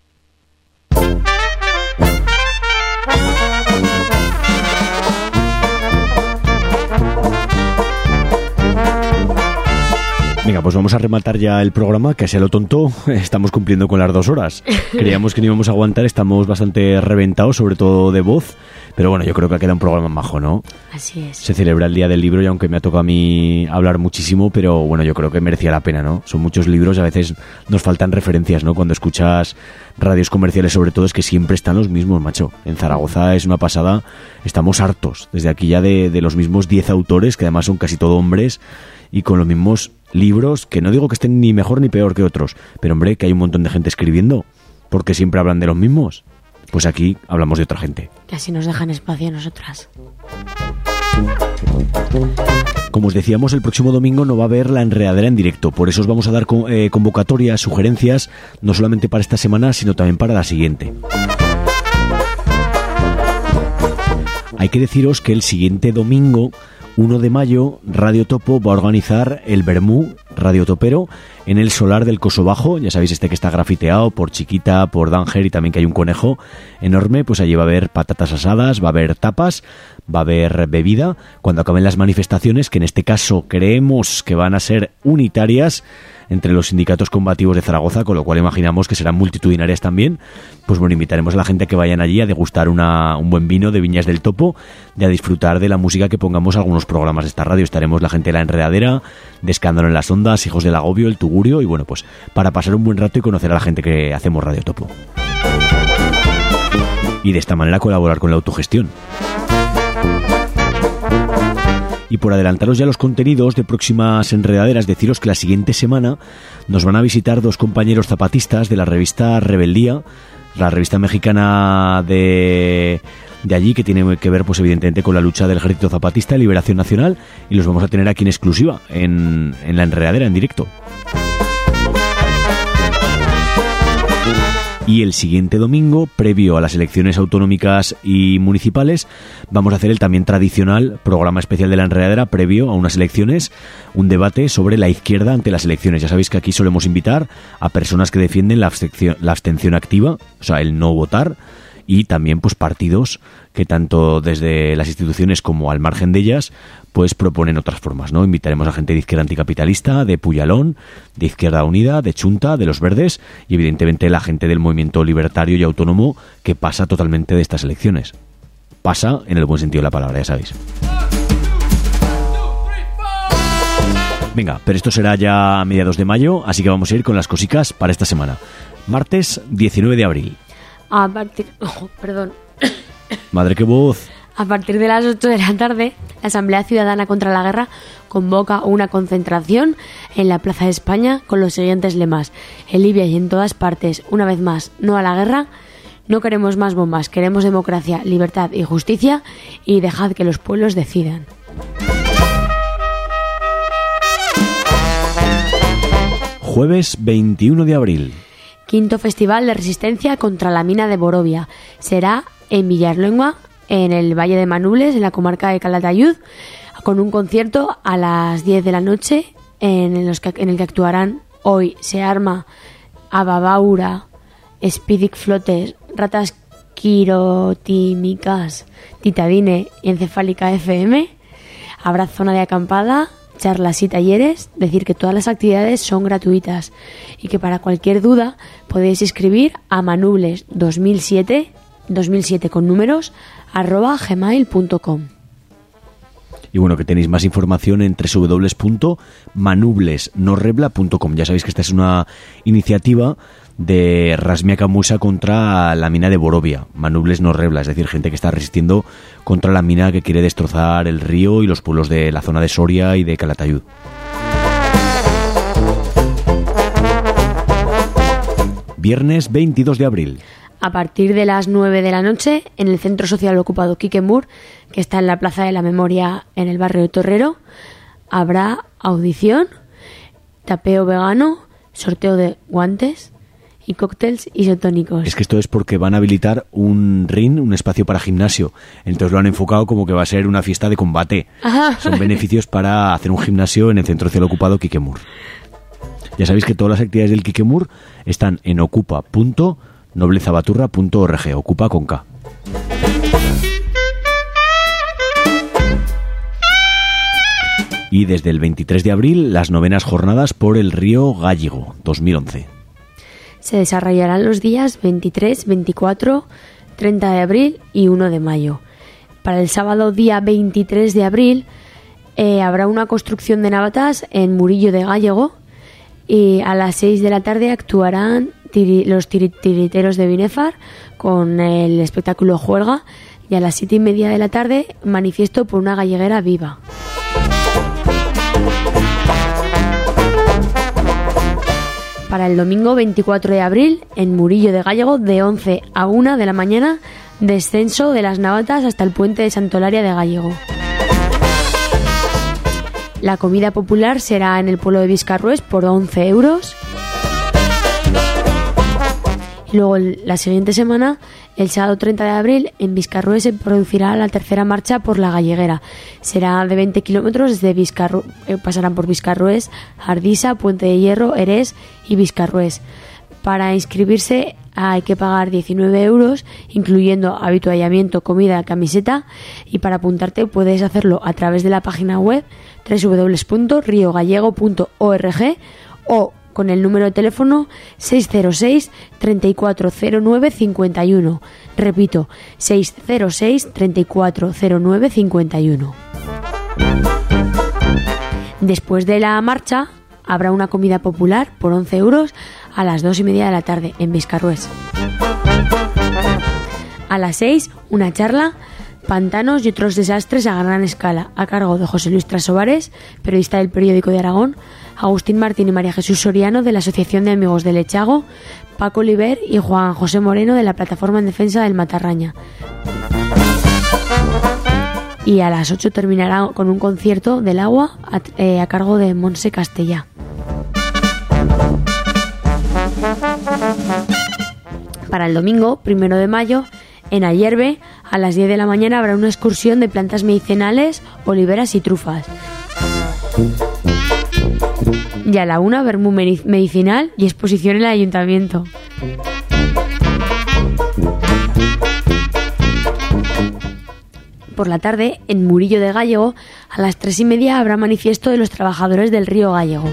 Venga, pues vamos a rematar ya el programa, que así a lo tonto estamos cumpliendo con las 2 horas. Creíamos que no íbamos a aguantar, estamos bastante reventados, sobre todo de voz, pero bueno, yo creo que ha quedado un programa majo, ¿no? Así es. Se celebra el Día del Libro y aunque me ha tocado a mí hablar muchísimo, pero bueno, yo creo que merecía la pena, ¿no? Son muchos libros y a veces nos faltan referencias, ¿no? Cuando escuchas radios comerciales, sobre todo, es que siempre están los mismos, macho. En Zaragoza es una pasada, estamos hartos desde aquí ya de los mismos 10 autores, que además son casi todo hombres, y con los mismos libros, que no digo que estén ni mejor ni peor que otros, pero hombre, que hay un montón de gente escribiendo, porque siempre hablan de los mismos. Pues aquí hablamos de otra gente. Que así nos dejan espacio a nosotras. Como os decíamos, el próximo domingo no va a haber la enredadera en directo, por eso os vamos a dar convocatorias, sugerencias, no solamente para esta semana, sino también para la siguiente. Hay que deciros que el siguiente domingo, 1 de mayo, Radio Topo va a organizar el Bermú Radio Topero en el solar del Coso Bajo. Ya sabéis, que está grafiteado por Chiquita, por Danger, y también que hay un conejo enorme. Pues allí va a haber patatas asadas, va a haber tapas, va a haber bebida. Cuando acaben las manifestaciones, que en este caso creemos que van a ser unitarias entre los sindicatos combativos de Zaragoza, con lo cual imaginamos que serán multitudinarias también, pues bueno, invitaremos a la gente a que vayan allí a degustar un buen vino de Viñas del Topo y a disfrutar de la música que pongamos algunos programas de esta radio. Estaremos la gente de La Enredadera, de Escándalo en las Ondas, Hijos del Agobio, El Tugurio, y bueno, pues para pasar un buen rato y conocer a la gente que hacemos Radio Topo. Y de esta manera colaborar con la autogestión. Y por adelantaros ya los contenidos de próximas enredaderas, deciros que la siguiente semana nos van a visitar 2 compañeros zapatistas de la revista Rebeldía, la revista mexicana de allí, que tiene que ver pues evidentemente con la lucha del Ejército Zapatista de Liberación Nacional, y los vamos a tener aquí en exclusiva, en la enredadera, en directo. Y el siguiente domingo, previo a las elecciones autonómicas y municipales, vamos a hacer el también tradicional programa especial de La Enredadera, previo a unas elecciones, un debate sobre la izquierda ante las elecciones. Ya sabéis que aquí solemos invitar a personas que defienden la abstención activa, o sea, el no votar, y también pues partidos que tanto desde las instituciones como al margen de ellas pues proponen otras formas, ¿no? Invitaremos a gente de izquierda anticapitalista, de Puyalón, de Izquierda Unida, de Chunta, de los Verdes y evidentemente la gente del movimiento libertario y autónomo que pasa totalmente de estas elecciones. Pasa en el buen sentido de la palabra, ya sabéis. Venga, pero esto será ya a mediados de mayo, así que vamos a ir con las cosicas para esta semana. Martes 19 de abril. A partir... perdón. Madre, qué voz. A partir de las 8 de la tarde, la Asamblea Ciudadana contra la Guerra convoca una concentración en la Plaza de España con los siguientes lemas: en Libia y en todas partes, una vez más, no a la guerra, no queremos más bombas, queremos democracia, libertad y justicia, y dejad que los pueblos decidan. Jueves 21 de abril. Quinto Festival de Resistencia contra la mina de Borovia. Será en Villarlengua, en el Valle de Manubles, en la comarca de Calatayud, con un concierto a las 10 de la noche en el que actuarán hoy Se Arma, Ababaura, Spidic Flotes, Ratas Quirotímicas, Titadine y Encefálica FM. Habrá zona de acampada, charlas y talleres. Decir que todas las actividades son gratuitas y que para cualquier duda podéis escribir a manubles 2007 con números @gmail.com. Y bueno, que tenéis más información en www.manublesnorrebla.com. Ya sabéis que esta es una iniciativa de Rasmiaca Musa contra la mina de Borovia. Manubles Norrebla, es decir, gente que está resistiendo contra la mina que quiere destrozar el río y los pueblos de la zona de Soria y de Calatayud. Viernes 22 de abril. A partir de las 9 de la noche, en el Centro Social Ocupado Quique Mur, que está en la Plaza de la Memoria en el barrio de Torrero, habrá audición, tapeo vegano, sorteo de guantes y cócteles isotónicos. Es que esto es porque van a habilitar un ring, un espacio para gimnasio. Entonces lo han enfocado como que va a ser una fiesta de combate. Ajá. Son beneficios para hacer un gimnasio en el Centro Social Ocupado Quique Mur. Ya sabéis que todas las actividades del Quique Mur están en ocupa.noblezabaturra.org, ocupa con K. Y desde el 23 de abril, las novenas jornadas por el río Gállego, 2011. Se desarrollarán los días 23, 24, 30 de abril y 1 de mayo. Para el sábado día 23 de abril habrá una construcción de navatas en Murillo de Gállego y a las 6 de la tarde actuarán los tiriteros de Binefar con el espectáculo Juerga y a las 7:30 de la tarde manifiesto por una galleguera viva. Para el domingo 24 de abril, en Murillo de Gállego, de 11 a 1 de la mañana, descenso de las navatas hasta el puente de Santolaria de Gállego. La comida popular será en el pueblo de Viscarrués por 11 euros. Y luego la siguiente semana, el sábado 30 de abril, en Viscarrués se producirá la tercera marcha por la galleguera. Será de 20 kilómetros desde pasarán por Viscarrués, Ardisa, Puente de Hierro, Erés y Viscarrués. Para inscribirse hay que pagar 19 euros, incluyendo habituallamiento, comida, camiseta, y para apuntarte puedes hacerlo a través de la página web www.riogallego.org o con el número de teléfono 606 3409 51. Repito, 606 3409 51. Después de la marcha habrá una comida popular por 11 euros a las 2:30 de la tarde en Viscarrués. A las 6, una charla, pantanos y otros desastres a gran escala, a cargo de José Luis Trasobares, periodista del Periódico de Aragón, Agustín Martín y María Jesús Soriano de la Asociación de Amigos del Echago, Paco Oliver y Juan José Moreno de la Plataforma en Defensa del Matarraña. Y a las 8 terminará con un concierto del agua a cargo de Monse Castellá. Para el domingo, 1 de mayo, en Ayerbe, a las 10 de la mañana habrá una excursión de plantas medicinales, oliveras y trufas. Y a la 1, vermú medicinal y exposición en el ayuntamiento. Por la tarde, en Murillo de Gállego, a las 3:30 habrá manifiesto de los trabajadores del río Gállego.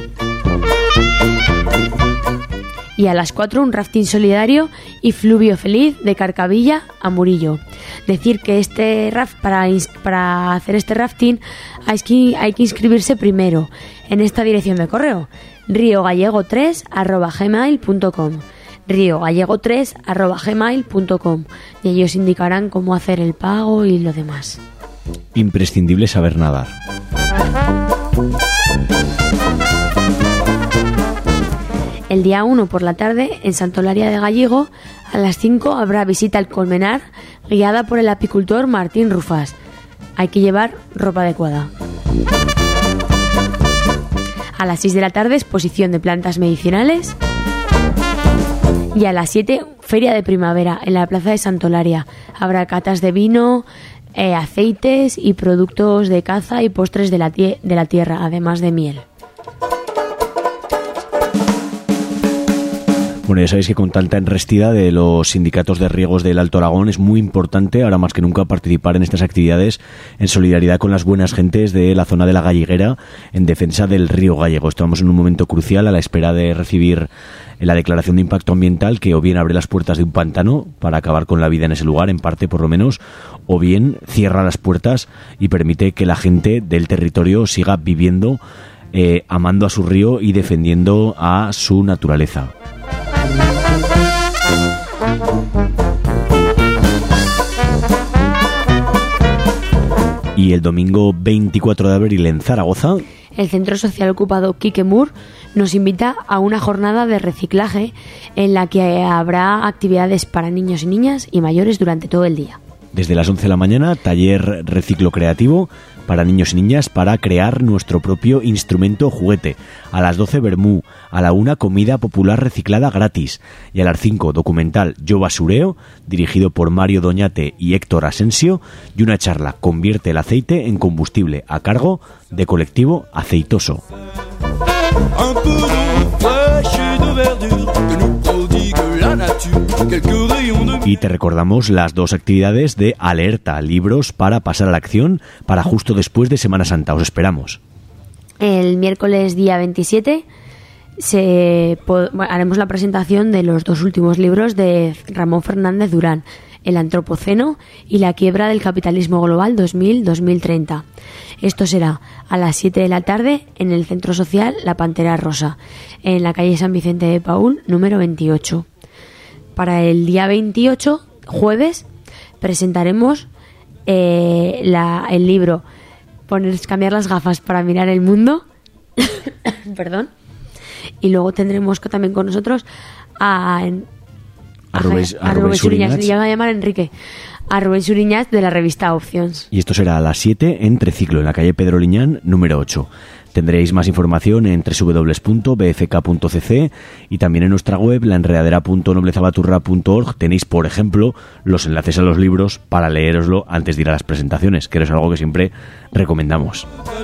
Y a las 4 un rafting solidario y fluvio feliz de Carcavilla a Murillo. Decir que para hacer este rafting hay que inscribirse primero en esta dirección de correo: riogallego3@gmail.com, riogallego3@gmail.com, y ellos indicarán cómo hacer el pago y lo demás. Imprescindible saber nadar. El día 1 por la tarde, en Santolaria de Gállego, a las 5 habrá visita al colmenar guiada por el apicultor Martín Rufás. Hay que llevar ropa adecuada. A las 6 de la tarde, exposición de plantas medicinales. Y a las 7, Feria de primavera en la Plaza de Santolaria. Habrá catas de vino, aceites y productos de caza y postres de la tierra, además de miel. Bueno, ya sabéis que con tanta enrestida de los sindicatos de riegos del Alto Aragón es muy importante, ahora más que nunca, participar en estas actividades en solidaridad con las buenas gentes de la zona de la Galliguera en defensa del río Gallego. Estamos en un momento crucial a la espera de recibir la declaración de impacto ambiental, que o bien abre las puertas de un pantano para acabar con la vida en ese lugar, en parte por lo menos, o bien cierra las puertas y permite que la gente del territorio siga viviendo, amando a su río y defendiendo a su naturaleza. Y el domingo 24 de abril en Zaragoza, el Centro Social Ocupado Quique Mur nos invita a una jornada de reciclaje en la que habrá actividades para niños y niñas y mayores durante todo el día. Desde las 11 de la mañana, taller reciclo creativo para niños y niñas para crear nuestro propio instrumento juguete. A las 12, vermú. A la 1, comida popular reciclada gratis. Y a las 5, documental Yo Basureo, dirigido por Mario Doñate y Héctor Asensio, y una charla Convierte el aceite en combustible, a cargo de Colectivo Aceitoso. Y te recordamos las dos actividades de Alerta, libros para pasar a la acción para justo después de Semana Santa. Os esperamos. El miércoles día 27 haremos la presentación de los dos últimos libros de Ramón Fernández Durán, El Antropoceno y La quiebra del capitalismo global 2000-2030. Esto será a las 7 de la tarde en el Centro Social La Pantera Rosa, en la calle San Vicente de Paúl, número 28. Para el día 28, jueves, presentaremos el libro Cambiar las gafas para mirar el mundo. Perdón. Y luego tendremos también con nosotros a Rubén Suriñas. Le iba a llamar Enrique. A Rubén Suriñas de la revista Options. Y esto será a las 7 en Triciclo, en la calle Pedro Liñán, número 8. Tendréis más información en www.bfk.cc y también en nuestra web, laenredadera.noblezabaturra.org. Tenéis, por ejemplo, los enlaces a los libros para leéroslo antes de ir a las presentaciones, que es algo que siempre recomendamos.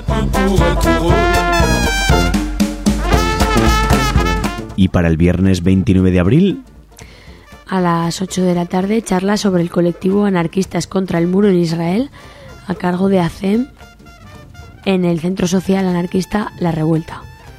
Y para el viernes 29 de abril, a las 8 de la tarde, charla sobre el colectivo Anarquistas contra el Muro en Israel, a cargo de ACEM, en el Centro Social Anarquista La Revuelta.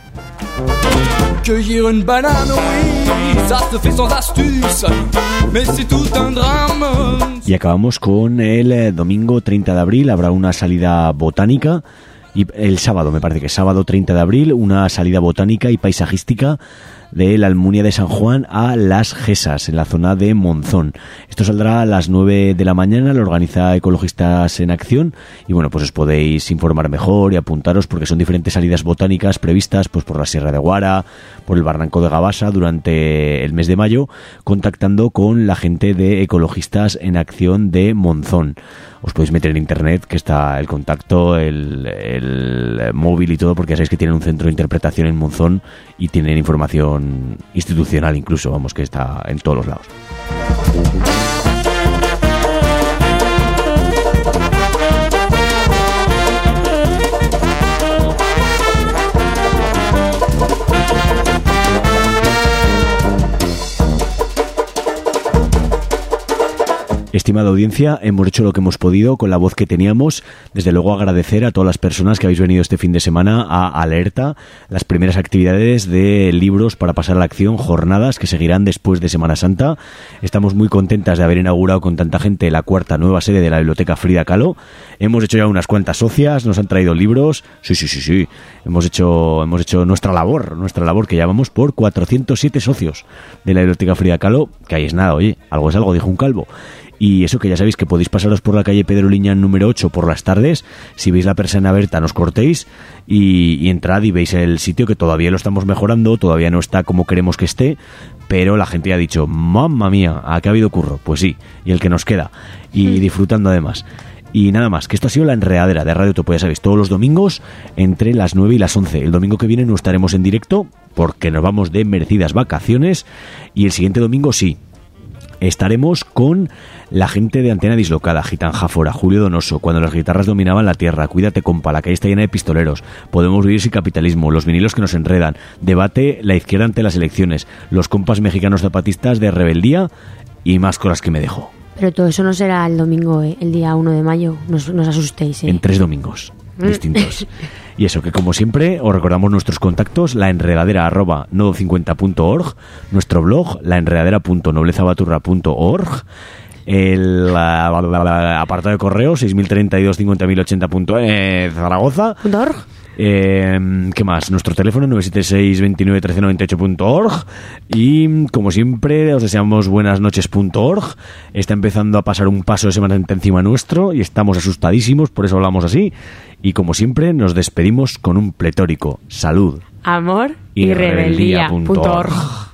Y acabamos con el domingo 30 de abril, habrá una salida botánica. Y el sábado, me parece que sábado 30 de abril, una salida botánica y paisajística de la Almunia de San Juan a Las Gesas, en la zona de Monzón. Esto saldrá a las 9 de la mañana, lo organiza Ecologistas en Acción, y bueno, pues os podéis informar mejor y apuntaros porque son diferentes salidas botánicas previstas pues por la Sierra de Guara, por el Barranco de Gabasa durante el mes de mayo, contactando con la gente de Ecologistas en Acción de Monzón. Os podéis meter en internet, que está el contacto, el móvil y todo, porque ya sabéis que tienen un centro de interpretación en Monzón y tienen información institucional incluso, vamos, que está en todos los lados. Estimada audiencia, hemos hecho lo que hemos podido con la voz que teníamos. Desde luego agradecer a todas las personas que habéis venido este fin de semana a Alerta, las primeras actividades de libros para pasar a la acción, jornadas que seguirán después de Semana Santa. Estamos muy contentas de haber inaugurado con tanta gente la cuarta nueva sede de la Biblioteca Frida Kahlo. Hemos hecho ya unas cuantas socias, nos han traído libros. Sí. Hemos hecho nuestra labor, que llamamos por 407 socios de la Biblioteca Frida Kahlo, que ahí es nada, oye, algo es algo, dijo un calvo. Y eso, que ya sabéis que podéis pasaros por la calle Pedro Liñán número 8 por las tardes. Si veis la persiana abierta, nos cortéis y entrad y veis el sitio, que todavía lo estamos mejorando, todavía no está como queremos que esté, pero la gente ya ha dicho, mamma mía, ¿a qué ha habido curro? Pues sí, y el que nos queda, y disfrutando además. Y nada más, que esto ha sido La Enredadera de Radio Topo, ya sabéis, todos los domingos entre las 9 y las 11. El domingo que viene no estaremos en directo porque nos vamos de merecidas vacaciones, y el siguiente domingo sí. Estaremos con la gente de Antena Dislocada, Gitanjáfora, Julio Donoso, Cuando las guitarras dominaban la tierra, Cuídate compa, La calle está llena de pistoleros, Podemos vivir sin capitalismo, Los vinilos que nos enredan, Debate la izquierda ante las elecciones, Los compas mexicanos zapatistas de Rebeldía y más cosas que me dejo. Pero todo eso no será el domingo, el día 1 de mayo, no os asustéis. En 3 domingos distintos. Y eso, que como siempre os recordamos nuestros contactos: laenredadera@nodo50.org, nuestro blog laenredadera.noblezabaturra.org, el apartado de correo 6032 Zaragoza. ¿Qué más? Nuestro teléfono 976-29-1398.org. Y como siempre os deseamos buenasnoches.org. Está empezando a pasar un paso de Semana Santa encima nuestro y estamos asustadísimos, por eso hablamos así. Y como siempre nos despedimos con un pletórico: salud, amor y rebeldía.org.